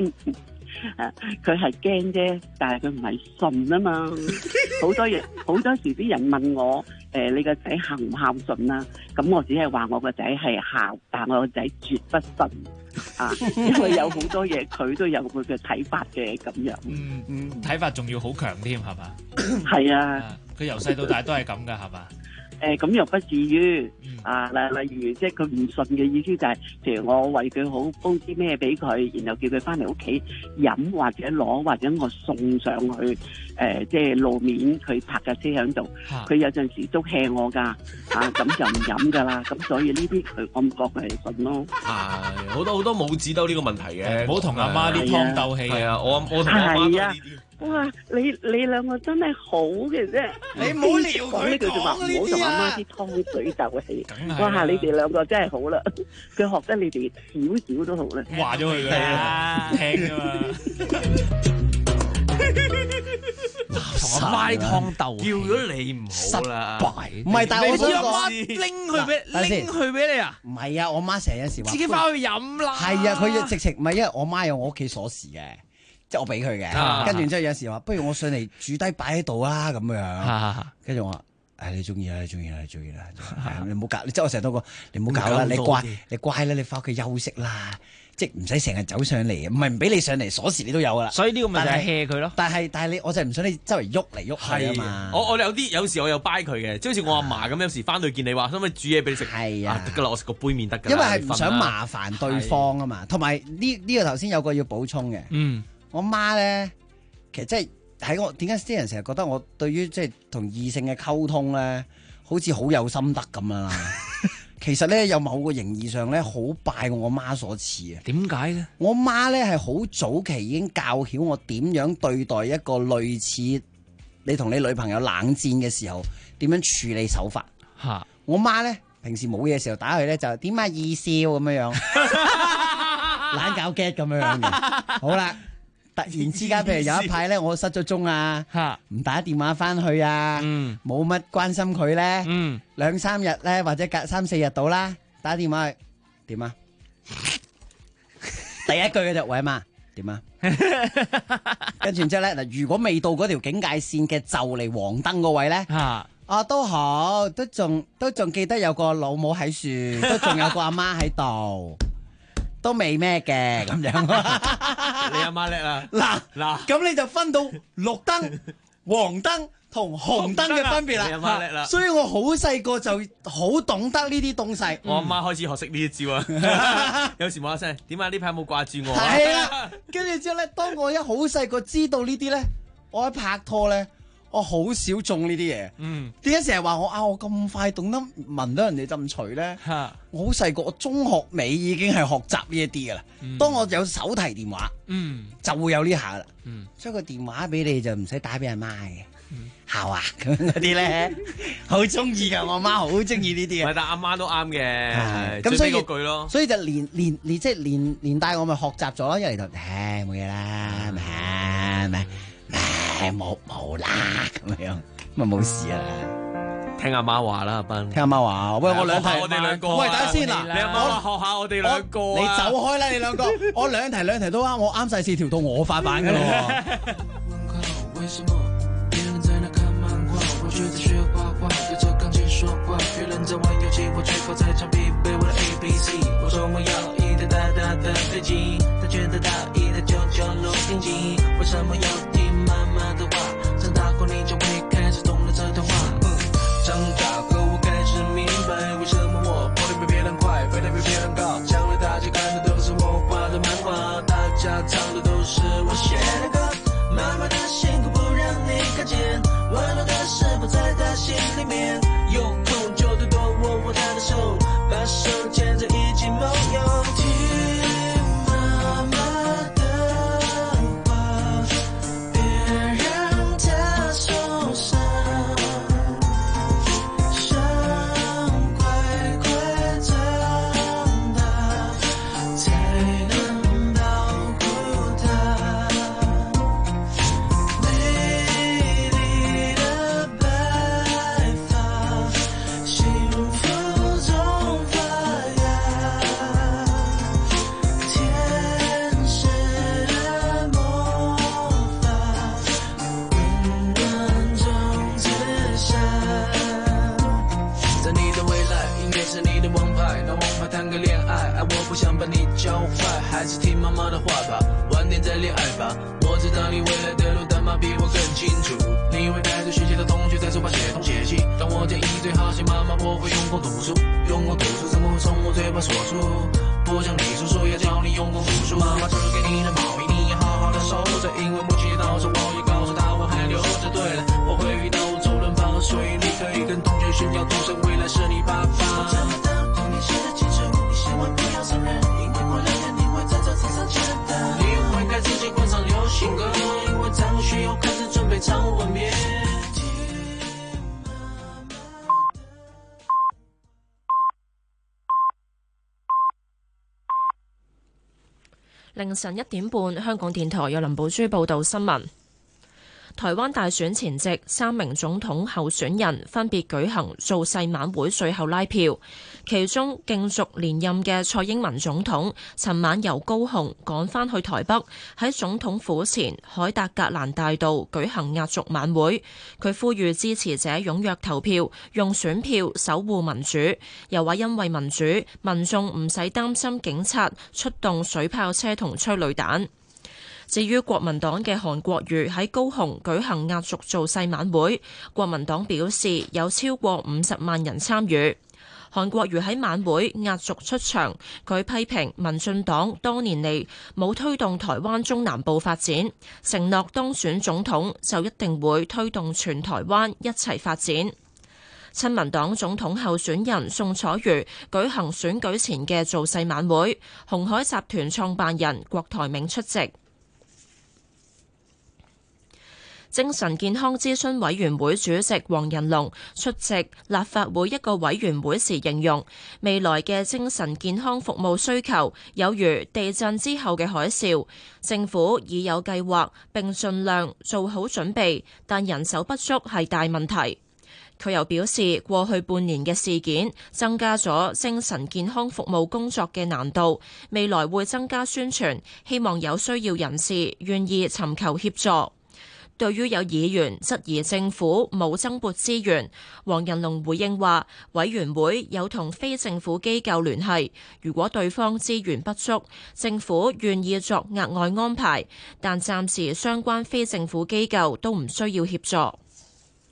佢係驚啫，但係佢唔係信啊嘛。好多時啲人問我，你個仔孝唔孝順啊？咁我只係話我個仔係孝，但我個仔絕不信啊，因為有好多嘢佢都有佢嘅睇法嘅咁樣。 睇法仲要好強添，係嘛？ 係啊， 佢由細到大都係咁噶，係嘛？ 咁又不至於例如即係佢唔信嘅意思就係，譬如我為佢好煲啲咩俾佢，然後叫佢翻嚟屋企飲或者攞，或者我送上去即係路面佢泊架車喺度，佢有陣時都 hea 我㗎，咁就唔飲㗎啦。咁所以呢啲我唔覺佢係信咯。 好多母子都呢個問題嘅，唔好同阿媽啲湯鬥氣。係啊，我同阿媽都呢啲。 哇！你兩個真係好嘅啫， 你唔好撩佢呢句就話唔好同阿媽啲湯水鬥氣。哇！你哋兩個真係好啦，佢學得你哋少少都好啦。 話咗佢啦，聽啊嘛。 同阿媽湯鬥，叫咗你唔好啦。 唔係，但係我想講拎去俾你啊？ 唔係啊，我媽成日有時話自己翻去飲啦。 係啊，佢直情唔係，因為我媽有我屋企鎖匙嘅。即係我俾佢嘅，跟住之後有時話，不如我上嚟煮低擺喺度啦咁樣。跟住我話，你中意啦，你中意啦，你中意啦，你唔好搞。即係我成日都講，你唔好搞啦，你乖啦，你翻屋企休息啦，即係唔使成日走上嚟，唔係唔俾你上嚟，鎖匙你都有噶啦。 所以呢個咪就係 hea 佢咯。 但係我就係唔想你周圍喐嚟喐去啊嘛。 我有時我又掰佢嘅，即係好似我阿嫲咁，有時翻去見你話，可唔可以煮嘢俾你食？ 係啊， 得噶啦，我食個杯麵得噶。 因為係唔想麻煩對方啊嘛。同埋呢個頭先有個要補充嘅。我媽咧，其實即係喺我點解啲人成日覺得我對於即係同異性嘅溝通咧，好似好有心得咁啊？其實咧有某個形義上咧，好拜我媽所賜啊！ 點解咧？ 我媽咧係好早期已經教曉我點樣對待一個類似你同你女朋友冷戰嘅時候，點樣處理手法。我媽咧平時冇嘢嘅時候打佢咧就點啊意笑咁樣懶搞 get 咁樣嘅。好啦。突然之間，譬如有一排咧，我失咗蹤啊，唔打電話翻去啊，冇乜關心佢咧，2-3日咧，或者隔3-4日到啦，打電話去點啊？第一句嘅就喂媽點啊？跟住之後咧嗱，如果未到嗰條警戒線嘅就嚟黃燈嗰位咧，都好，都仲記得有個老母喺樹，都仲有個阿媽喺度。都未咩嘅咁樣， 你阿媽叻啊！ 嗱，咁你就分到綠燈、黃燈、 同紅燈嘅分別啦。所以我好細個就好懂得呢啲東西。 我阿媽開始學識呢一招啊！有時冇一聲，點解呢排冇掛住我？ 係啊，跟住之後咧，當我一好細個知道呢啲咧，我一拍拖咧。我好少中呢啲嘢，點解成日話我咁快懂得聞到人哋浸除咧？我好細個，我中學尾已經係學習呢一啲噶啦。當我有手提電話，就會有呢下啦。將個電話俾你就唔使打俾阿媽嘅，係嘛咁嗰啲咧，好中意噶。我阿媽好中意呢啲嘅。 但阿媽都啱嘅， 咁所以嗰句咯。 所以就連帶我咪學習咗咯。一嚟就冇嘢啦，咪。冇啦咁樣，咁啊冇事啊！ 聽阿媽話啦，阿斌。 聽阿媽話，喂，我兩題， 我哋兩個。 喂，等下先嗱， 你阿媽學下我哋兩個。 你走開啦，你兩個，我兩題都啱，我啱晒4條到我發版噶咯。 為什麼要聽媽媽的話？長大後你就會開始懂了這段話。長大後我開始明白，為什麼我跑得比別人快，飛得比別人高。將來大家看的都是我畫的漫畫，大家唱的都是我寫的歌。媽媽的辛苦不讓你看見，溫暖的事不在她心裡面。有空就多多握握她的手，把手牽着一起夢遊。还是聽媽媽的話吧，晚點再戀愛吧。我知道你未來的路，但媽比我更清楚。你會帶着學習的同學在手把寫東寫西。當我建議最好寫媽媽，我會用功讀書，用功讀書怎麼會從我嘴巴說出？不像你叔叔要教你用功讀書。媽媽織給你的毛衣，你要好好的守着，因為母親節到時我也告訴她我還留着。對了，我會遇到周潤發，所以你可以跟同學炫耀，同學未來是你爸爸。我這麼的對你寫得清楚，你千萬不要承認，因為過兩天你會在這車上見到。你會開始喜歡上流行歌，因為張學友開始準備唱吻別。 凌晨1點半，香港電台有林寶珠報道新聞。台灣大選前夕，3名總統候選人分別舉行造勢晚會，最後拉票。其中競逐連任嘅蔡英文總統，尋晚由高雄趕返去台北，喺總統府前凱達格蘭大道舉行壓軸晚會。佢呼籲支持者踴躍投票，用選票守護民主。又話因為民主，民眾唔使擔心警察出動水炮車同催淚彈。至於國民黨嘅韓國瑜喺高雄舉行壓軸造勢晚會，國民黨表示有超過50萬人參與。韓國瑜喺晚會壓軸出場，佢批評民進黨多年嚟冇推動台灣中南部發展，承諾當選總統就一定會推動全台灣一齊發展。親民黨總統候選人宋楚瑜舉行選舉前嘅造勢晚會，鴻海集團創辦人郭台銘出席。精神健康諮詢委員會主席黃仁龍出席立法會一個委員會時形容，未來嘅精神健康服務需求有如地震之後嘅海嘯，政府已有計劃並盡量做好準備，但人手不足係大問題。佢又表示，過去半年嘅事件增加咗精神健康服務工作嘅難度，未來會增加宣傳，希望有需要人士願意尋求協助。對於有議員質疑政府冇增撥資源，黃仁龍回應話，委員會有同非政府機構聯繫，如果對方資源不足，政府願意作額外安排，但暫時相關非政府機構都唔需要協助。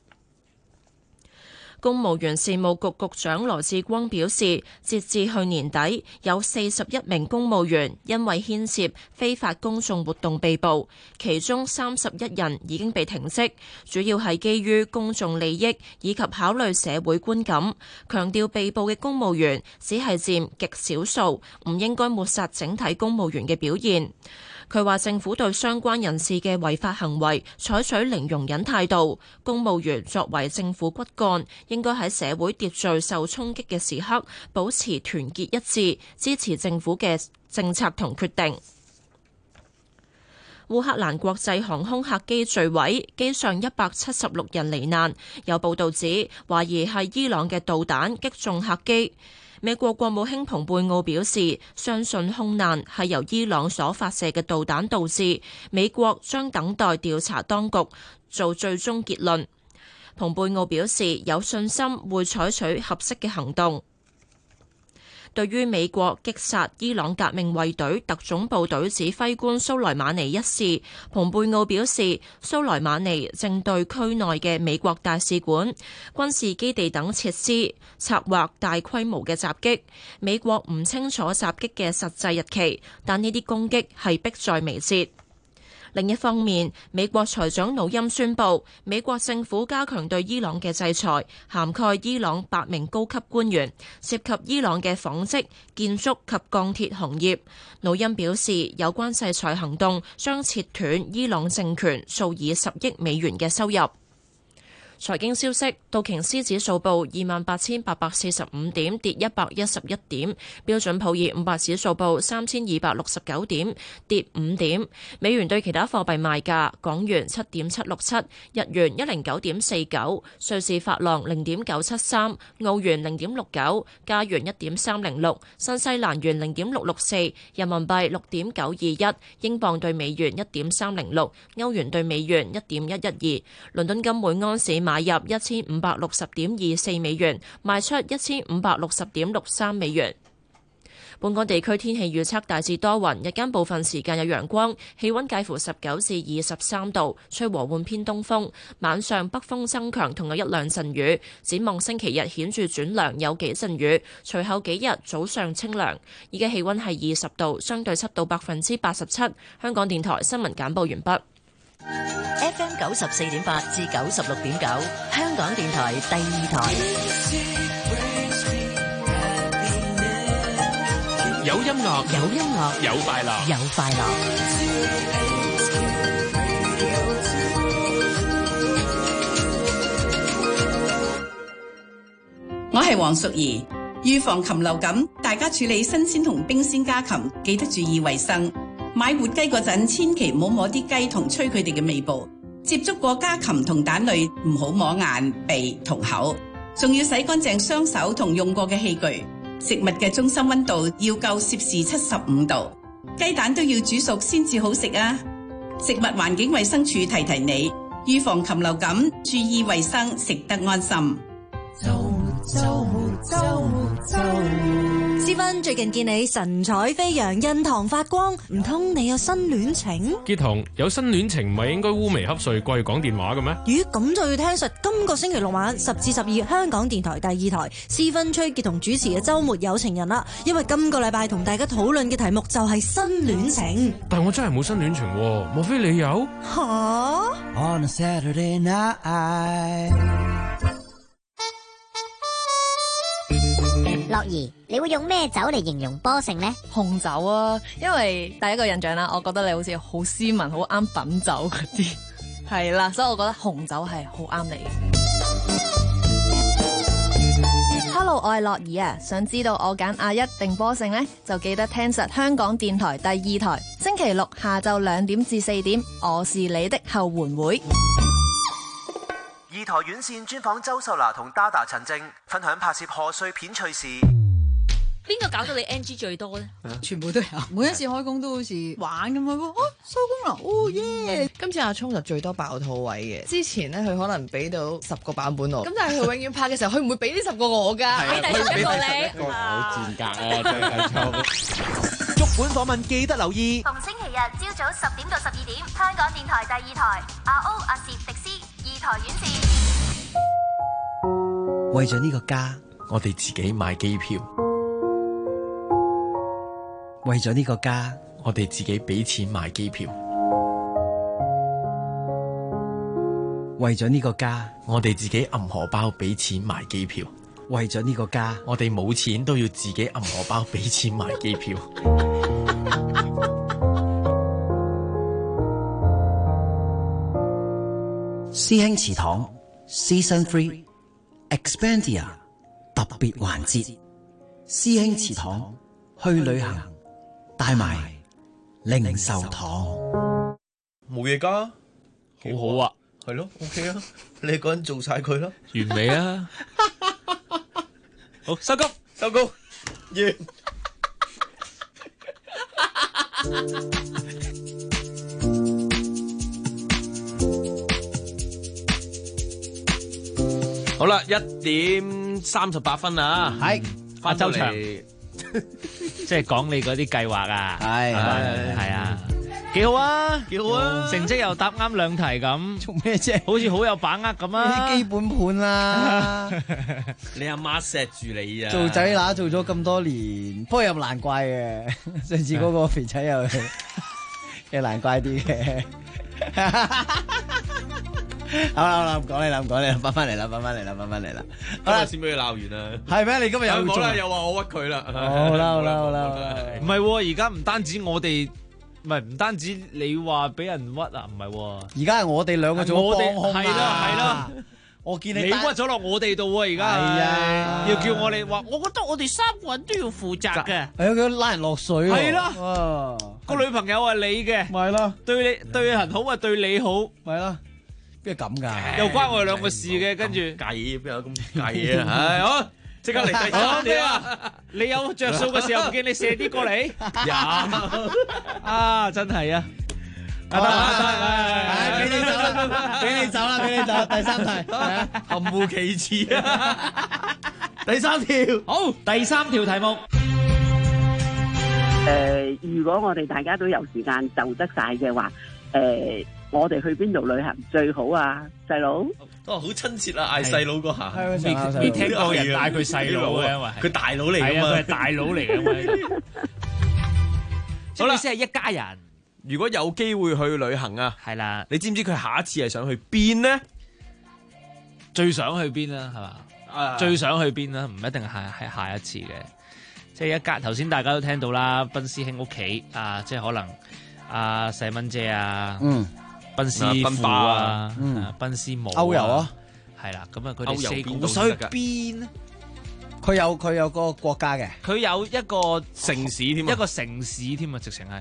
公務員事務局局長羅致光表示，截至去年底，有41名公務員因為牽涉非法公眾活動被捕，其中31人已經被停職，主要係基於公眾利益以及考慮社會觀感，強調被捕嘅公務員只係佔極少數，唔應該抹殺整體公務員嘅表現。佢話政府對相關人士嘅違法行為採取零容忍態度，公務員作為政府骨幹，應該喺社會秩序受衝擊嘅時刻保持團結一致，支持政府嘅政策同決定。烏克蘭國際航空客機墜毀，機上176人罹難，有報道指懷疑係伊朗嘅導彈擊中客機。美國國務卿蓬佩奧表示，相信空難係由伊朗所發射嘅導彈導致，美國將等待調查當局做最終結論。蓬佩奧表示有信心會採取合適嘅行動。對於美國擊殺伊朗革命衛隊特種部隊指揮官蘇萊馬尼一事，蓬佩奧表示，蘇萊馬尼正對區內嘅美國大使館、軍事基地等設施策劃大規模嘅襲擊。美國唔清楚襲擊嘅實際日期，但呢啲攻擊係迫在眉睫。另一方面，美國財長努欽宣布，美國政府加強對伊朗嘅制裁，涵蓋伊朗8名高級官員，涉及伊朗嘅紡織、建築及鋼鐵行業。努欽表示，有關制裁行動將切斷伊朗政權數以10億美元嘅收入。財經消息，道瓊斯指數報28,845點，跌111點；標準普爾500指數報3,269點，跌5點。美元對其他貨幣賣價：港元7.767，日元109.49，瑞士法郎0.973，澳元0.69，加元1.306，新西蘭元0.664，人民幣6.921，英鎊對美元1.306，歐元對美元1.112。倫敦金每安士買入1560.24美元，賣出1560.63美元。本港地區天氣預測大致多雲，日間部分時間有陽光，氣溫介乎19至23度，吹和緩偏東風。晚上北風增強，同有一兩陣雨。展望星期日顯著轉涼，有幾陣雨。隨後幾日早上清涼。而家氣溫係20度，相對濕度87%。香港電台新聞簡報完畢。 FM 94.8至96.9，香港電台第二台。 有音樂， 有音樂， 有快樂， 有快樂。 我係黃淑儀。預防禽流感，大家處理新鮮同冰鮮家禽，記得注意衛生。買活雞嗰陣，千祈唔好摸啲雞同吹佢哋嘅尾部。接觸過家禽同蛋類，唔好摸眼、鼻同口。仲要洗乾淨雙手同用過嘅器具。食物嘅中心溫度要夠攝氏75度。雞蛋都要煮熟先至好食啊！食物環境衛生署提提你，預防禽流感，注意衛生，食得安心。 思芬最近見你神采飛揚，印堂發光，唔通你有新戀情？ 傑彤有新戀情唔係應該烏眉瞌睡掛住講電話嘅咩？ 咦，咁就要聽實今個星期六晚10至12香港電台第二台思芬崔傑彤主持嘅週末有情人啦。因為今個禮拜同大家討論嘅題目就係新戀情。 但我真係冇新戀情喎，莫非你有？ 吓？On a Saturday night。 樂兒，你會用咩酒嚟形容波性呢？ 紅酒啊，因為第一個印象啦，我覺得你好似好斯文，好啱品酒嗰啲，係啦，所以我覺得紅酒係好啱你。Hello， 我係樂兒啊，想知道我揀阿一定波性呢？就記得聽實香港電台第二台，星期六下晝2點至4點，我是你的後援會。 二台院線專訪周秀娜同 Dada 陳靜，分享拍攝賀歲片趣事。 邊個搞到你 NG 最多呢？ 全部都有，每一次開工都好似玩咁樣。收工啦，哦耶！ 今次阿聰就最多爆肚位嘅。之前咧，佢可能俾到10個版本我，咁但係佢永遠拍嘅時候，佢唔會俾呢10個我㗎， 俾第11個你。 好賤格啊！真係錯。 足本訪問記得留意。 逢星期日朝早10點到12點，香港電台第二台，阿歐、阿攝、迪斯，二台院線。 為咗呢個家， 我哋自己買機票； 為咗呢個家， 我哋自己俾錢買機票； 為咗呢個家， 我哋自己揞荷包俾錢買機票； 為咗呢個家， 我哋冇錢都要自己揞荷包俾錢買機票。 師兄祠堂 Season 3 Expandia 特別環節，師兄祠堂去旅行帶埋零售堂， 冇嘢㗎， 好好啊， 係咯 ，OK 啊，你一個人做晒佢啦， 完美啊！好，收工， 收工，完。好啦，1:38啊， 係翻周場， 即係講你嗰啲計劃啊，係啊，幾好啊，幾好啊，成績又答啱2題咁， 做咩啫？ 好似好有把握咁啊！ 啲基本盤啦， 你阿媽錫住你啊！ 做仔乸做咗咁多年，不過又難怪嘅，上次嗰個肥仔又難怪啲嘅。好啦，唔講你啦，翻翻嚟啦。 好啦，先俾佢鬧完啦。 係咩？你今日又冇啦，又話我屈佢啦。 好啦， 唔係，而家唔單止我哋，唔單止你話俾人屈啊，唔係。 而家係我哋兩個做幫兇啊。 係啦。 我見你屈咗落我哋度喎，而家係啊，要叫我哋話，我覺得我哋3個人都要負責嘅。 係啊，佢拉人落水。 係咯，個女朋友係你嘅， 咪咯， 對人好啊，對你好， 咪咯。邊係咁㗎？ 又關我哋兩個事嘅，跟住計邊有咁計啊？係好，即刻嚟第3條啊！ 你有着數嘅時候，唔見你射啲過嚟？有啊，真係啊！得， 俾你走啦！第3題， 含糊其辭啊！第3條， 好，第3條題目。 如果我哋大家都有時間就得晒嘅話，我哋去邊度旅行最好啊？細佬都好親切啊！嗌細佬嗰下， 未聽過人嗌佢細佬嘅，因為佢大佬嚟㗎嘛， 佢係大佬嚟嘅嘛。好啦，先係一家人。 如果有機會去旅行啊， 係啦， 你知唔知佢下一次係想去邊呢？ 最想去邊啦，係嘛？最想去邊啦？唔一定係下一次嘅，即係一家。頭先大家都聽到啦，賓師兄屋企啊，即係可能阿細蚊姐啊，賓師傅啊，賓師母歐遊啊， 係啦，咁啊，佢哋4個想去邊呢？ 佢有個國家嘅， 佢有一個城市添， 一個城市添啊，直情係。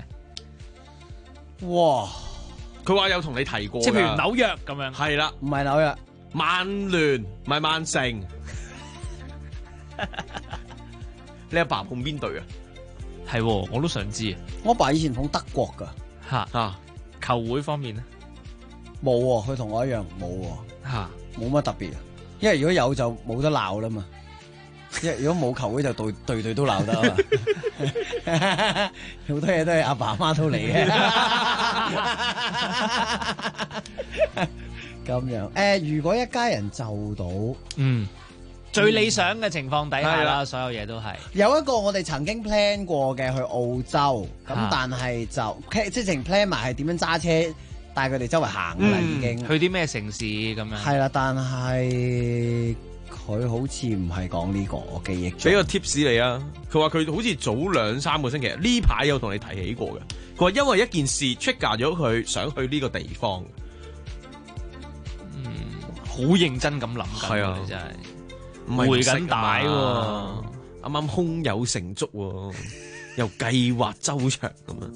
哇！ 佢話有同你提過， 即係譬如紐約咁樣。 係啦， 唔係紐約， 曼聯唔係曼城。你阿爸捧邊隊啊？ 係，我都想知。 我阿爸以前捧德國噶。 吓，球會方面咧， 冇喎，佢同我一樣冇喎。 吓， 冇乜特別，因為如果有就冇得鬧啦嘛。因為如果冇球會就對都鬧得啊嘛。好多嘢都係阿爸阿媽都嚟嘅。咁樣如果一家人就到， 最理想嘅情況底下啦，所有嘢都係有一個我哋曾經 plan 過嘅去澳洲，咁但係就即係 plan 埋係點樣揸車帶佢哋周圍行噶啦，已經去啲咩城市咁樣。 係啦，但係佢好似唔係講呢個，我記憶中。 俾個 tips 你啊，佢話佢好似早2-3個星期呢排有同你提起過嘅。佢話因為一件事 trigger 咗佢想去呢個地方。 好認真咁諗緊，係啊，真係。回緊帶喎， 啱啱胸有成竹喎，又計劃周詳咁啊！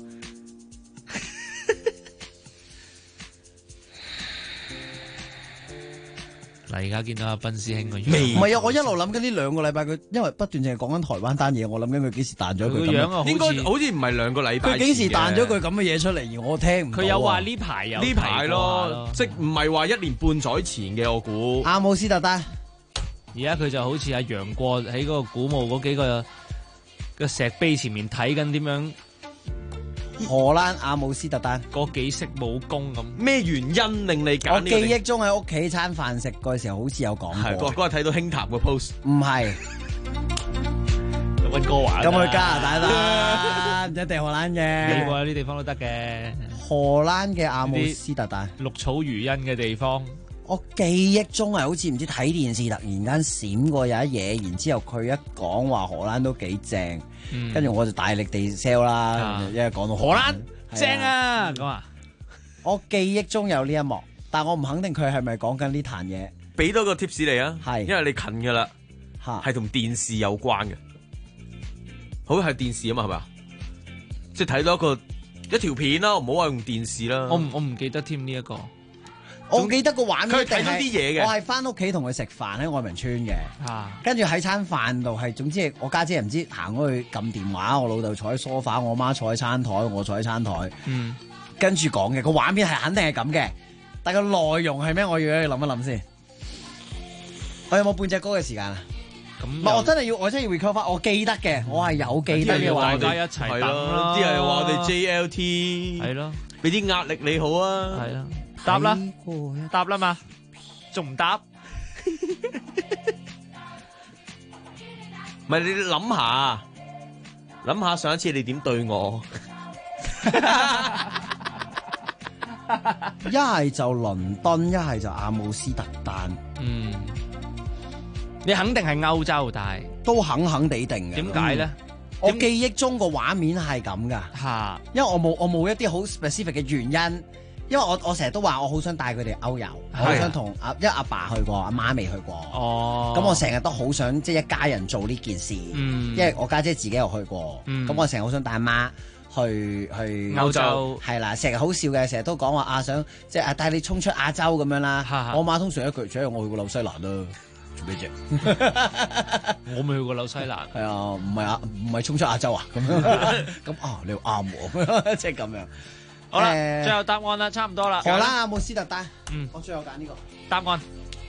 嗱，而家見到阿賓師兄個樣， 唔係啊！我一路諗緊呢2個禮拜，佢因為不斷淨係講緊台灣單嘢，我諗緊佢幾時彈咗佢樣啊？ 應該好似唔係2個禮拜。 佢幾時彈咗句咁嘅嘢出嚟，而我聽唔到。 佢有話呢排有呢排咯，即唔係話1年半載前嘅，我估。 阿姆斯特丹。 而家佢就好似阿楊過喺嗰個古墓嗰幾個石碑前面睇緊點樣荷蘭阿姆斯特丹嗰幾式武功咁， 咩原因令你揀？ 我記憶中喺屋企餐飯食嗰時候，好似有講過。 嗰日睇到輕談個 post， 唔係溫哥華。 咁去加拿大啦，唔一定荷蘭嘅。 美國有啲地方都得嘅。 荷蘭嘅阿姆斯特丹， 綠草如茵嘅地方。 我記憶中係好似唔知睇電視突然間閃過有一嘢，然之後佢一講話荷蘭都幾正，跟住我就大力地 sell 啦，因為講到荷蘭正啊咁啊！ 我記憶中有呢一幕，但我唔肯定佢係咪講緊呢壇嘢。 俾多個 tips 你啊， 係因為你近噶啦，係同電視有關嘅，好係電視啊嘛，係咪啊？即係睇到一條片啦，唔好話用電視啦。 我唔記得添呢一個。 我記得個畫面， 佢睇到啲嘢嘅。 我係翻屋企同佢食飯喺愛民村嘅，跟住喺餐飯度係，總之係我家姐唔知行咗去撳電話，我老豆坐喺梳化，我媽坐喺餐台，我坐喺餐台，跟住講嘅個畫面係肯定係咁嘅，但個內容係咩？我要你諗一諗先。我有冇半隻歌嘅時間啊？咁我真係要 recall 翻，我記得嘅，我係有記得嘅話， 大家一齊等啦。 啲人話我哋 JLT 係咯， 俾啲壓力你好啊， 係啦。答啦，答啦嘛，仲唔答？ 唔係你諗下上一次你點對我？ 一係就倫敦，一係就阿姆斯特丹。 你肯定係歐洲，但係都肯地定嘅。 點解咧？ 我記憶中個畫面係咁噶，因為我冇一啲好 specific 嘅原因。因為我成日都話我好想帶佢哋歐遊，我好想同因為阿爸去過，阿媽未去過。咁我成日都好想即係一家人做呢件事。因為我家姐自己又去過，咁我成日好想帶阿媽去歐洲。 係啦，成日好笑嘅，成日都講話想即係帶你衝出亞洲咁樣啦。我媽通常一句，除咗我去過紐西蘭啦，做咩啫？ 我未去過紐西蘭。 係啊，唔係衝出亞洲啊？咁樣咁你啱喎，即係咁樣。 好啦，最後答案啦，差唔多啦。 荷蘭阿姆斯特丹，我最後揀呢個答案。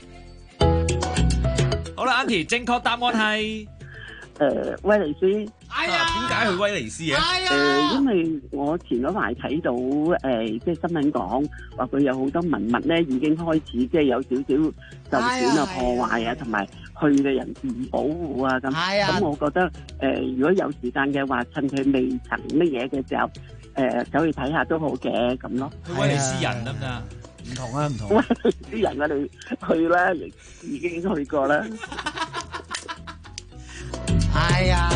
好啦 ，Auntie，正確答案係威尼斯。 哎呀，點解去威尼斯啊？ 因為我前嗰排睇到即係新聞講話佢有好多文物咧，已經開始即係有少少受損啊、破壞啊，同埋去嘅人唔保護啊咁。咁我覺得如果有時間嘅話，趁佢未曾乜嘢嘅時候。走去睇下都好嘅咁咯。 去威尼斯人得唔得？ 唔同啊，唔同。 威尼斯人我哋去啦，已經去過啦。 哎呀，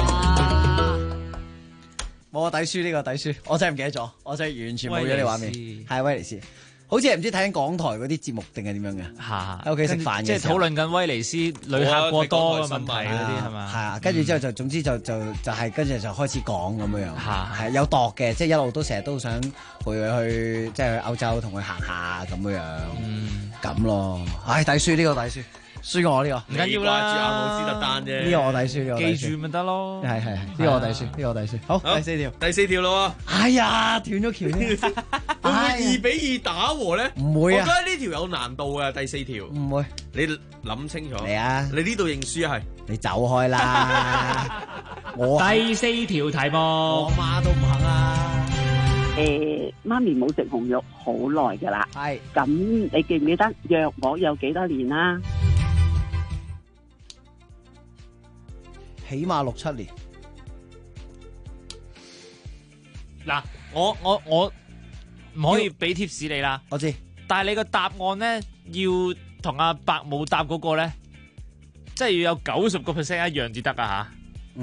冇抵輸呢個抵輸，我真係唔記得咗，我真係完全冇咗呢畫面。係威尼斯，好似係唔知睇緊港台嗰啲節目定係點樣嘅？喺屋企食飯嘅， 即係討論緊威尼斯旅客過多嘅問題嗰啲係嘛？ 係啊，跟住之後就總之就係跟住就開始講咁樣樣，係有度嘅，即係一路都成日都想陪佢去，即係去歐洲同佢行下咁樣樣，咁咯。唉，抵輸呢個抵輸。輸我呢個， 唔緊要啦。 掛住阿姆斯特丹啫， 呢個我抵輸， 記住咪得咯。 係呢個我抵輸，呢個我抵輸。好，第四條咯。 哎呀，斷咗橋添。 會唔會2-2打和咧？ 唔會啊。 我覺得呢條有難度嘅，第四條。 唔會。 你諗清楚。 嚟啊！ 你呢度認輸係？ 你走開啦！ 我第四條題目， 我媽都唔肯啊。 媽咪冇食紅肉好耐噶啦。係。咁你記唔記得約我有幾多年啦？ 起碼6-7年。 嗱，我唔可以俾貼士你啦。 我知， 但係你個答案咧，要同阿伯母答嗰個咧，即係要有90% 一樣至得啊吓。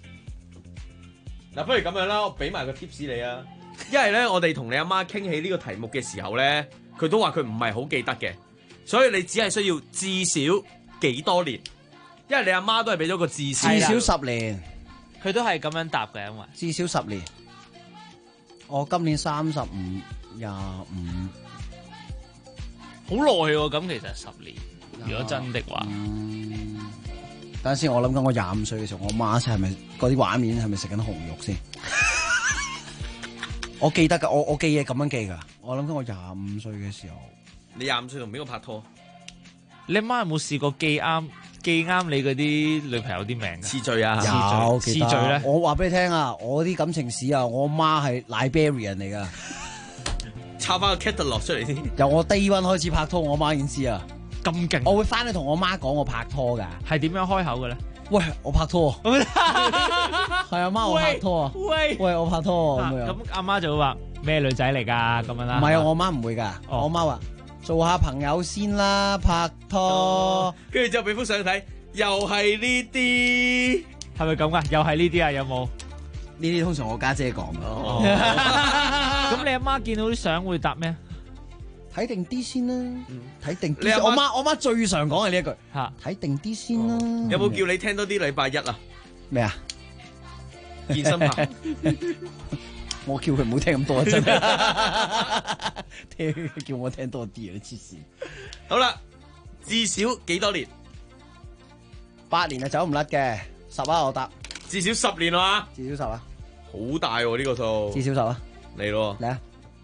嗱，不如咁樣啦，我俾埋個貼士你啊。因為咧，我哋同你阿媽傾起呢個題目嘅時候咧，佢都話佢唔係好記得嘅，所以你只係需要至少幾多年。因為你阿媽都係俾咗個至少 10年， 佢都係咁樣答嘅，因為至少10年。我今年35、25， 好耐喎。咁其實10年，如果真的話， 等陣先，我諗緊我25歲嘅時候，我媽係咪嗰啲畫面係咪食緊紅肉先？我記得噶，我記嘢咁樣記噶。我諗緊我25歲嘅時候， 你25歲同邊個拍拖？ 你阿媽有冇試過記啱記啱你嗰啲女朋友啲名？ 次序啊， 有次序咧。 我話俾你聽啊，我啲感情史啊，我媽係 Liberian 嚟噶。 抄翻個 catalog 出嚟先。由我 day one 開始拍拖，我媽已經知啊。 咁勁！ 我會翻去同我媽講我拍拖噶。 係點樣開口嘅咧？ 喂，我拍拖。係阿媽，我拍拖啊。喂，我拍拖咁樣。 咁阿媽就會話咩女仔嚟㗎咁樣啦。 唔係啊，我媽唔會㗎。我媽話做下朋友先啦，拍拖。 跟住之後俾幅相睇，又係呢啲， 係咪咁㗎？又係呢啲啊？有冇？ 呢啲通常我家姐講嘅。 咁你阿媽見到啲相會答咩？ 睇定啲先啦，睇定啲先。我媽最常講係呢一句，睇定啲先啦。 有冇叫你聽多啲禮拜一啊？ 咩啊？ 健身牌。 我叫佢唔好聽咁多真係，叫我聽多啲啊！你黐線。 好啦，至少幾多年 ？8年係走唔甩嘅，10啊我答。 至少10年啊嘛？ 至少10啊。 好大喎呢個數。 至少10啊。 嚟咯。 嚟啊！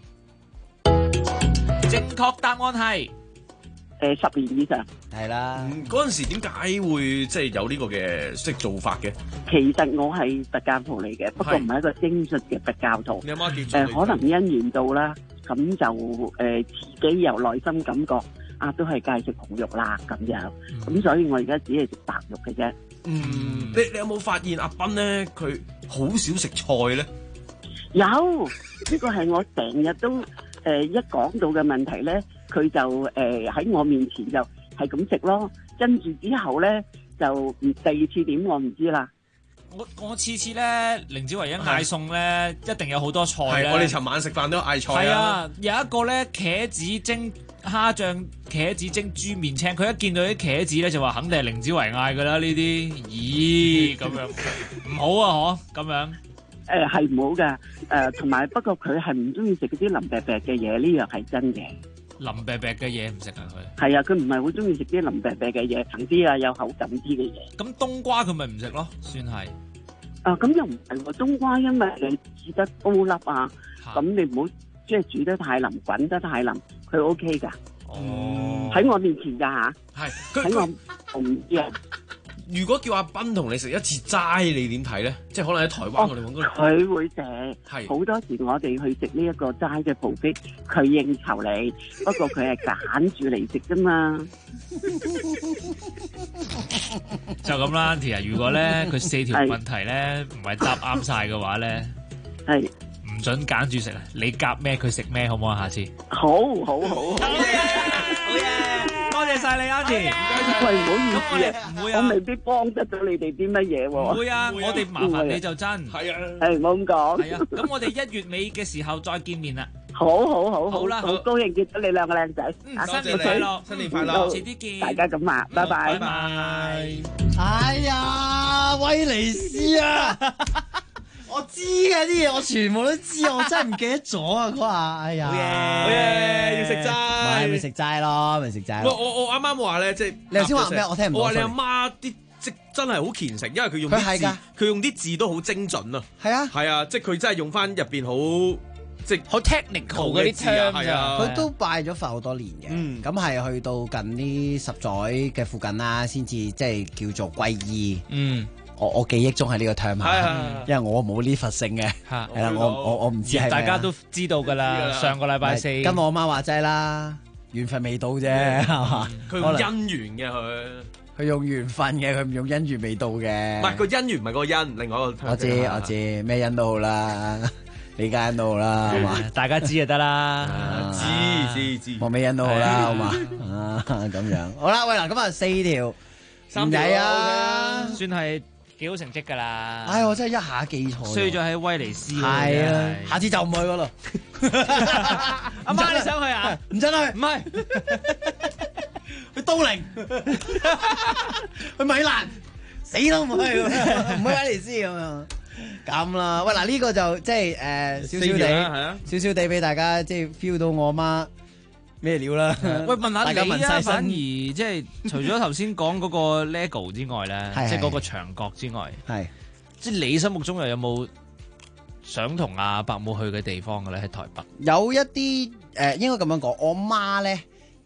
正確答案係 10年以上。 係啦。 嗰陣時點解會即係有呢個嘅做法嘅？ 其實我係佛教徒嚟嘅，不過唔係一個精進嘅佛教徒。 你阿媽幾可能因緣到啦，咁就自己由內心感覺都係戒食紅肉啦咁樣。咁所以我而家只係食白肉嘅啫。 你有冇發現阿斌咧，佢好少食菜咧？ 有，呢個係我成日都一講到嘅問題咧，佢就喺我面前就係咁食咯，跟住之後咧就第二次點我唔知啦。 我次次咧，凌子維一嗌餸咧，一定有好多菜咧。 我哋尋晚食飯都嗌菜係啊，有一個咧茄子蒸蝦醬、茄子蒸豬面青，佢一見到啲茄子咧就話肯定係凌子維嗌噶啦呢啲。咦，咁樣唔好啊，嗬，咁樣。 係唔好噶，同埋不過佢係唔中意食嗰啲腍白白嘅嘢，呢樣係真嘅。 腍白白嘅嘢唔食啊佢？ 係啊，佢唔係好中意食啲腍白白嘅嘢，藤啲啊有口感啲嘅嘢。 咁冬瓜佢咪唔食咯？算係。 咁又唔係喎，冬瓜因為你煮得煲粒啊，咁你唔好即係煮得太腍，滾得太腍，佢 OK 噶。喺我面前噶吓。係。喺我唔知啊。 如果叫阿斌同你食一次齋，你點睇咧？即係可能喺台灣我哋揾佢會食，好多時我哋去食呢一個齋嘅 buffet，佢應酬你，不過佢係揀住嚟食啫嘛。 就咁啦，Auntie啊！如果咧佢4條問題咧唔係答啱晒嘅話咧， 係唔准揀住食啊！你夾咩佢食咩，好唔好啊？下次好。好嘢！多謝晒你，Auntie。 喂，唔好意思啊，唔會啊，我未必幫得到你哋啲乜嘢喎。 唔會啊，我哋麻煩你就真。 係啊， 係唔好咁講。 係啊，咁我哋1月尾嘅時候再見面啦。 好啦， 好高興見到你兩個靚仔。 新年快樂，新年快樂，遲啲見。 大家咁話，拜拜。 拜拜。 哎呀，威尼斯啊！我知嘅啲嘢，我全部都知，我真係唔記得咗啊！佢話：哎呀， 好嘢，要食齋， 咪食齋咯，咪食齋。 我啱啱話咧，即係你頭先話咩？我聽唔到。 我話你阿媽啲即真係好虔誠，因為佢用啲字，佢用啲字都好精準啊。係啊，即係佢真係用翻入邊好即係好 technical 嗰啲字啊。係啊， 佢都拜咗佛好多年嘅，咁係去到近呢10載嘅附近啦，先至即係叫做皈依。我記憶中係呢個 term 因為我冇呢佛性嘅，係啦，我唔知係。 大家都知道㗎啦，上個禮拜4 跟我媽話齋啦，緣分未到啫，係嘛？ 佢用姻緣嘅佢用緣分嘅，佢唔用姻緣未到嘅。 唔係個姻緣唔係個因，另外一個。 我知咩因都好啦，你間因都好啦，係嘛？ 大家知就得啦， 知。 冇咩因都好啦，好嘛？咁樣好啦，喂嗱，咁啊4條唔曳啊， 算係。幾好成績㗎啦！ 唉，我真係一下記錯， 衰咗喺威尼斯。 係啊，下次就唔去嗰度。 阿媽，你想去啊？ 唔真去， 唔係去都靈，去米蘭，死都唔去，唔去威尼斯咁樣。咁啦，喂嗱，呢個就即係少少地，少少地俾大家即係 feel 到我媽咩料啦？ 喂，問下你啊，反而即係除咗頭先講嗰個 LEGO 之外咧，即係嗰個牆角之外， 係即係你心目中又有冇想同阿伯母去嘅地方嘅咧？喺台北有一啲應該咁樣講，我媽咧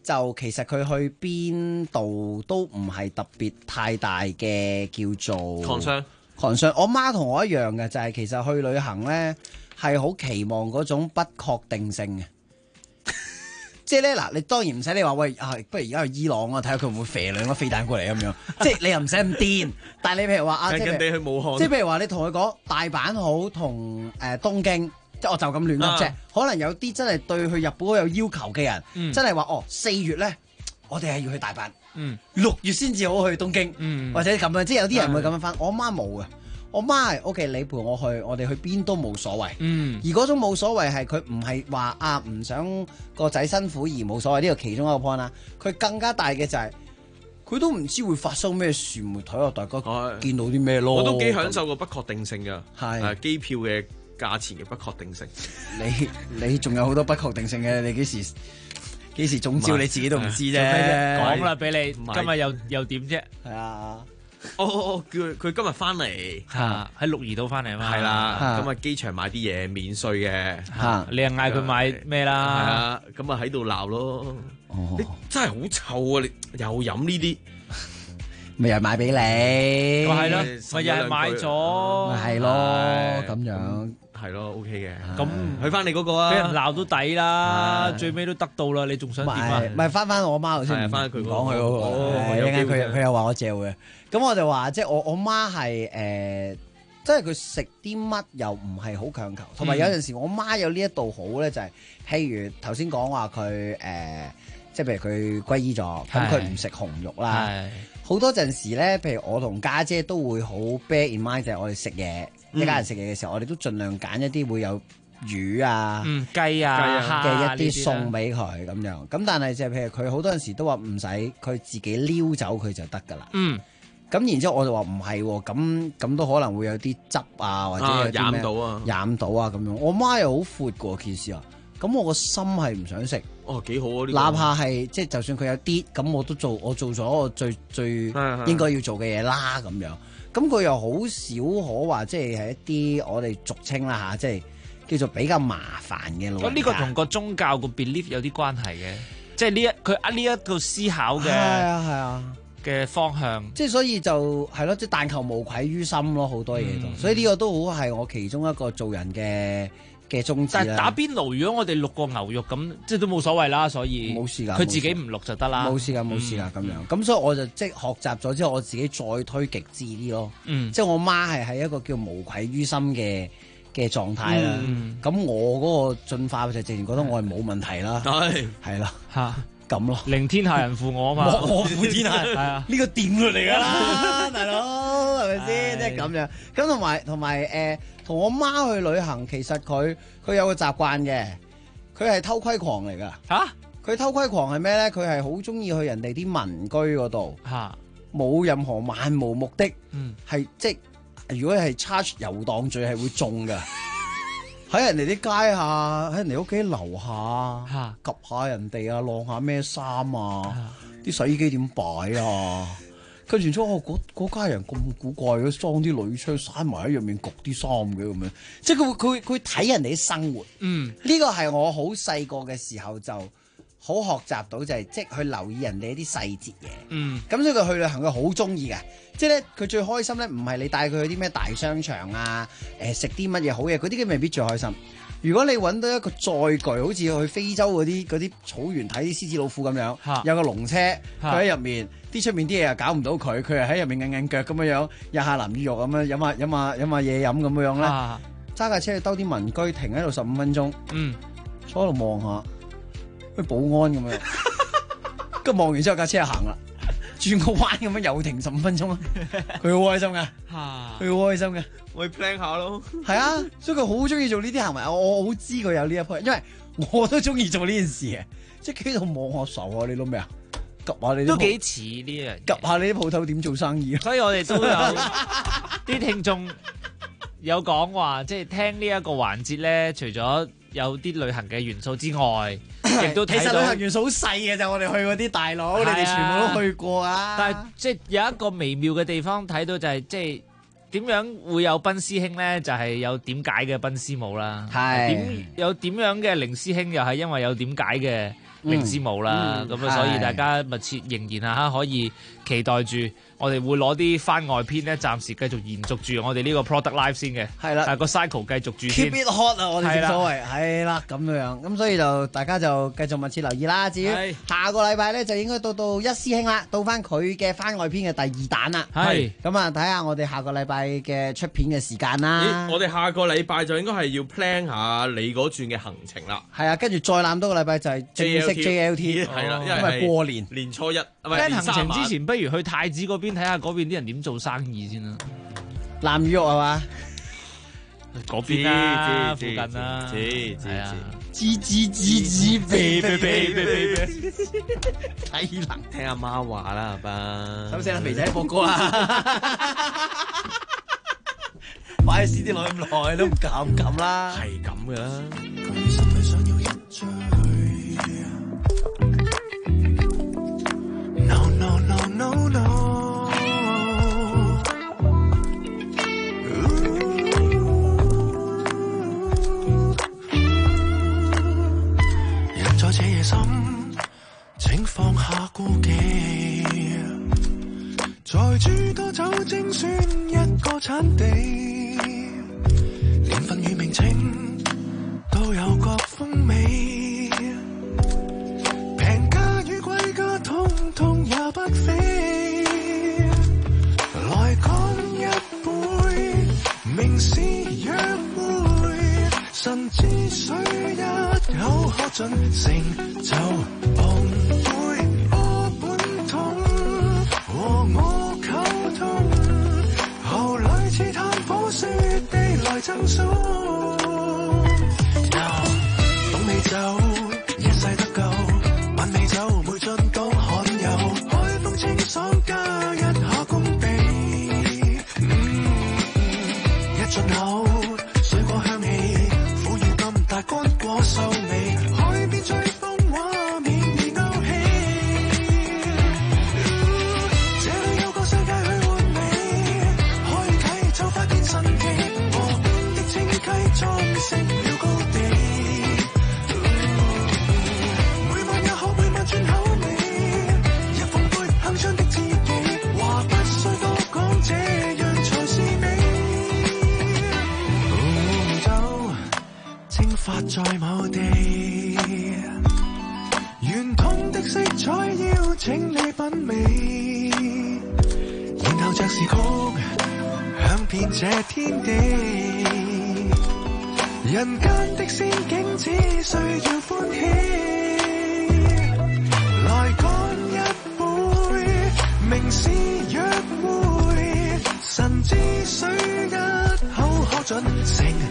就其實佢去邊度都唔係特別太大嘅叫做concern。我媽同我一樣嘅，就係其實去旅行咧係好期望嗰種不確定性嘅。即係咧嗱，你當然唔使你話喂不如而家去伊朗啊，睇下佢會唔會射兩個飛彈過嚟咁樣。即係你又唔使咁癲。但係你譬如話近地去武漢， 即係譬如話你同佢講大阪好同東京，即係我就咁亂噏啫。可能有啲真係對去日本好有要求嘅人，真係話4月咧，我哋係要去大阪，6月先至好去東京，或者咁樣。即係有啲人會咁樣翻。我媽冇嘅。我媽係 OK，你陪我去，我哋去邊都冇所謂。而嗰種冇所謂係佢唔係話唔想個仔辛苦而冇所謂，呢個其中一個 point 啦。佢更加大嘅就係佢都唔知會發生咩事，咪睇下大家見到啲咩咯。 我都幾享受個不確定性㗎，係機票嘅價錢嘅不確定性。 你仲有好多不確定性嘅，你幾時中招你自己都唔知啫。 講啦俾你，今日又點啫？ 係啊。 叫佢今日翻嚟喺鹿兒島翻嚟啊嘛， 係啦，咁啊機場買啲嘢免稅嘅， 你又嗌佢買咩啦？ 係啊，咁啊喺度鬧咯，你真係好臭啊！你又飲呢啲， 咪又買俾你， 係咯，咪又係買咗， 咪係咯，咁樣。 係咯 ，OK 嘅。 咁去翻你嗰個啊， 俾人鬧都抵啦，最尾都得到啦，你仲想點啊？ 唔係翻我媽頭先， 翻佢講佢嗰個，佢又話我嚼嘅。咁我就話即係我媽係即係佢食啲乜又唔係好強求，同埋有陣時我媽有呢一度好咧，就係譬如頭先講話佢即係譬如佢歸依咗，咁佢唔食紅肉啦。好多陣時咧，譬如我同家姐都會好 bear in mind，就係我哋食嘢，一家人食嘢嘅時候，我哋都盡量揀一啲會有魚啊、 雞啊嘅一啲餸俾佢咁樣。咁但係就係譬如佢好多陣時都話唔使，佢自己撩走佢就得㗎啦。咁然之後我就話唔係喎，咁都可能會有啲汁啊，或者有啲咩染到啊咁樣。我媽又好闊㗎件事啊，咁我個心係唔想食。 幾好啊！ 哪怕係即係就算佢有啲咁，我做咗我最應該要做嘅嘢啦咁樣。咁佢又好少可話即係一啲我哋俗稱啦嚇，即係叫做比較麻煩嘅老人家。 呢個同個宗教個 belief 有啲關係嘅，即係佢呢一個思考嘅係啊嘅方向。 即係所以就係咯，即係但求無愧於心咯，好多嘢都。所以呢個都好係我其中一個做人嘅宗旨。 但係打邊爐，如果我哋淥個牛肉咁，即係都冇所謂啦。所以冇事㗎， 佢自己唔淥就得啦。 冇事㗎咁樣。咁所以我就即係學習咗之後，我自己再推極致啲咯。即係我媽係喺一個叫無愧於心嘅狀態啦。咁我嗰個進化就直然覺得我係冇問題啦。係啦嚇。咁咯， 令天下人負我啊嘛， 我負天下人，係啊，呢個定律嚟㗎啦，大佬係咪先？即係咁樣。咁同埋同我媽去旅行，其實佢有個習慣嘅，佢係偷窺狂嚟㗎。佢偷窺狂係咩咧？佢係好中意去人哋啲民居嗰度，冇任何漫無目的，係即係如果係 charge 遊蕩罪係會中㗎。喺人哋啲街下，喺人哋屋企樓下，及下人哋啊，晾下咩衫啊，啲洗衣機點擺啊，跟住之後嗰家人咁古怪嘅，裝啲鋁窗閂埋喺入面焗啲衫嘅咁樣，即係佢睇人哋啲生活，呢個係我好細個嘅時候就好學習到，就係即係去留意人哋一啲細節嘢，咁所以佢去旅行佢好中意嘅。即係咧，佢最開心咧，唔係你帶佢去啲咩大商場啊，食啲乜嘢好嘢，嗰啲未必最開心。如果你揾到一個載具，好似去非洲嗰啲草原睇啲獅子老虎咁樣，有個龍車，佢喺入面，啲出面啲嘢又搞唔到佢，佢係喺入面硬腳咁樣，日下南乳肉咁樣，飲下嘢飲咁樣咧，揸架車去兜啲民居，停喺度15分鐘，坐喺度望下，好似保安咁樣，跟住望完之後架車就行啦。轉個彎咁樣又停15分鐘啊！佢好開心噶，佢好開心嘅， 我去 plan 下咯。 係啊，所以佢好中意做呢啲行為。我好知佢有呢一 part，因為我都中意做呢件事嘅，即係企度望下手啊！你諗咩啊？及下你都幾似呢樣， 及下你啲鋪頭點做生意。 所以我哋都有啲聽眾有講話，即係聽呢一個環節咧，除咗有啲旅行嘅元素之外，亦都睇到其實旅行元素好細嘅就我哋去嗰啲大佬，你哋全部都去過啊！ 但係即係有一個微妙嘅地方睇到就係即係點樣會有賓師兄咧？就係有點解嘅賓師母啦。有點樣嘅凌師兄又係因為有點解嘅零絲冇啦，咁啊，所以大家密切仍然啊可以期待住，我哋會攞啲番外篇咧，暫時繼續延續住我哋呢個 product live 先嘅，係啦，但係個 cycle 繼續住先 keep it hot 啊！我哋正所謂係啦咁樣，咁所以就大家就繼續密切留意啦。至於下個禮拜咧，就應該到一師兄啦，到翻佢嘅番外篇嘅第2彈啦。係咁啊，睇下我哋下個禮拜嘅出片嘅時間啦。 我哋下個禮拜就應該係要 plan 下你嗰轉嘅行程啦。 係啊，跟住再攬多個禮拜就係正式 JLT 係啦， 因為過年年初一。 plan 行程之前，不如去太子嗰邊睇下嗰邊啲人點做生意先啦。 南乳肉係嘛？ 嗰邊啦，附近啦，係啊， 睇能聽阿媽話啦，阿爸。 收聲啦，肥仔播歌啦。擺喺 CD 攞咁耐都唔敢啦， 係咁噶啦。 No no no no no， 人在這夜深，請放下顧忌，在諸多酒精選一個產地，年份與名稱都有各風味。通通也不菲，來乾一杯，名是約會，神之水一口喝盡，成就碰杯。我本痛和我溝通，後來似炭火雪地來贈送。懂美酒一世得夠，品美酒每樽都罕有，海風清爽加一下攻鼻，一進口水果香氣，苦與甘但乾果秀味，海邊吹風畫面已勾起，這裡有個世界去換味，開啟就發現神奇，河邊的清溪裝成了高地。轉口味，一奉杯鏗鏘的知己，話不需多講，這樣才是美。紅酒蒸發在某地，圓通的色彩邀請你品味，然後爵士曲響遍這天地，人間的仙境只需要歡喜。來乾一杯，名是約會，神之水一口喝盡，成